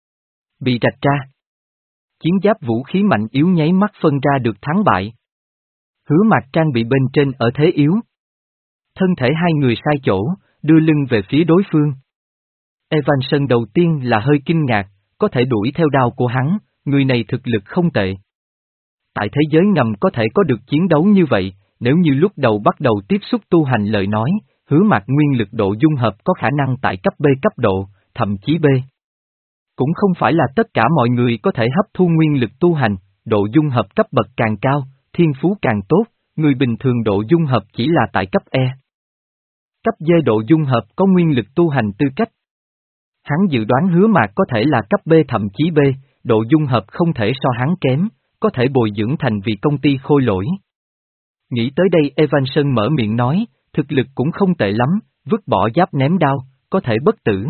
Bị rạch ra. Chiến giáp vũ khí mạnh yếu nháy mắt phân ra được thắng bại. Hứa Mạc trang bị bên trên ở thế yếu. Thân thể hai người sai chỗ, đưa lưng về phía đối phương. Evanson đầu tiên là hơi kinh ngạc, có thể đuổi theo đao của hắn, người này thực lực không tệ. Tại thế giới ngầm có thể có được chiến đấu như vậy, nếu như lúc đầu bắt đầu tiếp xúc tu hành lời nói, Hứa Mạc nguyên lực độ dung hợp có khả năng tại cấp B cấp độ, thậm chí B. Cũng không phải là tất cả mọi người có thể hấp thu nguyên lực tu hành, độ dung hợp cấp bậc càng cao, thiên phú càng tốt, người bình thường độ dung hợp chỉ là tại cấp E. Cấp D độ dung hợp có nguyên lực tu hành tư cách. Hắn dự đoán Hứa Mạc có thể là cấp B thậm chí B, độ dung hợp không thể so hắn kém, có thể bồi dưỡng thành vì công ty khôi lỗi. Nghĩ tới đây Evanson mở miệng nói, thực lực cũng không tệ lắm, vứt bỏ giáp ném đao, có thể bất tử.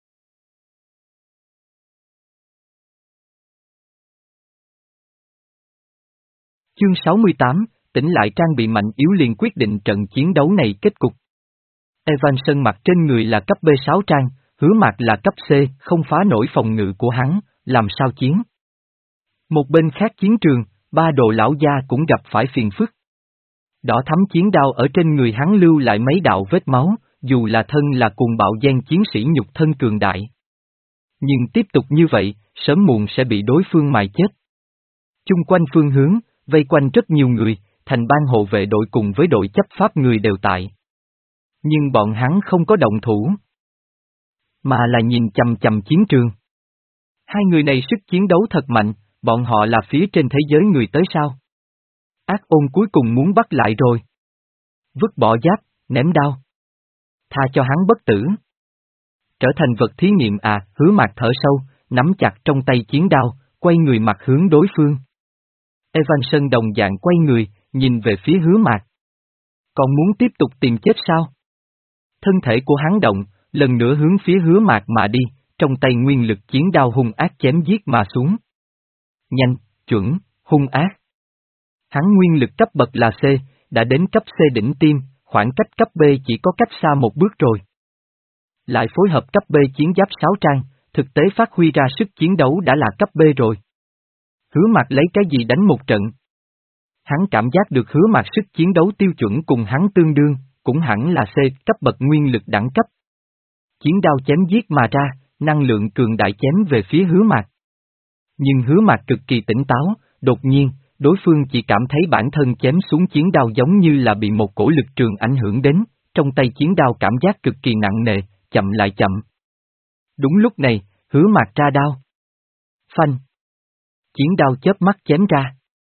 Chương sáu mươi tám, tỉnh lại trang bị mạnh yếu liền quyết định trận chiến đấu này kết cục. Evanson mặc trên người là cấp B sáu trang, Hứa Mạc là cấp C, không phá nổi phòng ngự của hắn, làm sao chiến. Một bên khác chiến trường, ba đồ lão gia cũng gặp phải phiền phức. Đỏ thắm chiến đao ở trên người hắn lưu lại mấy đạo vết máu, dù là thân là cuồng bạo gen chiến sĩ nhục thân cường đại. Nhưng tiếp tục như vậy, sớm muộn sẽ bị đối phương mài chết. Chung quanh phương hướng, vây quanh rất nhiều người, thành ban hộ vệ đội cùng với đội chấp pháp người đều tại. Nhưng bọn hắn không có động thủ, mà là nhìn chằm chằm chiến trường. Hai người này sức chiến đấu thật mạnh, bọn họ là phía trên thế giới người tới sao? Ác ôn cuối cùng muốn bắt lại rồi. Vứt bỏ giáp, ném đao. Tha cho hắn bất tử. Trở thành vật thí nghiệm à, Hứa Mạc thở sâu, nắm chặt trong tay chiến đao, quay người mặt hướng đối phương. Evanson đồng dạng quay người, nhìn về phía Hứa Mạc. Còn muốn tiếp tục tìm chết sao? Thân thể của hắn động, lần nữa hướng phía Hứa Mạc mà đi, trong tay nguyên lực chiến đao hung ác chém giết mà xuống. Nhanh, chuẩn, hung ác. Hắn nguyên lực cấp bậc là C, đã đến cấp C đỉnh tiêm, khoảng cách cấp B chỉ có cách xa một bước rồi. Lại phối hợp cấp B chiến giáp sáu trang, thực tế phát huy ra sức chiến đấu đã là cấp B rồi. Hứa Mạc lấy cái gì đánh một trận? Hắn cảm giác được Hứa Mạc sức chiến đấu tiêu chuẩn cùng hắn tương đương, cũng hẳn là C cấp bậc nguyên lực đẳng cấp. Chiến đao chém giết mà ra, năng lượng cường đại chém về phía Hứa Mạc. Nhưng Hứa Mạc cực kỳ tỉnh táo, đột nhiên, đối phương chỉ cảm thấy bản thân chém xuống chiến đao giống như là bị một cổ lực trường ảnh hưởng đến, trong tay chiến đao cảm giác cực kỳ nặng nề, chậm lại chậm. Đúng lúc này, Hứa Mạc ra đao. Phanh. Chiến đao chớp mắt chém ra.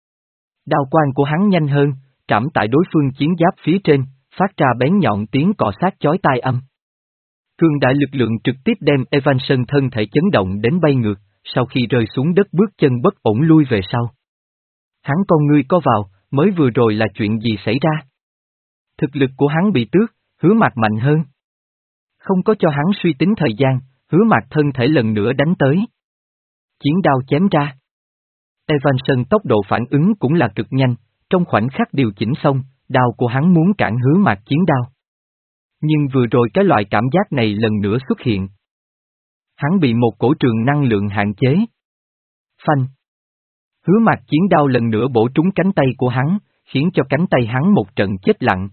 Đao quang của hắn nhanh hơn, trảm tại đối phương chiến giáp phía trên, phát ra bén nhọn tiếng cọ sát chói tai âm. Cường đại lực lượng trực tiếp đem Evanson thân thể chấn động đến bay ngược, sau khi rơi xuống đất bước chân bất ổn lui về sau. Hắn con ngươi co vào, mới vừa rồi là chuyện gì xảy ra? Thực lực của hắn bị tước, Hứa Mạc mạnh hơn. Không có cho hắn suy tính thời gian, Hứa Mạc thân thể lần nữa đánh tới. Chiến đao chém ra. Evanson tốc độ phản ứng cũng là cực nhanh, trong khoảnh khắc điều chỉnh xong, đao của hắn muốn cản Hứa Mạc chiến đao. Nhưng vừa rồi cái loại cảm giác này lần nữa xuất hiện. Hắn bị một cổ trường năng lượng hạn chế. Phanh. Hứa Mạc chiến đao lần nữa bổ trúng cánh tay của hắn, khiến cho cánh tay hắn một trận chết lặng.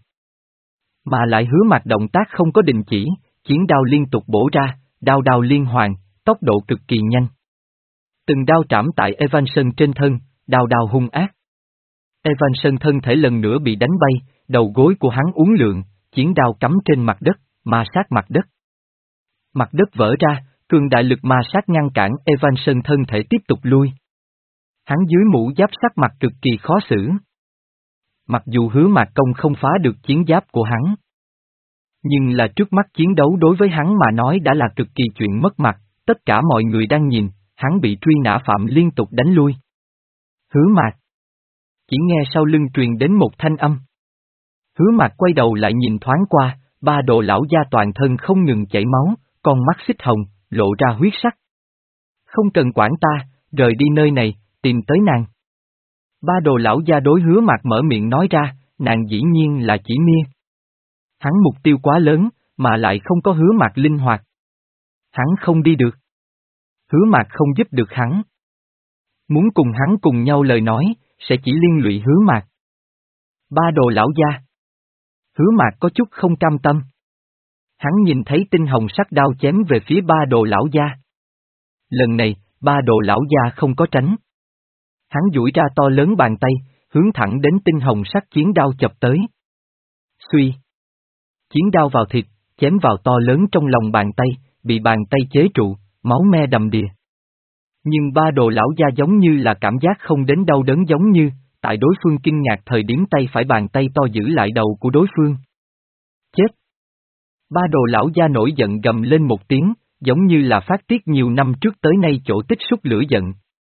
Mà lại Hứa Mạc động tác không có đình chỉ, chiến đao liên tục bổ ra, đao đao liên hoàn, tốc độ cực kỳ nhanh. Từng đao trảm tại Evanson trên thân, đao đao hung ác. Evanson thân thể lần nữa bị đánh bay, đầu gối của hắn uốn lượn, chiến đao cắm trên mặt đất, ma sát mặt đất. Mặt đất vỡ ra, cường đại lực ma sát ngăn cản Evanson thân thể tiếp tục lui. Hắn dưới mũ giáp sắc mặt cực kỳ khó xử. Mặc dù Hứa Mạc công không phá được chiến giáp của hắn, nhưng là trước mắt chiến đấu đối với hắn mà nói đã là cực kỳ chuyện mất mặt, tất cả mọi người đang nhìn, hắn bị truy nã phạm liên tục đánh lui. Hứa Mạc. Chỉ nghe sau lưng truyền đến một thanh âm. Hứa Mạc quay đầu lại nhìn thoáng qua, ba đồ lão gia toàn thân không ngừng chảy máu, con mắt xích hồng, lộ ra huyết sắc. Không cần quản ta, rời đi nơi này, tìm tới nàng. Ba đồ lão gia đối Hứa Mạc mở miệng nói ra, nàng dĩ nhiên là chỉ Mia. Hắn mục tiêu quá lớn, mà lại không có Hứa Mạc linh hoạt. Hắn không đi được. Hứa Mạc không giúp được hắn. Muốn cùng hắn cùng nhau lời nói, sẽ chỉ liên lụy Hứa Mạc. Ba đồ lão gia. Hứa Mạc có chút không cam tâm. Hắn nhìn thấy tinh hồng sắc đao chém về phía ba đồ lão gia. Lần này, ba đồ lão gia không có tránh. Hắn duỗi ra to lớn bàn tay, hướng thẳng đến tinh hồng sắc chiến đao chập tới. Xuy. Chiến đao vào thịt, chém vào to lớn trong lòng bàn tay, bị bàn tay chế trụ, máu me đầm đìa. Nhưng ba đồ lão gia giống như là cảm giác không đến đau đớn giống như, tại đối phương kinh ngạc thời điểm tay phải bàn tay to giữ lại đầu của đối phương. Chết! Ba đồ lão gia nổi giận gầm lên một tiếng, giống như là phát tiết nhiều năm trước tới nay chỗ tích xúc lửa giận.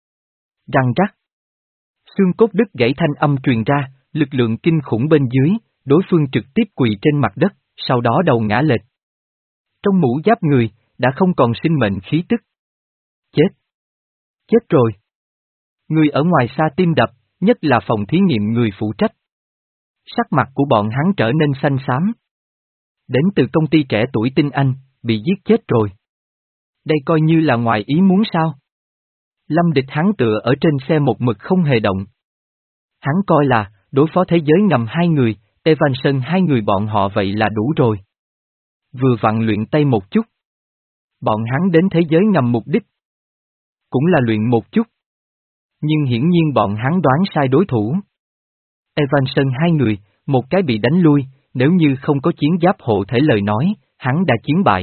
Răng rắc. Xương cốt đứt gãy thanh âm truyền ra, lực lượng kinh khủng bên dưới, đối phương trực tiếp quỳ trên mặt đất, sau đó đầu ngã lệch. Trong mũ giáp người, đã không còn sinh mệnh khí tức. Chết! Chết rồi! Người ở ngoài xa tim đập, nhất là phòng thí nghiệm người phụ trách. Sắc mặt của bọn hắn trở nên xanh xám. Đến từ công ty trẻ tuổi Tinh Anh, bị giết chết rồi. Đây coi như là ngoài ý muốn sao? Lâm Địch hắn tựa ở trên xe một mực không hề động. Hắn coi là, đối phó thế giới ngầm hai người, Evanson hai người bọn họ vậy là đủ rồi. Vừa vặn luyện tay một chút. Bọn hắn đến thế giới ngầm mục đích. Cũng là luyện một chút. Nhưng hiển nhiên bọn hắn đoán sai đối thủ. Evanson hai người, một cái bị đánh lui, nếu như không có chiến giáp hộ thể lời nói, hắn đã chiến bại.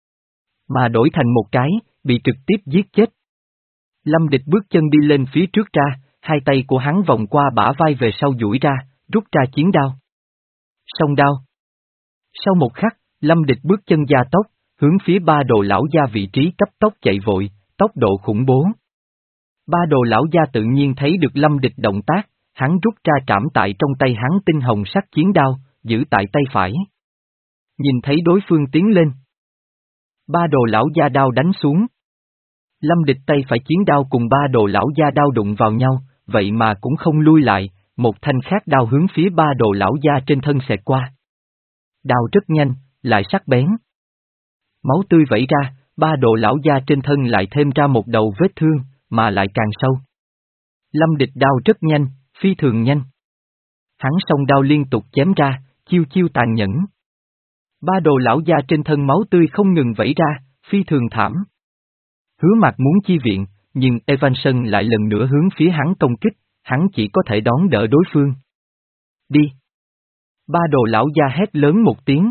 Mà đổi thành một cái, bị trực tiếp giết chết. Lâm Địch bước chân đi lên phía trước ra, hai tay của hắn vòng qua bả vai về sau duỗi ra, rút ra chiến đao. Song đao. Sau một khắc, Lâm Địch bước chân gia tốc, hướng phía ba đồ lão gia vị trí cấp tốc chạy vội, tốc độ khủng bố. Ba đồ lão gia tự nhiên thấy được Lâm Địch động tác, hắn rút ra trảm tại trong tay hắn tinh hồng sắc chiến đao, giữ tại tay phải. Nhìn thấy đối phương tiến lên. Ba đồ lão gia đao đánh xuống. Lâm Địch tay phải chiến đao cùng ba đồ lão gia đao đụng vào nhau, vậy mà cũng không lui lại, một thanh khác đao hướng phía ba đồ lão gia trên thân xẹt qua. Đao rất nhanh, lại sắc bén. Máu tươi vẩy ra, ba đồ lão gia trên thân lại thêm ra một đầu vết thương, mà lại càng sâu. Lâm Địch đao rất nhanh, phi thường nhanh. Hắn song đao liên tục chém ra, chiêu chiêu tàn nhẫn. Ba đồ lão gia trên thân máu tươi không ngừng vẩy ra, phi thường thảm. Hứa Mạc muốn chi viện, nhưng Evanson lại lần nữa hướng phía hắn công kích, hắn chỉ có thể đón đỡ đối phương. Đi! Ba đồ lão gia hét lớn một tiếng.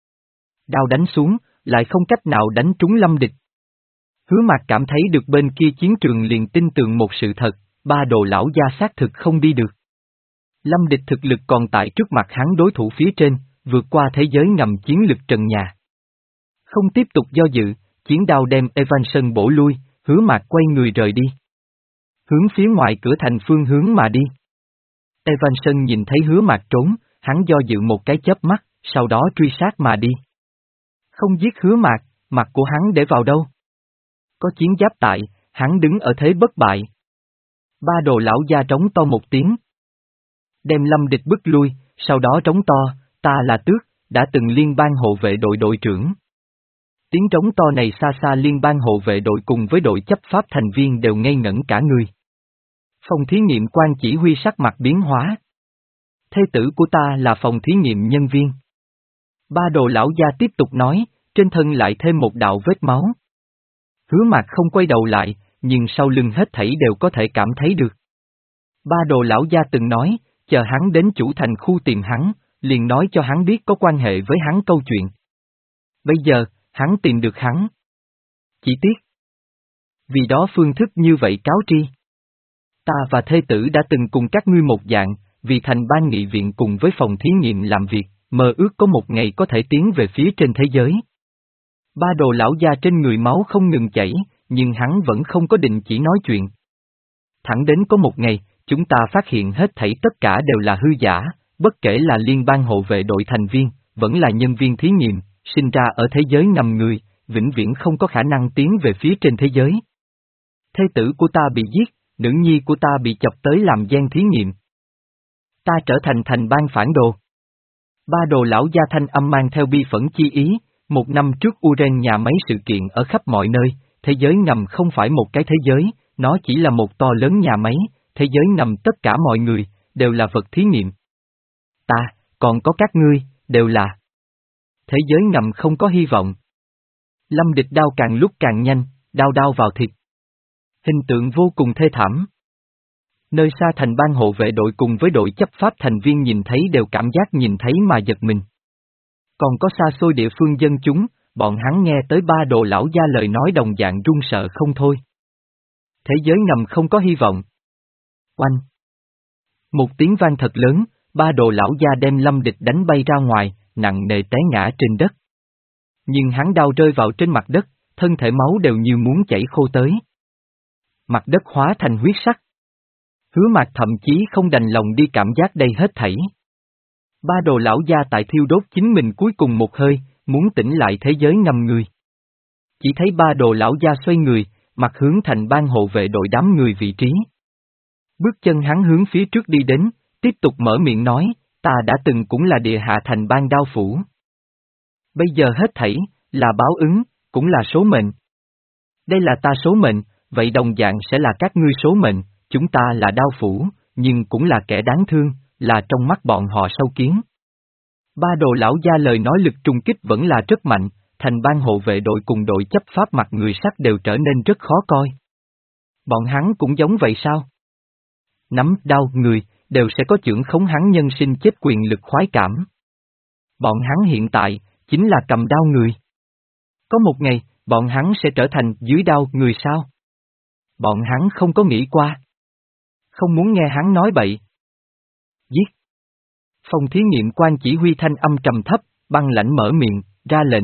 Đao đánh xuống, lại không cách nào đánh trúng Lâm Địch. Hứa Mạc cảm thấy được bên kia chiến trường liền tin tưởng một sự thật, ba đồ lão gia xác thực không đi được. Lâm Địch thực lực còn tại trước mặt hắn đối thủ phía trên, vượt qua thế giới ngầm chiến lực trần nhà. Không tiếp tục do dự, chiến đao đem Evanson bổ lui, Hứa Mạc quay người rời đi. Hướng phía ngoài cửa thành phương hướng mà đi. Evanson nhìn thấy Hứa Mạc trốn, hắn do dự một cái chớp mắt, sau đó truy sát mà đi. Không giết Hứa Mạc, mặt của hắn để vào đâu? Có chiến giáp tại, hắn đứng ở thế bất bại. Ba đồ lão gia trống to một tiếng. Đem Lâm Địch bức lui, sau đó trống to, ta là Tước, đã từng liên bang hộ vệ đội đội trưởng. Tiếng trống to này xa xa liên bang hộ vệ đội cùng với đội chấp pháp thành viên đều ngây ngẩn cả người. Phòng thí nghiệm quan chỉ huy sắc mặt biến hóa. Thê tử của ta là phòng thí nghiệm nhân viên. Ba đồ lão gia tiếp tục nói, trên thân lại thêm một đạo vết máu. Hứa Mạc không quay đầu lại, nhưng sau lưng hết thảy đều có thể cảm thấy được. Ba đồ lão gia từng nói, chờ hắn đến chủ thành khu tìm hắn, liền nói cho hắn biết có quan hệ với hắn câu chuyện. Bây giờ, hắn tìm được hắn. Chỉ tiếc. Vì đó phương thức như vậy cáo tri. Ta và thê tử đã từng cùng các ngươi một dạng, vì thành ban nghị viện cùng với phòng thí nghiệm làm việc, mơ ước có một ngày có thể tiến về phía trên thế giới. Ba đồ lão gia trên người máu không ngừng chảy, nhưng hắn vẫn không có định chỉ nói chuyện. Thẳng đến có một ngày, chúng ta phát hiện hết thảy tất cả đều là hư giả, bất kể là liên bang hộ vệ đội thành viên, vẫn là nhân viên thí nghiệm, sinh ra ở thế giới ngầm người, vĩnh viễn không có khả năng tiến về phía trên thế giới. Thê tử của ta bị giết, nữ nhi của ta bị chọc tới làm gian thí nghiệm. Ta trở thành thành ban phản đồ. Ba đồ lão gia thanh âm mang theo bi phẫn chi ý, một năm trước Uren nhà máy sự kiện ở khắp mọi nơi, thế giới ngầm không phải một cái thế giới, nó chỉ là một to lớn nhà máy, thế giới ngầm tất cả mọi người, đều là vật thí nghiệm. Ta, còn có các ngươi, đều là. Thế giới ngầm không có hy vọng. Lâm Địch đao càng lúc càng nhanh, đao đao vào thịt. Hình tượng vô cùng thê thảm. Nơi xa thành ban hộ vệ đội cùng với đội chấp pháp thành viên nhìn thấy đều cảm giác nhìn thấy mà giật mình. Còn có xa xôi địa phương dân chúng, bọn hắn nghe tới ba đồ lão gia lời nói đồng dạng run sợ không thôi. Thế giới ngầm không có hy vọng. Oanh! Một tiếng vang thật lớn, ba đồ lão gia đem Lâm Địch đánh bay ra ngoài, nặng nề té ngã trên đất. Nhưng hắn đau rơi vào trên mặt đất, thân thể máu đều như muốn chảy khô tới. Mặt đất hóa thành huyết sắc. Hứa Mạc thậm chí không đành lòng đi cảm giác đây hết thảy. Ba đồ lão gia tại thiêu đốt chính mình cuối cùng một hơi, muốn tỉnh lại thế giới ngầm người. Chỉ thấy ba đồ lão gia xoay người, mặt hướng thành ban hộ vệ đội đám người vị trí. Bước chân hắn hướng phía trước đi đến, tiếp tục mở miệng nói, ta đã từng cũng là địa hạ thành ban đao phủ. Bây giờ hết thảy, là báo ứng, cũng là số mệnh. Đây là ta số mệnh, vậy đồng dạng sẽ là các ngươi số mệnh, chúng ta là đao phủ, nhưng cũng là kẻ đáng thương, là trong mắt bọn họ sâu kiến. Ba đồ lão gia lời nói lực trùng kích vẫn là rất mạnh, thành ban hộ vệ đội cùng đội chấp pháp mặt người sắc đều trở nên rất khó coi. Bọn hắn cũng giống vậy sao? Nắm đau người, đều sẽ có chưởng khống hắn nhân sinh chết quyền lực khoái cảm. Bọn hắn hiện tại, chính là cầm đao người. Có một ngày, bọn hắn sẽ trở thành dưới đao người sao? Bọn hắn không có nghĩ qua. Không muốn nghe hắn nói bậy. Giết. Phòng thí nghiệm quan chỉ huy thanh âm trầm thấp, băng lãnh mở miệng, ra lệnh.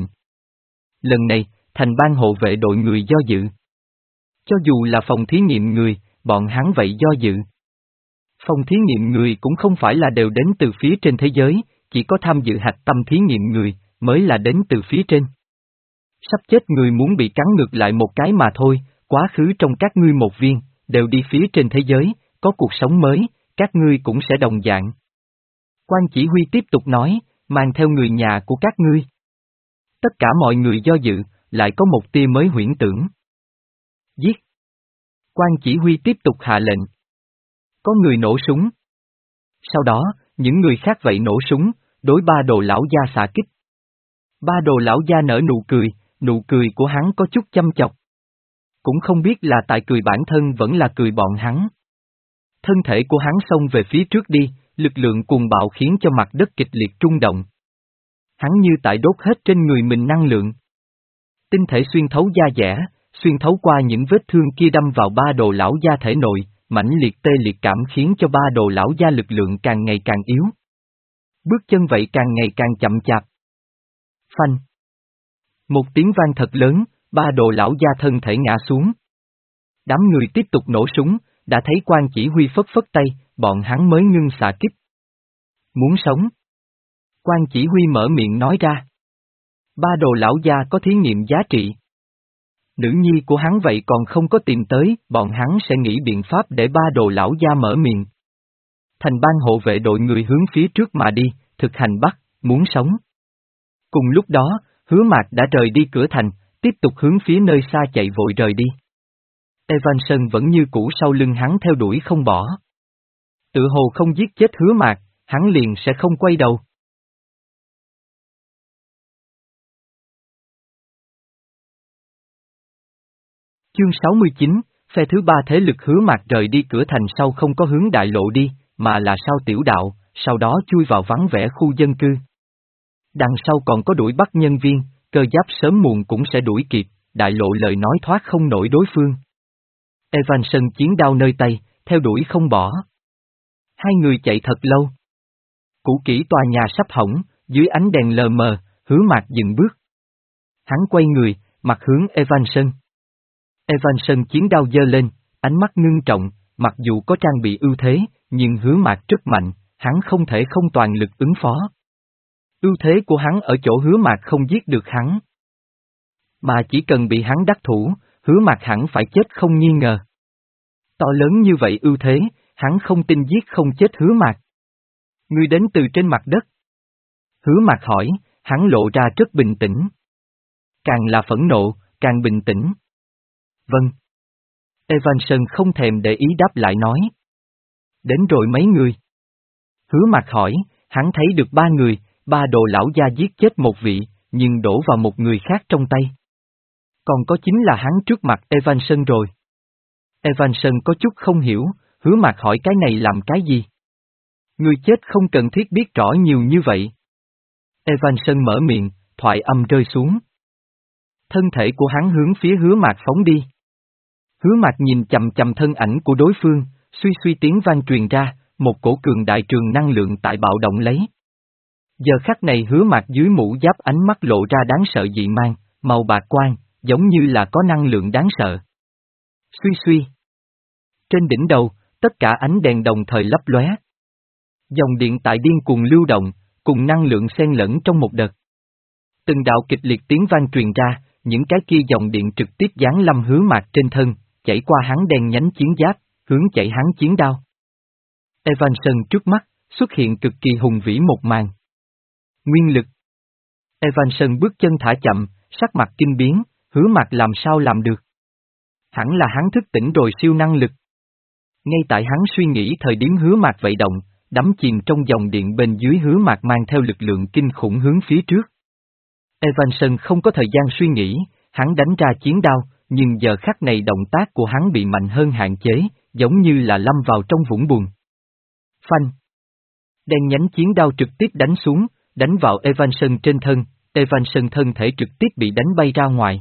Lần này, thành ban hộ vệ đội người do dự. Cho dù là phòng thí nghiệm người, bọn hắn vậy do dự. Phòng thí nghiệm người cũng không phải là đều đến từ phía trên thế giới, chỉ có tham dự hạch tâm thí nghiệm người, mới là đến từ phía trên. Sắp chết người muốn bị cắn ngược lại một cái mà thôi, quá khứ trong các ngươi một viên, đều đi phía trên thế giới, có cuộc sống mới, các ngươi cũng sẽ đồng dạng. Quan chỉ huy tiếp tục nói, mang theo người nhà của các ngươi. Tất cả mọi người do dự, lại có một tia mới huyễn tưởng. Giết! Quan chỉ huy tiếp tục hạ lệnh. Có người nổ súng. Sau đó, những người khác vậy nổ súng, đối ba đồ lão gia xạ kích. Ba đồ lão gia nở nụ cười, nụ cười của hắn có chút chăm chọc. Cũng không biết là tại cười bản thân vẫn là cười bọn hắn. Thân thể của hắn xông về phía trước đi, lực lượng cuồng bạo khiến cho mặt đất kịch liệt rung động. Hắn như tại đốt hết trên người mình năng lượng. Tinh thể xuyên thấu da dẻ, xuyên thấu qua những vết thương kia đâm vào ba đồ lão gia thể nội, mãnh liệt tê liệt cảm khiến cho ba đồ lão gia lực lượng càng ngày càng yếu. Bước chân vậy càng ngày càng chậm chạp. Phanh! Một tiếng vang thật lớn, ba đồ lão gia thân thể ngã xuống. Đám người tiếp tục nổ súng, đã thấy quan chỉ huy phất phất tay, bọn hắn mới ngưng xạ kích. Muốn sống? Quan chỉ huy mở miệng nói ra. Ba đồ lão gia có thí nghiệm giá trị. Nữ nhi của hắn vậy còn không có tìm tới, bọn hắn sẽ nghĩ biện pháp để ba đồ lão gia mở miệng. Thành ban hộ vệ đội người hướng phía trước mà đi, thực hành bắt, muốn sống. Cùng lúc đó, Hứa Mạc đã rời đi cửa thành, tiếp tục hướng phía nơi xa chạy vội rời đi. Evanson vẫn như cũ sau lưng hắn theo đuổi không bỏ. Tự hồ không giết chết Hứa Mạc, hắn liền sẽ không quay đầu. Chương sáu mươi chín, phe thứ ba thế lực Hứa Mạc rời đi cửa thành sau không có hướng đại lộ đi, mà là sau tiểu đạo, sau đó chui vào vắng vẻ khu dân cư. Đằng sau còn có đuổi bắt nhân viên, cơ giáp sớm muộn cũng sẽ đuổi kịp, đại lộ lời nói thoát không nổi đối phương. Evanson chiến đao nơi tay, theo đuổi không bỏ. Hai người chạy thật lâu. Cũ kỹ tòa nhà sắp hỏng, dưới ánh đèn lờ mờ, Hứa Mạc dừng bước. Hắn quay người, mặt hướng Evanson. Evanson chiến đao giơ lên, ánh mắt ngưng trọng, mặc dù có trang bị ưu thế, nhưng Hứa Mạc rất mạnh, hắn không thể không toàn lực ứng phó. Ưu thế của hắn ở chỗ Hứa Mạc không giết được hắn. Mà chỉ cần bị hắn đắc thủ, Hứa Mạc hẳn phải chết không nghi ngờ. To lớn như vậy ưu thế, hắn không tin giết không chết Hứa Mạc. Ngươi đến từ trên mặt đất. Hứa Mạc hỏi, hắn lộ ra rất bình tĩnh. Càng là phẫn nộ, càng bình tĩnh. Vâng. Evanson không thèm để ý đáp lại nói. Đến rồi mấy người? Hứa Mạc hỏi, hắn thấy được ba người, ba đồ lão gia giết chết một vị, nhưng đổ vào một người khác trong tay. Còn có chính là hắn trước mặt Evanson rồi. Evanson có chút không hiểu, Hứa Mạc hỏi cái này làm cái gì? Người chết không cần thiết biết rõ nhiều như vậy. Evanson mở miệng, thoại âm rơi xuống. Thân thể của hắn hướng phía Hứa Mạc phóng đi. Hứa Mạc nhìn chầm chầm thân ảnh của đối phương, suy suy tiếng vang truyền ra, một cổ cường đại trường năng lượng tại bạo động lấy. Giờ khắc này Hứa Mạc dưới mũ giáp ánh mắt lộ ra đáng sợ dị mang, màu bạc quang, giống như là có năng lượng đáng sợ. Suy suy. Trên đỉnh đầu, tất cả ánh đèn đồng thời lấp lóe. Dòng điện tại điên cuồng lưu động, cùng năng lượng xen lẫn trong một đợt. Từng đạo kịch liệt tiếng vang truyền ra, những cái kia dòng điện trực tiếp giáng lâm Hứa Mạc trên thân, chảy qua hắn đen nhánh chiến giáp, hướng chạy hắn chiến đao. Evanson trước mắt, xuất hiện cực kỳ hùng vĩ một màn. Nguyên lực. Evanson bước chân thả chậm, sắc mặt kinh biến, Hứa Mạc làm sao làm được? Hẳn là hắn thức tỉnh rồi siêu năng lực. Ngay tại hắn suy nghĩ thời điểm Hứa Mạc vậy động, đắm chìm trong dòng điện bên dưới Hứa Mạc mang theo lực lượng kinh khủng hướng phía trước. Evanson không có thời gian suy nghĩ, hắn đánh ra chiến đao, nhưng giờ khắc này động tác của hắn bị mạnh hơn hạn chế, giống như là lâm vào trong vũng bùn. Phanh. Đen nhánh chiến đao trực tiếp đánh xuống, đánh vào Evanson trên thân, Evanson thân thể trực tiếp bị đánh bay ra ngoài.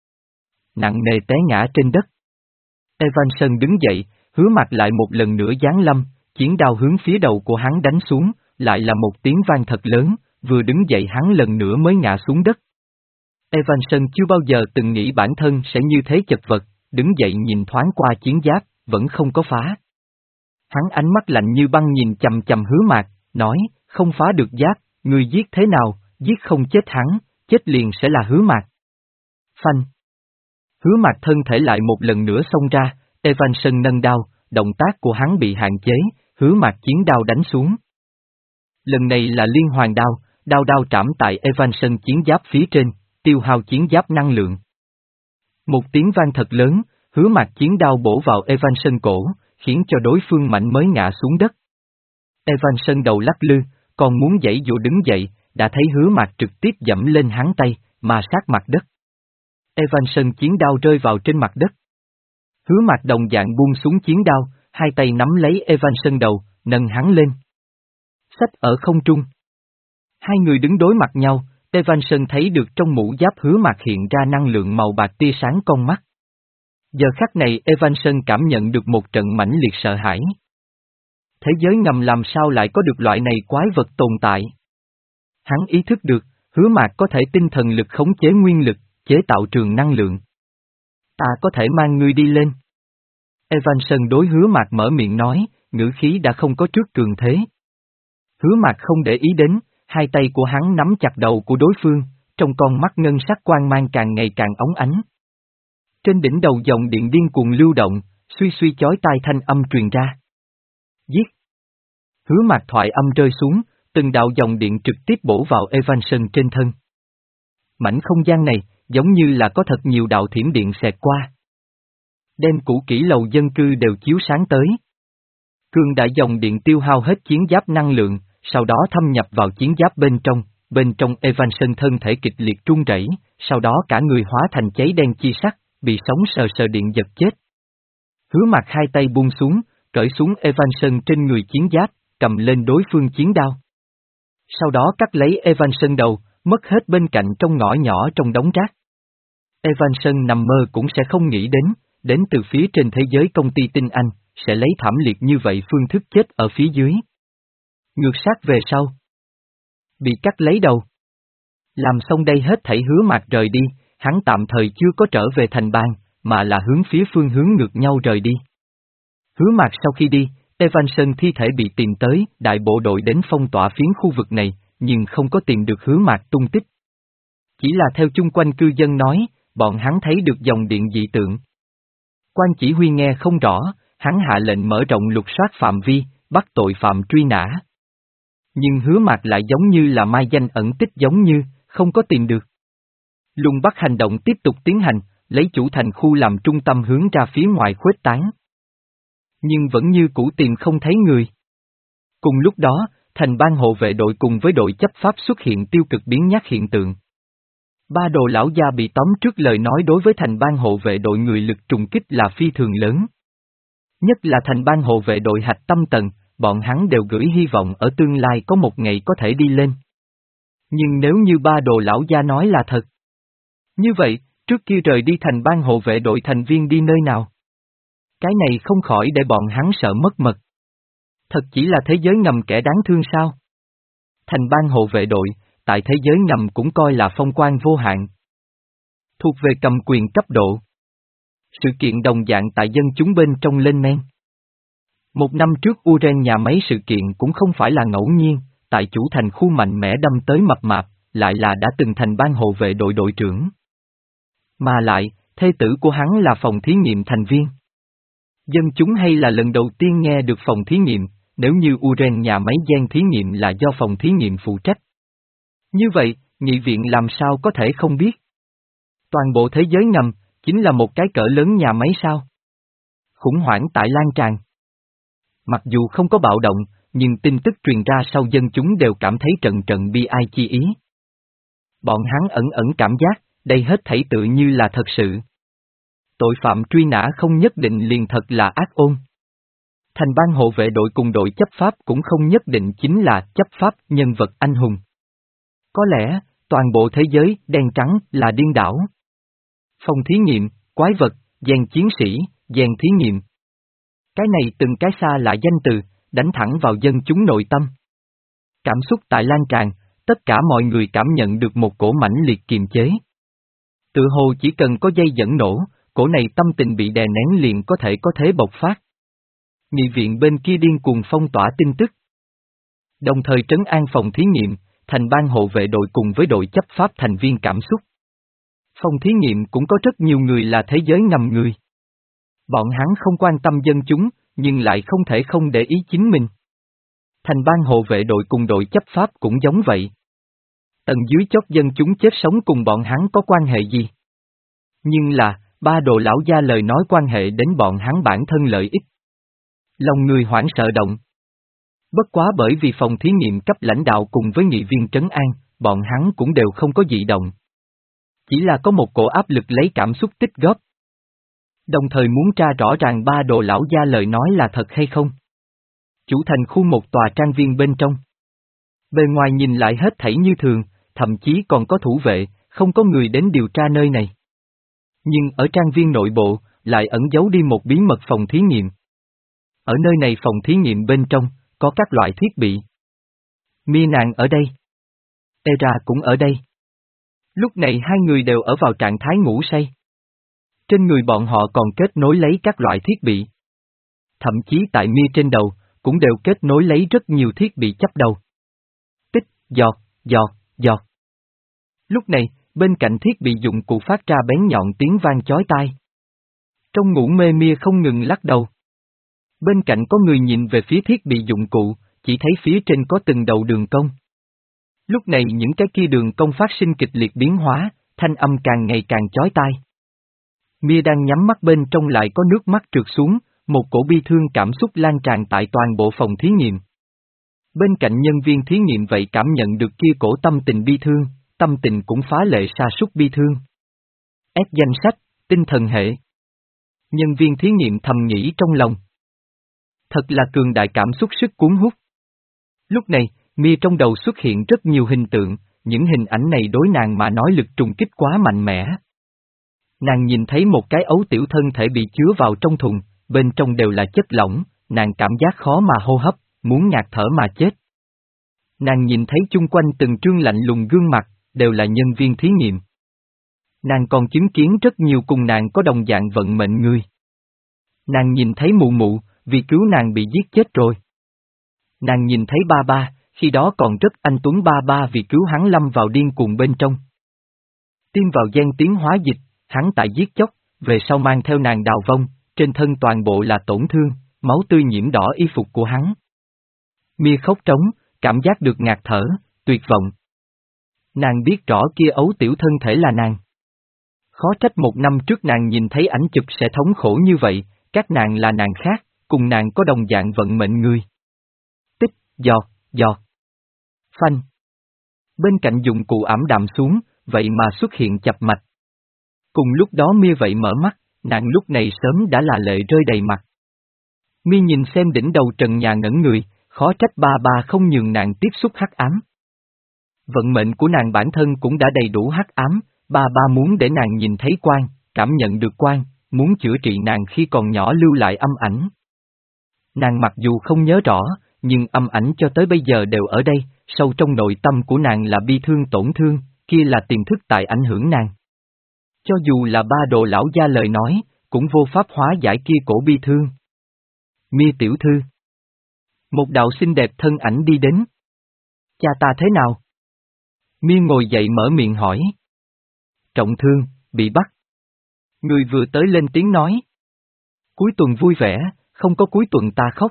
Nặng nề té ngã trên đất. Evanson đứng dậy, Hứa Mạc lại một lần nữa giáng lâm, chiến đao hướng phía đầu của hắn đánh xuống, lại là một tiếng vang thật lớn, vừa đứng dậy hắn lần nữa mới ngã xuống đất. Evanson chưa bao giờ từng nghĩ bản thân sẽ như thế chật vật, đứng dậy nhìn thoáng qua chiến giáp, vẫn không có phá. Hắn ánh mắt lạnh như băng nhìn chầm chầm Hứa Mạc, nói, không phá được giáp, ngươi giết thế nào, giết không chết hắn, chết liền sẽ là Hứa Mạc. Phanh. Hứa Mạc thân thể lại một lần nữa xông ra, Evanson nâng đao, động tác của hắn bị hạn chế, Hứa Mạc chiến đao đánh xuống. Lần này là liên hoàn đao, đao đao trảm tại Evanson chiến giáp phía trên, tiêu hao chiến giáp năng lượng. Một tiếng vang thật lớn, Hứa Mạc chiến đao bổ vào Evanson cổ, khiến cho đối phương mạnh mới ngã xuống đất. Evanson đầu lắc lư, còn muốn giãy giụa đứng dậy, đã thấy Hứa Mạc trực tiếp dẫm lên hắn tay, mà sát mặt đất. Evanson chiến đao rơi vào trên mặt đất. Hứa Mạc đồng dạng buông xuống chiến đao, hai tay nắm lấy Evanson đầu, nâng hắn lên. Xách ở không trung. Hai người đứng đối mặt nhau, Evanson thấy được trong mũ giáp Hứa Mạc hiện ra năng lượng màu bạc tia sáng con mắt. Giờ khắc này Evanson cảm nhận được một trận mãnh liệt sợ hãi. Thế giới ngầm làm sao lại có được loại này quái vật tồn tại? Hắn ý thức được, Hứa Mạc có thể tinh thần lực khống chế nguyên lực, chế tạo trường năng lượng. Ta có thể mang ngươi đi lên. Evanson đối Hứa Mạc mở miệng nói, ngữ khí đã không có trước cường thế. Hứa Mạc không để ý đến, hai tay của hắn nắm chặt đầu của đối phương, trong con mắt ngân sắc quang mang càng ngày càng óng ánh. Trên đỉnh đầu dòng điện điên cuồng lưu động, suy suy chói tai thanh âm truyền ra. Giết! Hứa Mạc thoại âm rơi xuống, từng đạo dòng điện trực tiếp bổ vào Evanson trên thân. Mảnh không gian này, giống như là có thật nhiều đạo thiểm điện xẹt qua. Đem cũ kỹ lầu dân cư đều chiếu sáng tới. Cường đại dòng điện tiêu hao hết chiến giáp năng lượng, sau đó thâm nhập vào chiến giáp bên trong, bên trong Evanson thân thể kịch liệt run rẩy, sau đó cả người hóa thành cháy đen chi sắc, bị sóng sờ sờ điện giật chết. Hứa Mạc hai tay buông xuống, cởi xuống Evanson trên người chiến giáp, cầm lên đối phương chiến đao. Sau đó cắt lấy Evanson đầu, mất hết bên cạnh trong ngõ nhỏ trong đống rác. Evanson nằm mơ cũng sẽ không nghĩ đến, đến từ phía trên thế giới công ty Tinh Anh, sẽ lấy thảm liệt như vậy phương thức chết ở phía dưới. Ngược sát về sau. Bị cắt lấy đầu. Làm xong đây hết thảy Hứa Mạc rời đi, hắn tạm thời chưa có trở về thành bang, mà là hướng phía phương hướng ngược nhau rời đi. Hứa Mạc sau khi đi, Evanson thi thể bị tìm tới, đại bộ đội đến phong tỏa phiến khu vực này, nhưng không có tìm được Hứa Mạc tung tích. Chỉ là theo chung quanh cư dân nói, bọn hắn thấy được dòng điện dị tượng. Quan chỉ huy nghe không rõ, hắn hạ lệnh mở rộng lục soát phạm vi, bắt tội phạm truy nã. Nhưng Hứa Mạc lại giống như là mai danh ẩn tích giống như, không có tìm được. Lùng bắt hành động tiếp tục tiến hành, lấy chủ thành khu làm trung tâm hướng ra phía ngoài khuếch tán. Nhưng vẫn như cũ tìm không thấy người. Cùng lúc đó, thành ban hộ vệ đội cùng với đội chấp pháp xuất hiện tiêu cực biến nhát hiện tượng. Ba đồ lão gia bị tóm trước lời nói đối với thành ban hộ vệ đội người lực trùng kích là phi thường lớn. Nhất là thành ban hộ vệ đội hạch tâm tầng, bọn hắn đều gửi hy vọng ở tương lai có một ngày có thể đi lên. Nhưng nếu như ba đồ lão gia nói là thật. Như vậy, trước khi rời đi thành ban hộ vệ đội thành viên đi nơi nào? Cái này không khỏi để bọn hắn sợ mất mật. Thật chỉ là thế giới ngầm kẻ đáng thương sao? Thành ban hộ vệ đội, tại thế giới ngầm cũng coi là phong quan vô hạn. Thuộc về cầm quyền cấp độ. Sự kiện đồng dạng tại dân chúng bên trong lên men. Một năm trước Uren nhà máy sự kiện cũng không phải là ngẫu nhiên, tại chủ thành khu mạnh mẽ đâm tới mập mạp, lại là đã từng thành ban hộ vệ đội đội trưởng. Mà lại, thê tử của hắn là phòng thí nghiệm thành viên. Dân chúng hay là lần đầu tiên nghe được phòng thí nghiệm, nếu như Uren nhà máy gen thí nghiệm là do phòng thí nghiệm phụ trách. Như vậy, nghị viện làm sao có thể không biết? Toàn bộ thế giới ngầm, chính là một cái cỡ lớn nhà máy sao? Khủng hoảng tại lan tràn. Mặc dù không có bạo động, nhưng tin tức truyền ra sau dân chúng đều cảm thấy trận trận bi ai chi ý. Bọn hắn ẩn ẩn cảm giác, đây hết thảy tự như là thật sự. Tội phạm truy nã không nhất định liền thật là ác ôn. Thành ban hộ vệ đội cùng đội chấp pháp cũng không nhất định chính là chấp pháp nhân vật anh hùng. Có lẽ, toàn bộ thế giới đen trắng là điên đảo. Phòng thí nghiệm, quái vật, gen chiến sĩ, gen thí nghiệm. Cái này từng cái xa lạ danh từ, đánh thẳng vào dân chúng nội tâm. Cảm xúc tại lan tràn, tất cả mọi người cảm nhận được một cổ mãnh liệt kiềm chế. Tự hồ chỉ cần có dây dẫn nổ, cổ này tâm tình bị đè nén liền có thể có thế bộc phát. Nghị viện bên kia điên cuồng phong tỏa tin tức. Đồng thời trấn an phòng thí nghiệm, thành ban hộ vệ đội cùng với đội chấp pháp thành viên cảm xúc. Phòng thí nghiệm cũng có rất nhiều người là thế giới ngầm người. Bọn hắn không quan tâm dân chúng, nhưng lại không thể không để ý chính mình. Thành ban hộ vệ đội cùng đội chấp pháp cũng giống vậy. Tầng dưới chót dân chúng chết sống cùng bọn hắn có quan hệ gì? Nhưng là, ba đồ lão gia lời nói quan hệ đến bọn hắn bản thân lợi ích. Lòng người hoảng sợ động. Bất quá bởi vì phòng thí nghiệm cấp lãnh đạo cùng với nghị viên trấn an, bọn hắn cũng đều không có dị động. Chỉ là có một cổ áp lực lấy cảm xúc tích góp. Đồng thời muốn tra rõ ràng ba đồ lão gia lời nói là thật hay không. Chủ thành khu một tòa trang viên bên trong. Bề ngoài nhìn lại hết thảy như thường, thậm chí còn có thủ vệ, không có người đến điều tra nơi này. Nhưng ở trang viên nội bộ, lại ẩn giấu đi một bí mật phòng thí nghiệm. Ở nơi này phòng thí nghiệm bên trong, có các loại thiết bị. Mi nàng ở đây. Era cũng ở đây. Lúc này hai người đều ở vào trạng thái ngủ say. Trên người bọn họ còn kết nối lấy các loại thiết bị. Thậm chí tại mi trên đầu, cũng đều kết nối lấy rất nhiều thiết bị chấp đầu. Tích, giọt, giọt, giọt. Lúc này, bên cạnh thiết bị dụng cụ phát ra bén nhọn tiếng vang chói tai. Trong ngủ mê mia không ngừng lắc đầu. Bên cạnh có người nhìn về phía thiết bị dụng cụ, chỉ thấy phía trên có từng đầu đường cong. Lúc này những cái kia đường cong phát sinh kịch liệt biến hóa, thanh âm càng ngày càng chói tai. Mia đang nhắm mắt bên trong lại có nước mắt trượt xuống, một cổ bi thương cảm xúc lan tràn tại toàn bộ phòng thí nghiệm. Bên cạnh nhân viên thí nghiệm vậy cảm nhận được kia cổ tâm tình bi thương, tâm tình cũng phá lệ sa sút bi thương. Ép danh sách, tinh thần hệ. Nhân viên thí nghiệm thầm nghĩ trong lòng. Thật là cường đại cảm xúc sức cuốn hút. Lúc này, Mia trong đầu xuất hiện rất nhiều hình tượng, những hình ảnh này đối nàng mà nói lực trùng kích quá mạnh mẽ. Nàng nhìn thấy một cái ấu tiểu thân thể bị chứa vào trong thùng, bên trong đều là chất lỏng, nàng cảm giác khó mà hô hấp, muốn ngạt thở mà chết. Nàng nhìn thấy chung quanh từng trương lạnh lùng gương mặt, đều là nhân viên thí nghiệm. Nàng còn chứng kiến rất nhiều cùng nàng có đồng dạng vận mệnh người. Nàng nhìn thấy mụ mụ, vì cứu nàng bị giết chết rồi. Nàng nhìn thấy ba ba, khi đó còn rất anh tuấn ba ba vì cứu hắn lâm vào điên cuồng bên trong. Tiêm vào gen tiến hóa dịch, hắn tại giết chóc, về sau mang theo nàng đào vong, trên thân toàn bộ là tổn thương, máu tươi nhiễm đỏ y phục của hắn. Mia khóc trống, cảm giác được ngạt thở, tuyệt vọng. Nàng biết rõ kia ấu tiểu thân thể là nàng. Khó trách một năm trước nàng nhìn thấy ảnh chụp sẽ thống khổ như vậy, các nàng là nàng khác, cùng nàng có đồng dạng vận mệnh người. Tích, giọt, giọt. Phanh. Bên cạnh dụng cụ ảm đạm xuống, vậy mà xuất hiện chập mạch. Cùng lúc đó Mia vậy mở mắt, nàng lúc này sớm đã là lệ rơi đầy mặt. Mia nhìn xem đỉnh đầu trần nhà ngẩn người, khó trách ba ba không nhường nàng tiếp xúc hắc ám. Vận mệnh của nàng bản thân cũng đã đầy đủ hắc ám, ba ba muốn để nàng nhìn thấy quang, cảm nhận được quang, muốn chữa trị nàng khi còn nhỏ lưu lại âm ảnh. Nàng mặc dù không nhớ rõ, nhưng âm ảnh cho tới bây giờ đều ở đây, sâu trong nội tâm của nàng là bi thương tổn thương, kia là tiềm thức tại ảnh hưởng nàng. Cho dù là ba đồ lão gia lời nói, cũng vô pháp hóa giải kia cổ bi thương. Mia tiểu thư. Một đạo xinh đẹp thân ảnh đi đến. Cha ta thế nào? Mia ngồi dậy mở miệng hỏi. Trọng thương, bị bắt. Người vừa tới lên tiếng nói. Cuối tuần vui vẻ, không có cuối tuần ta khóc.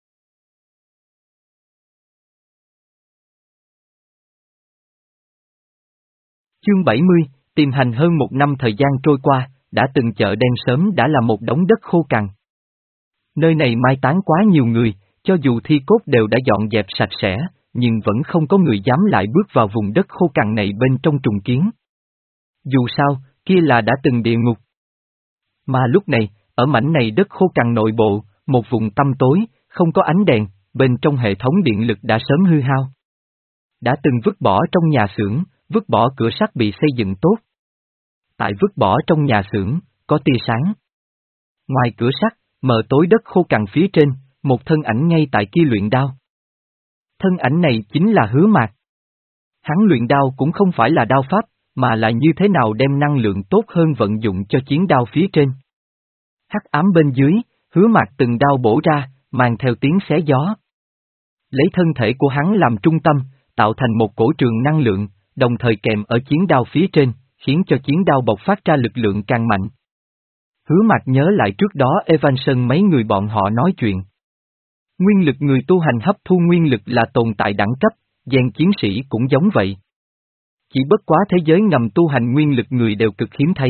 Chương bảy mươi, tìm hành hơn một năm thời gian trôi qua, đã từng chợ đen sớm đã là một đống đất khô cằn. Nơi này mai táng quá nhiều người, cho dù thi cốt đều đã dọn dẹp sạch sẽ, nhưng vẫn không có người dám lại bước vào vùng đất khô cằn này bên trong trùng kiến. Dù sao, kia là đã từng địa ngục. Mà lúc này, ở mảnh này đất khô cằn nội bộ, một vùng tăm tối, không có ánh đèn, bên trong hệ thống điện lực đã sớm hư hao. Đã từng vứt bỏ trong nhà xưởng, vứt bỏ cửa sắt bị xây dựng tốt. Tại vứt bỏ trong nhà xưởng, có tia sáng. Ngoài cửa sắt, mờ tối đất khô cằn phía trên, một thân ảnh ngay tại kia luyện đao. Thân ảnh này chính là Hứa Mạc. Hắn luyện đao cũng không phải là đao pháp, mà là như thế nào đem năng lượng tốt hơn vận dụng cho chiến đao phía trên. Hắc ám bên dưới, Hứa Mạc từng đao bổ ra, mang theo tiếng xé gió. Lấy thân thể của hắn làm trung tâm, tạo thành một cổ trường năng lượng, đồng thời kèm ở chiến đao phía trên, khiến cho chiến đao bộc phát ra lực lượng càng mạnh. Hứa Mạc nhớ lại trước đó Evanson mấy người bọn họ nói chuyện. Nguyên lực người tu hành hấp thu nguyên lực là tồn tại đẳng cấp, gen chiến sĩ cũng giống vậy. Chỉ bất quá thế giới ngầm tu hành nguyên lực người đều cực hiếm thấy.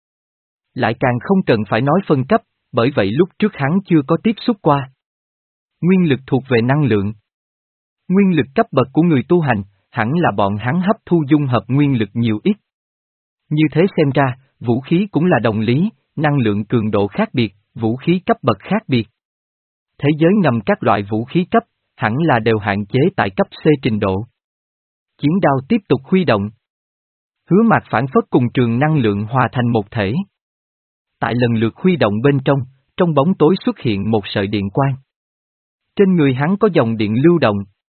Lại càng không cần phải nói phân cấp, bởi vậy lúc trước hắn chưa có tiếp xúc qua. Nguyên lực thuộc về năng lượng. Nguyên lực cấp bậc của người tu hành, hẳn là bọn hắn hấp thu dung hợp nguyên lực nhiều ít. Như thế xem ra, vũ khí cũng là đồng lý, năng lượng cường độ khác biệt, vũ khí cấp bậc khác biệt. Thế giới ngầm các loại vũ khí cấp, hẳn là đều hạn chế tại cấp C trình độ. Chiến đao tiếp tục huy động. Hứa Mạc phản phất cùng trường năng lượng hòa thành một thể. Tại lần lượt huy động bên trong, trong bóng tối xuất hiện một sợi điện quang. Trên người hắn có dòng điện lưu động.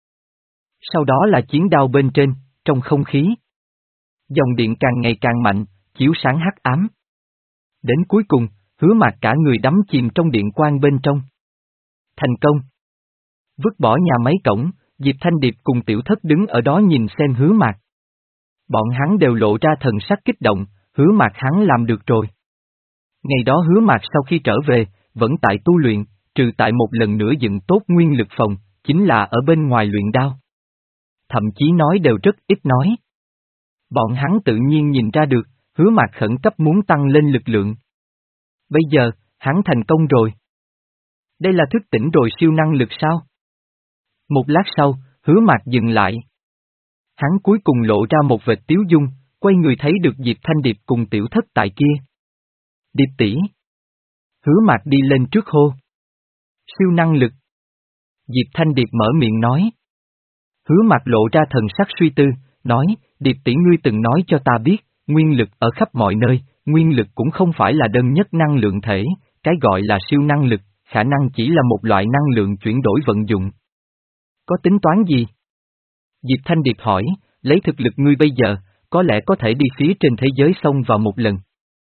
Sau đó là chiến đao bên trên, trong không khí. Dòng điện càng ngày càng mạnh, chiếu sáng hắc ám. Đến cuối cùng, Hứa Mạc cả người đắm chìm trong điện quang bên trong. Thành công. Vứt bỏ nhà máy cổng, Diệp Thanh Điệp cùng Tiểu Thất đứng ở đó nhìn xem Hứa Mạc. Bọn hắn đều lộ ra thần sắc kích động, Hứa Mạc hắn làm được rồi. Ngày đó Hứa Mạc sau khi trở về, vẫn tại tu luyện, trừ tại một lần nữa dựng tốt nguyên lực phòng, chính là ở bên ngoài luyện đao. Thậm chí nói đều rất ít nói. Bọn hắn tự nhiên nhìn ra được, Hứa Mạc khẩn cấp muốn tăng lên lực lượng. Bây giờ, hắn thành công rồi. Đây là thức tỉnh rồi siêu năng lực sao? Một lát sau, Hứa Mạc dừng lại. Hắn cuối cùng lộ ra một vệt tiếu dung, quay người thấy được Diệp Thanh Điệp cùng Tiểu Thất tại kia. Điệp tỷ. Hứa Mạc đi lên trước hô. Siêu năng lực. Diệp Thanh Điệp mở miệng nói. Hứa Mạc lộ ra thần sắc suy tư, nói, Điệp tỷ ngươi từng nói cho ta biết, nguyên lực ở khắp mọi nơi, nguyên lực cũng không phải là đơn nhất năng lượng thể, cái gọi là siêu năng lực, khả năng chỉ là một loại năng lượng chuyển đổi vận dụng. Có tính toán gì? Diệp Thanh Điệp hỏi, lấy thực lực ngươi bây giờ, có lẽ có thể đi phía trên thế giới xông vào một lần.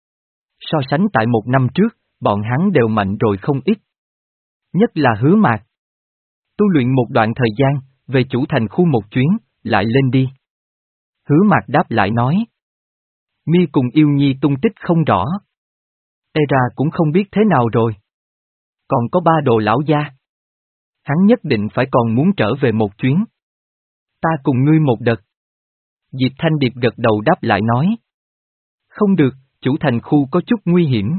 So sánh tại một năm trước, bọn hắn đều mạnh rồi không ít. Nhất là Hứa Mạc. Tu luyện một đoạn thời gian, về chủ thành khu một chuyến, lại lên đi. Hứa Mạc đáp lại nói. Mi cùng Yêu Nhi tung tích không rõ. Ê ra cũng không biết thế nào rồi. Còn có ba đồ lão gia. Hắn nhất định phải còn muốn trở về một chuyến. Ta cùng ngươi một đợt. Diệp Thanh Điệp gật đầu đáp lại nói. Không được, chủ thành khu có chút nguy hiểm.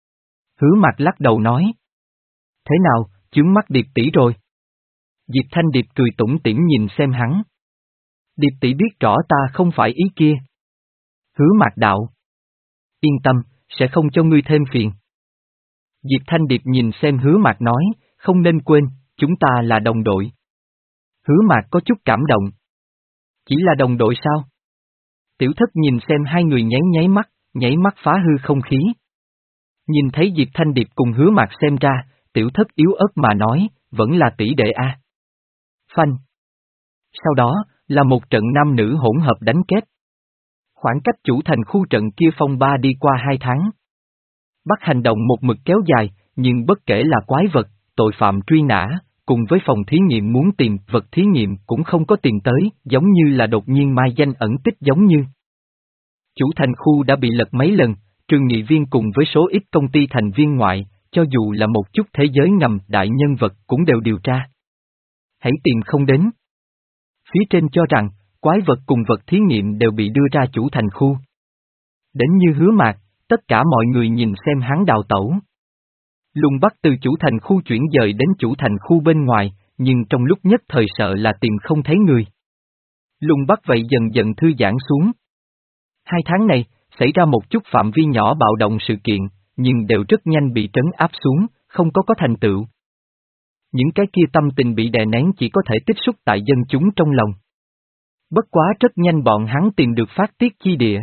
Hứa Mạc lắc đầu nói. Thế nào, chướng mắt Điệp tỷ rồi. Diệp Thanh Điệp cười tủm tỉm nhìn xem hắn. Điệp tỷ biết rõ ta không phải ý kia. Hứa Mạc đạo. Yên tâm, sẽ không cho ngươi thêm phiền. Diệp Thanh Điệp nhìn xem Hứa Mạc nói, không nên quên, chúng ta là đồng đội. Hứa Mạc có chút cảm động. Chỉ là đồng đội sao? Tiểu Thất nhìn xem hai người nháy nháy mắt, nháy mắt phá hư không khí. Nhìn thấy Diệp Thanh Điệp cùng Hứa Mạc xem ra, Tiểu Thất yếu ớt mà nói, vẫn là tỷ đệ a. Phanh. Sau đó, là một trận nam nữ hỗn hợp đánh kép. Khoảng cách chủ thành khu trận kia phong ba đi qua hai tháng. Bắt hành động một mực kéo dài, nhưng bất kể là quái vật, tội phạm truy nã, cùng với phòng thí nghiệm muốn tìm vật thí nghiệm cũng không có tìm tới, giống như là đột nhiên mai danh ẩn tích giống như. Chủ thành khu đã bị lật mấy lần, trường nghị viên cùng với số ít công ty thành viên ngoại, cho dù là một chút thế giới ngầm đại nhân vật cũng đều điều tra. Hãy tìm không đến. Phía trên cho rằng, quái vật cùng vật thí nghiệm đều bị đưa ra chủ thành khu. Đến như Hứa Mạc, tất cả mọi người nhìn xem hắn đào tẩu. Lùng bắt từ chủ thành khu chuyển dời đến chủ thành khu bên ngoài, nhưng trong lúc nhất thời sợ là tìm không thấy người. Lùng bắt vậy dần dần thư giãn xuống. Hai tháng này, xảy ra một chút phạm vi nhỏ bạo động sự kiện, nhưng đều rất nhanh bị trấn áp xuống, không có có thành tựu. Những cái kia tâm tình bị đè nén chỉ có thể tích xúc tại dân chúng trong lòng. Bất quá rất nhanh bọn hắn tìm được phát tiết chi địa.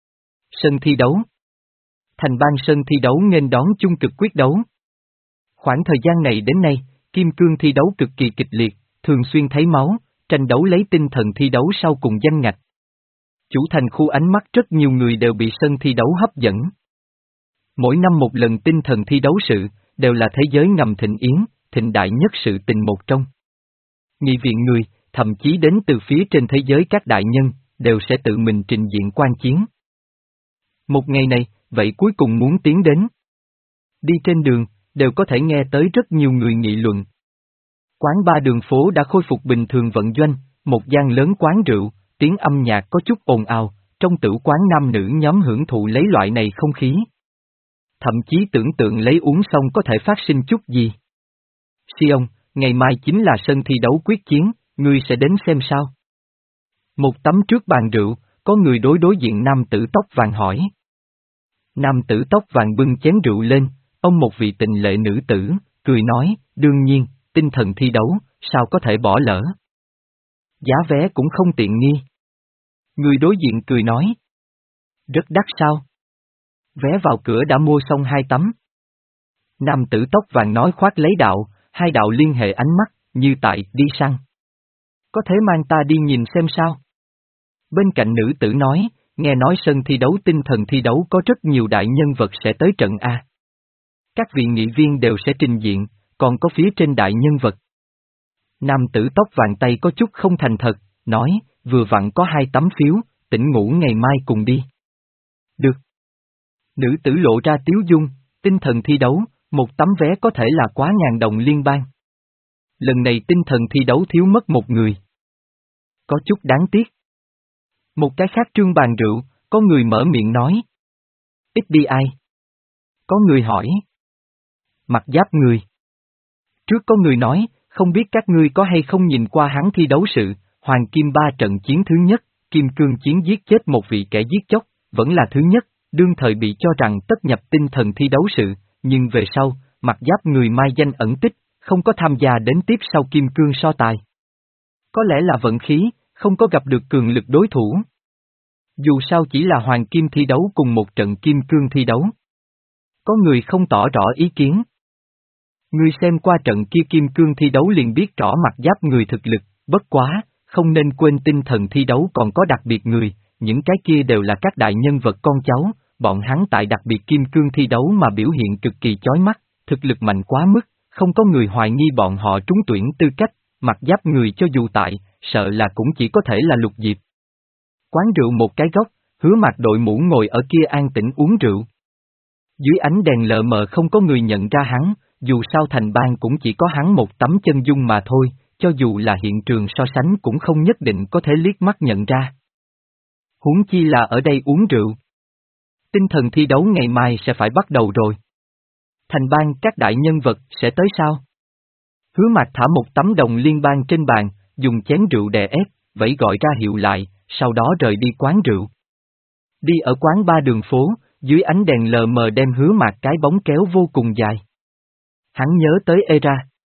Sân thi đấu. Thành ban sân thi đấu nghênh đón chung cực quyết đấu. Khoảng thời gian này đến nay, kim cương thi đấu cực kỳ kịch liệt, thường xuyên thấy máu, tranh đấu lấy tinh thần thi đấu sau cùng danh ngạch. Chủ thành khu ánh mắt rất nhiều người đều bị sân thi đấu hấp dẫn. Mỗi năm một lần tinh thần thi đấu sự, đều là thế giới ngầm thịnh yến, thịnh đại nhất sự tình một trong. Nghị viện người, thậm chí đến từ phía trên thế giới các đại nhân, đều sẽ tự mình trình diện quan chiến. Một ngày này, vậy cuối cùng muốn tiến đến. Đi trên đường, đều có thể nghe tới rất nhiều người nghị luận. Quán ba đường phố đã khôi phục bình thường vận doanh, một gian lớn quán rượu, tiếng âm nhạc có chút ồn ào, trong tử quán nam nữ nhóm hưởng thụ lấy loại này không khí. Thậm chí tưởng tượng lấy uống xong có thể phát sinh chút gì. Sion, ngày mai chính là sân thi đấu quyết chiến, ngươi sẽ đến xem sao? Một tấm trước bàn rượu, có người đối đối diện nam tử tóc vàng hỏi. Nam tử tóc vàng bưng chén rượu lên, ông một vị tịnh lệ nữ tử, cười nói, đương nhiên, tinh thần thi đấu, sao có thể bỏ lỡ? Giá vé cũng không tiện nghi. Người đối diện cười nói. Rất đắt sao? Vé vào cửa đã mua xong hai tấm. Nam tử tóc vàng nói khoác lấy đạo, hai đạo liên hệ ánh mắt, như tại đi săn. Có thể mang ta đi nhìn xem sao? Bên cạnh nữ tử nói, nghe nói sân thi đấu tinh thần thi đấu có rất nhiều đại nhân vật sẽ tới trận A. Các vị nghị viên đều sẽ trình diện, còn có phía trên đại nhân vật. Nam tử tóc vàng tay có chút không thành thật, nói, vừa vặn có hai tấm phiếu, tỉnh ngủ ngày mai cùng đi. Được. Nữ tử lộ ra tiếu dung, tinh thần thi đấu, một tấm vé có thể là quá ngàn đồng liên bang. Lần này tinh thần thi đấu thiếu mất một người. Có chút đáng tiếc. Một cái khác trương bàn rượu, có người mở miệng nói. Ít đi ai? Có người hỏi. Mặc giáp người. Trước có người nói, không biết các ngươi có hay không nhìn qua hắn thi đấu sự, Hoàng Kim ba trận chiến thứ nhất, Kim Cương chiến giết chết một vị kẻ giết chóc, vẫn là thứ nhất, đương thời bị cho rằng tất nhập tinh thần thi đấu sự, nhưng về sau, mặc giáp người mai danh ẩn tích, không có tham gia đến tiếp sau Kim Cương so tài. Có lẽ là vận khí, không có gặp được cường lực đối thủ. Dù sao chỉ là Hoàng Kim thi đấu cùng một trận Kim Cương thi đấu. Có người không tỏ rõ ý kiến. Ngươi xem qua trận kia Kim Cương thi đấu liền biết rõ mặc giáp người thực lực, bất quá, không nên quên tinh thần thi đấu còn có đặc biệt người, những cái kia đều là các đại nhân vật con cháu, bọn hắn tại đặc biệt Kim Cương thi đấu mà biểu hiện cực kỳ chói mắt, thực lực mạnh quá mức, không có người hoài nghi bọn họ trúng tuyển tư cách, mặc giáp người cho dù tại, sợ là cũng chỉ có thể là Lục Diệp. Quán rượu một cái góc, Hứa Mạc đội mũ ngồi ở kia an tĩnh uống rượu. Dưới ánh đèn lờ mờ không có người nhận ra hắn, dù sao thành bang cũng chỉ có hắn một tấm chân dung mà thôi, cho dù là hiện trường so sánh cũng không nhất định có thể liếc mắt nhận ra. Huống chi là ở đây uống rượu. Tinh thần thi đấu ngày mai sẽ phải bắt đầu rồi. Thành bang các đại nhân vật sẽ tới sao? Hứa Mạc thả một tấm đồng liên bang trên bàn, dùng chén rượu đè ép, vẫy gọi ra hiệu lại, sau đó rời đi quán rượu. Đi ở quán ba đường phố, dưới ánh đèn lờ mờ đem Hứa Mạc cái bóng kéo vô cùng dài. Hắn nhớ tới Era.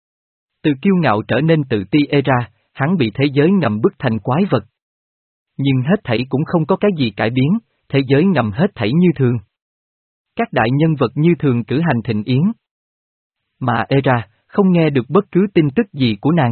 Từ kiêu ngạo trở nên tự ti Era, hắn bị thế giới ngầm bức thành quái vật. Nhưng hết thảy cũng không có cái gì cải biến, thế giới ngầm hết thảy như thường. Các đại nhân vật như thường cử hành thịnh yến. Mà Era, không nghe được bất cứ tin tức gì của nàng.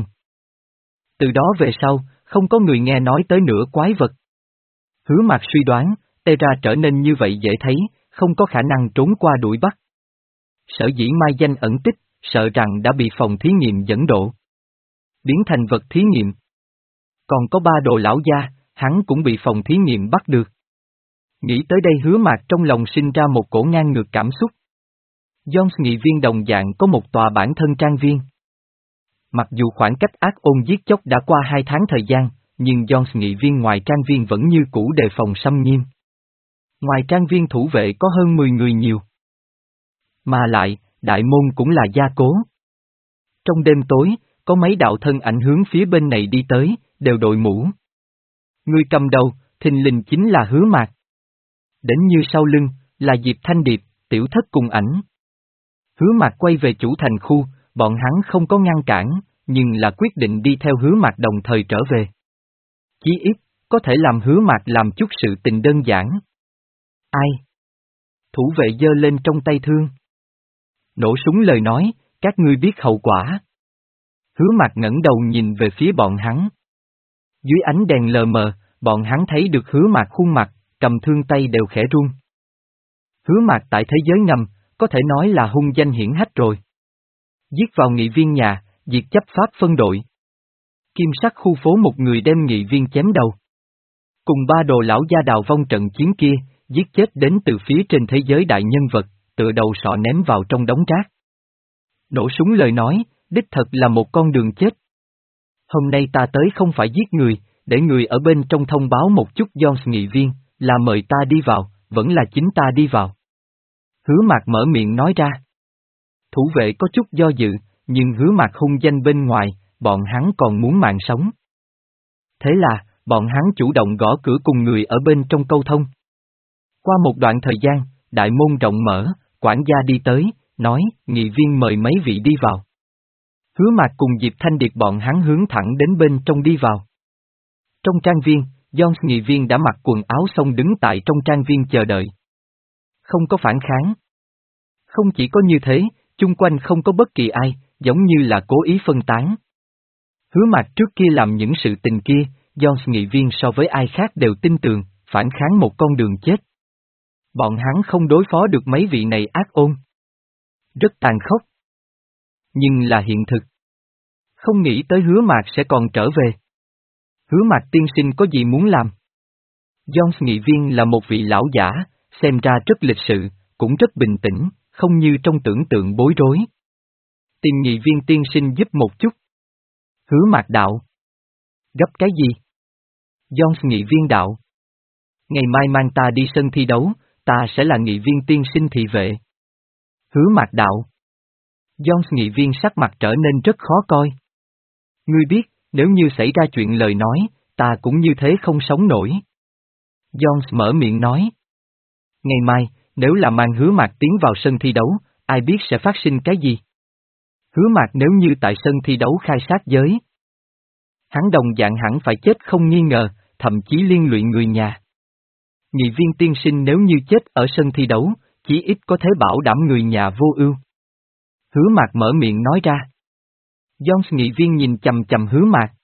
Từ đó về sau, không có người nghe nói tới nửa quái vật. Hứa Mạc suy đoán, Era trở nên như vậy dễ thấy, không có khả năng trốn qua đuổi bắt. Sở dĩ mai danh ẩn tích, sợ rằng đã bị phòng thí nghiệm dẫn độ. Biến thành vật thí nghiệm. Còn có ba đồ lão gia, hắn cũng bị phòng thí nghiệm bắt được. Nghĩ tới đây Hứa Mạc trong lòng sinh ra một cổ ngang ngược cảm xúc. Jones nghị viên đồng dạng có một tòa bản thân trang viên. Mặc dù khoảng cách ác ôn giết chóc đã qua hai tháng thời gian, nhưng Jones nghị viên ngoài trang viên vẫn như cũ đề phòng xâm nghiêm. Ngoài trang viên thủ vệ có hơn mười người nhiều. Mà lại, đại môn cũng là gia cố. Trong đêm tối, có mấy đạo thân ảnh hướng phía bên này đi tới, đều đội mũ. Người cầm đầu, thình lình chính là Hứa Mạc. Đến như sau lưng, là Diệp Thanh Điệp, Tiểu Thất cùng ảnh. Hứa Mạc quay về chủ thành khu, bọn hắn không có ngăn cản, nhưng là quyết định đi theo Hứa Mạc đồng thời trở về. Chí ít, có thể làm Hứa Mạc làm chút sự tình đơn giản. Ai? Thủ vệ giơ lên trong tay thương. Nổ súng lời nói, các ngươi biết hậu quả. Hứa Mạc ngẩng đầu nhìn về phía bọn hắn. Dưới ánh đèn lờ mờ, bọn hắn thấy được Hứa Mạc khuôn mặt, cầm thương tay đều khẽ run. Hứa Mạc tại thế giới ngầm, có thể nói là hung danh hiển hách rồi. Giết vào nghị viên nhà, diệt chấp pháp phân đội. Kim sắc khu phố một người đem nghị viên chém đầu. Cùng ba đồ lão gia đào vong trận chiến kia, giết chết đến từ phía trên thế giới đại nhân vật, tựa đầu sọ ném vào trong đống rác. Nổ súng lời nói, đích thật là một con đường chết. Hôm nay ta tới không phải giết người, để người ở bên trong thông báo một chút Jones nghị viên, là mời ta đi vào, vẫn là chính ta đi vào. Hứa Mạc mở miệng nói ra. Thủ vệ có chút do dự, nhưng Hứa Mạc hung danh bên ngoài, bọn hắn còn muốn mạng sống. Thế là, bọn hắn chủ động gõ cửa cùng người ở bên trong câu thông. Qua một đoạn thời gian, đại môn rộng mở, quản gia đi tới, nói, nghị viên mời mấy vị đi vào. Hứa Mạc cùng Diệp Thanh Điệt bọn hắn hướng thẳng đến bên trong đi vào. Trong trang viên, Jones nghị viên đã mặc quần áo xong đứng tại trong trang viên chờ đợi. Không có phản kháng. Không chỉ có như thế, chung quanh không có bất kỳ ai, giống như là cố ý phân tán. Hứa Mạc trước kia làm những sự tình kia, Jones nghị viên so với ai khác đều tin tưởng, phản kháng một con đường chết. Bọn hắn không đối phó được mấy vị này ác ôn. Rất tàn khốc. Nhưng là hiện thực. Không nghĩ tới Hứa Mạc sẽ còn trở về. Hứa Mạc tiên sinh có gì muốn làm? Jones nghị viên là một vị lão giả, xem ra rất lịch sự, cũng rất bình tĩnh, không như trong tưởng tượng bối rối. Tìm nghị viên tiên sinh giúp một chút. Hứa Mạc đạo. Gấp cái gì? Jones nghị viên đạo. Ngày mai mang ta đi sân thi đấu, ta sẽ là nghị viên tiên sinh thị vệ. Hứa Mạc đạo. Jones nghị viên sắc mặt trở nên rất khó coi. Ngươi biết, nếu như xảy ra chuyện lời nói, ta cũng như thế không sống nổi. Jones mở miệng nói. Ngày mai, nếu là mang Hứa Mạc tiến vào sân thi đấu, ai biết sẽ phát sinh cái gì? Hứa Mạc nếu như tại sân thi đấu khai sát giới. Hắn đồng dạng hẳn phải chết không nghi ngờ, thậm chí liên lụy người nhà. Nghị viên tiên sinh nếu như chết ở sân thi đấu, chí ít có thể bảo đảm người nhà vô ưu. Hứa Mạc mở miệng nói ra. Jones nghị viên nhìn chầm chầm Hứa Mạc.